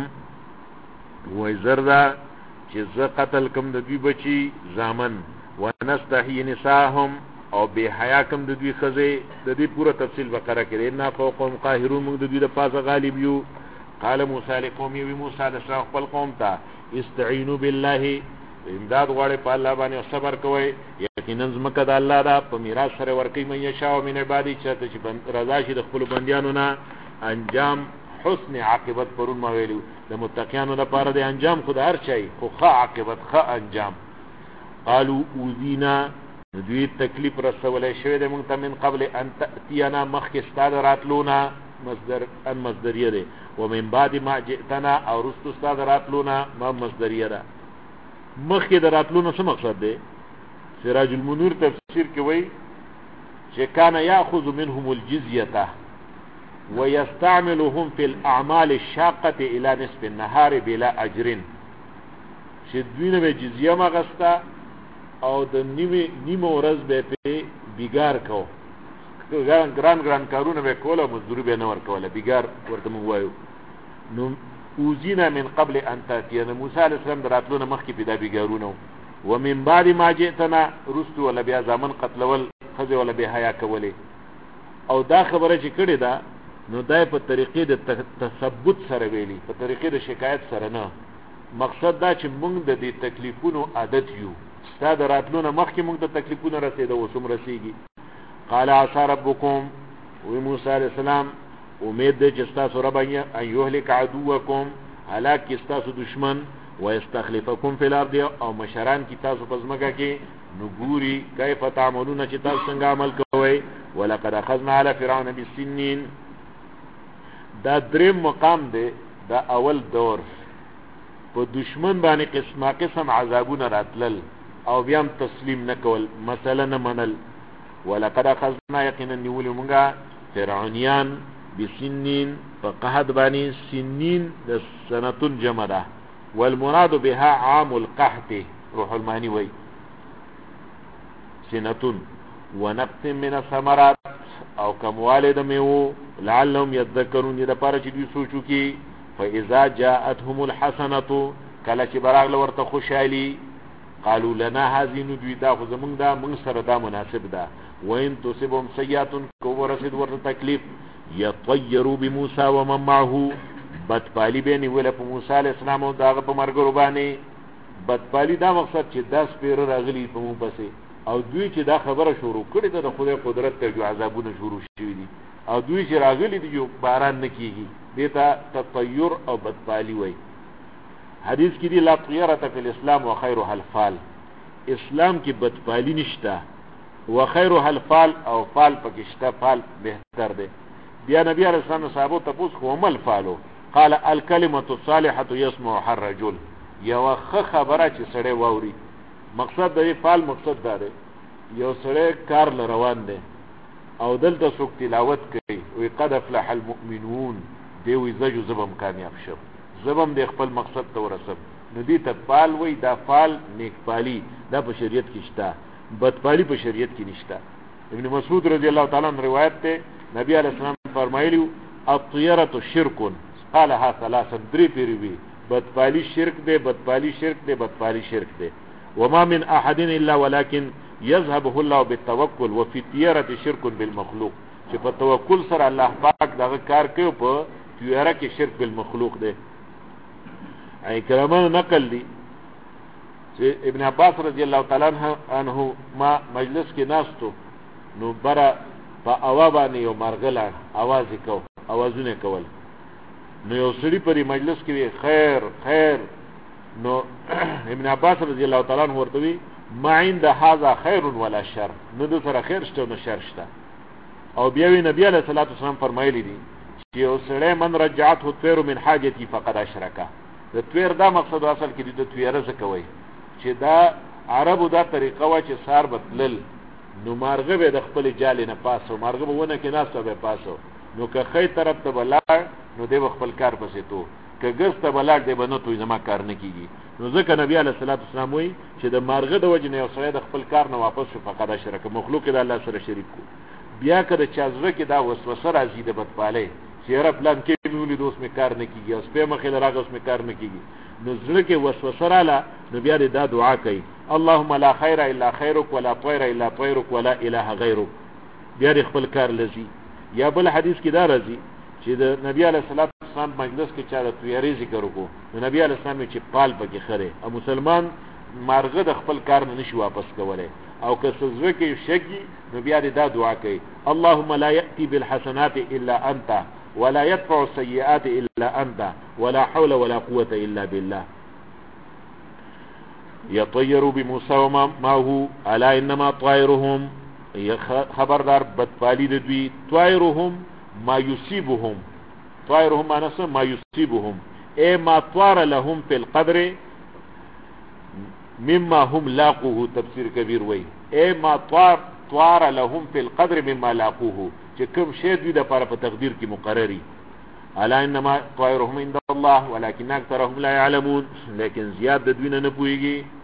ويزردا چې ز قتل کوم د دوی بچي زامن ونستحي نساءهم او به حیا کوم د دوی خزه د دې پوره تفصیل بقره کې ان فوقهم قاهرون موږ د دوی د پاسه غالب یو قال موسی لقوم یو موسی د شاه خپل قوم ته استعینوا بالله امداد غواړي په الله باندې صبر کوي یقینا زمکه د الله دا په میراث سره ورکی مې شاو من عبادی چې رضا شي د خپل بندیانو نه انجام حسن عاقبت پرون ما ویلو د متقینانو لپاره د انجام خود هر چي خو ښه عاقبت ښه انجام قالوا اوذینا دوی تکلیف رسولې شوی د مونږ ته من قبل ان تاتینا مخک استاد راتلونا مصدریه ده ومن بعد ما جئتنا او رست استاد راتلونا ما مصدریه ده مخک دراتلونا څه مقصد ده سراج المنور تفسیر کې وایي چې کان یاخذ منهم الجزيه ويستعملهم في الاعمال الشاقه الى نصف النهار بلا اجر چې دوی نه جزیه مغستا او د نیمه ورځ به په بیګار کو ګران کارونه به کوله مزدوري به نه ورکوله بیګار ورته مو وایو نو اوزینا من قبل ان تاتینا موسی علیہ السلام دراتلونه مخکې پیدا بیګارونه ومن بعد ما جئتنا رست ولا بیا زمن قتلول خذ ولا به حیا کوله او دا خبره چې کړي دا نو دای په طریقې د تثبت سره ویلي په طریقې د شکایت سره نه مقصد دا چې موږ د دې تکلیفونو عادت یو تا دراتلونه مخکې موږ ته تکلیفونه رسیدو وسوم رسیږي قال عسى ربكم و موسی علیہ السلام امید دې چې تاسو رب ان يهلك عدوكم هلاك تاسو دشمن ويستخلفكم في الارض او مشران کی تاسو پزماګه کې نګوري کیف تعملون چې تاسو څنګه عمل کوئ ولقد اخذنا على فرعون بالسنين دا دریم مقام دی دا اول دور په دشمن باندې قسمه قسم عذابونه راتلل او بیا تسلیم نکول مثلا نه منل ولقد اخذنا یقینا نیول مونږه فرعونیان بسنین فقهد بانی سنین د سنتون جمع ده والمراد بها عام القحط روح المانی وی سنتون ونقص من الثمرات او کموالد میو لعلهم يذكرون د پاره چې دوی سوچو کی فاذا جاءتهم الحسنه کله چې براغ ورته خوشالي قالوا لنا هذه دوی دا خو زمونږ دا موږ سره دا مناسب ده وان تصبهم سيئات کو ورسید ورته تکلیف يطيروا بموسى ومن معه بدپالی به نیول په موسی علی السلام او داغه په مرګ باندې بدپالی دا مقصد چې 10 پیر راغلی په مو پسې او دوی چې دا خبره شروع کړې ده د خدای قدرت ته جو عذابونه شروع شوي دي او دوی چې راغلي دي جو باران نه کیږي دیتا تطیر او بدپالی وای حدیث کې دی لا طیرة فی الاسلام وخیرها الفال اسلام کې بدپالی نشته وخیرها الفال او فال پکې شته فال بهتر دی بیا نبی علیہ السلام صحابو تپوس خو عمل فالو قال الكلمه الصالحه يسمعها الرجل یو خبره چې سړی واوري مقصد د فال مقصد دا دی یو سړی کار روان دی او دلته څوک تلاوت کوي وی قد افلح المؤمنون دی وی زجو زبم کامیاب شم زبم د خپل مقصد ته ورسم نو دې ته فال وی دا فال نیک پالی دا په شریعت کې شته بدپالی په شریعت کې نشته ابن مسعود رضی الله تعالی عنہ روایت ته نبی علیہ السلام فرمایلیو الطیرة شرک قالها ثلاثا دری پیروی بدپالی شرک دے بدپالی شرک دے بدپالی شرک دے وما من احد الا ولكن يذهبه الله بالتوكل وفي الطيرة شرك بالمخلوق چې په توکل سره الله پاک دغه کار کوي په طیاره کې شرک بالمخلوق دے ای کرامانو نقل دی چې ابن عباس رضی الله تعالی عنہ ما مجلس کې ناستو نو برا په اوا باندې یو مرغله आवाज وکاو आवाजونه کول نو یو سړي په مجلس کې خیر خیر نو ابن عباس رضی الله تعالی عنہ ورته وی ما عند هذا خیر ولا شر نو د سره خیر شته نو شر شته او بیا وی نبی علیہ الصلوۃ والسلام فرمایلی دي چې یو سړی من رجعته الطير من حاجتي فقد اشرك د طير دا مقصد اصل کې د طيره څه کوي چې دا عربو دا طریقه وا چې سار بدلل نو مارغه به د خپل جال نه پاسو مارغه به ونه کې ناسو به پاسو نو که خې طرف ته بلار نو دی خپل کار پسې تو که ګس ته بلار دی بنو تو زما کار نه کیږي نو ځکه نبی علیہ الصلوۃ والسلام وی چې د مارغه د وجه نه یو سړی د خپل کار نه واپس شو فقط شرک مخلوق د الله سره شریک کو بیا کده چا زړه کې دا وسوسه راځي د بدپاله چې را پلان کې ویلي دوست می کار نه کیږي اوس په مخې لراغه اوس می کار نه کیږي نو زړه کې وسوسه رااله نو بیا دا دعا کوي اللهم لا خیر الا خیرک ولا طیر الا طیرک ولا اله غیرک بیا خپل کار لذي یا بل حدیث کې دا راځي چې د نبی علیہ الصلوۃ والسلام مجلس کې چا د طیری ذکر وکړو نو نبی علیہ السلام چې پال پکې خره او مسلمان مارغه د خپل کار نه نشي واپس کولای او که سوزه کې شګي نو بیا دا دعا کوي اللهم لا یاتی بالحسنات الا انت ولا يدفع السيئات الا انت ولا حول ولا قوه الا بالله يطير بموسى وما معه الا انما طائرهم خبردار بدپالی دوی طائرهم ما يصيبهم طائرهم معنی ما يصيبهم اي ما طار لهم في القدر مما هم لاقوه تفسیر کبیر وی اي ما طار لهم في القدر مما لاقوه چې کوم شی دوی د لپاره په تقدیر کې مقرري الا انما طائرهم عند الله ولكن اكثرهم لا يعلمون لیکن زیاد د دوی نه پوهیږي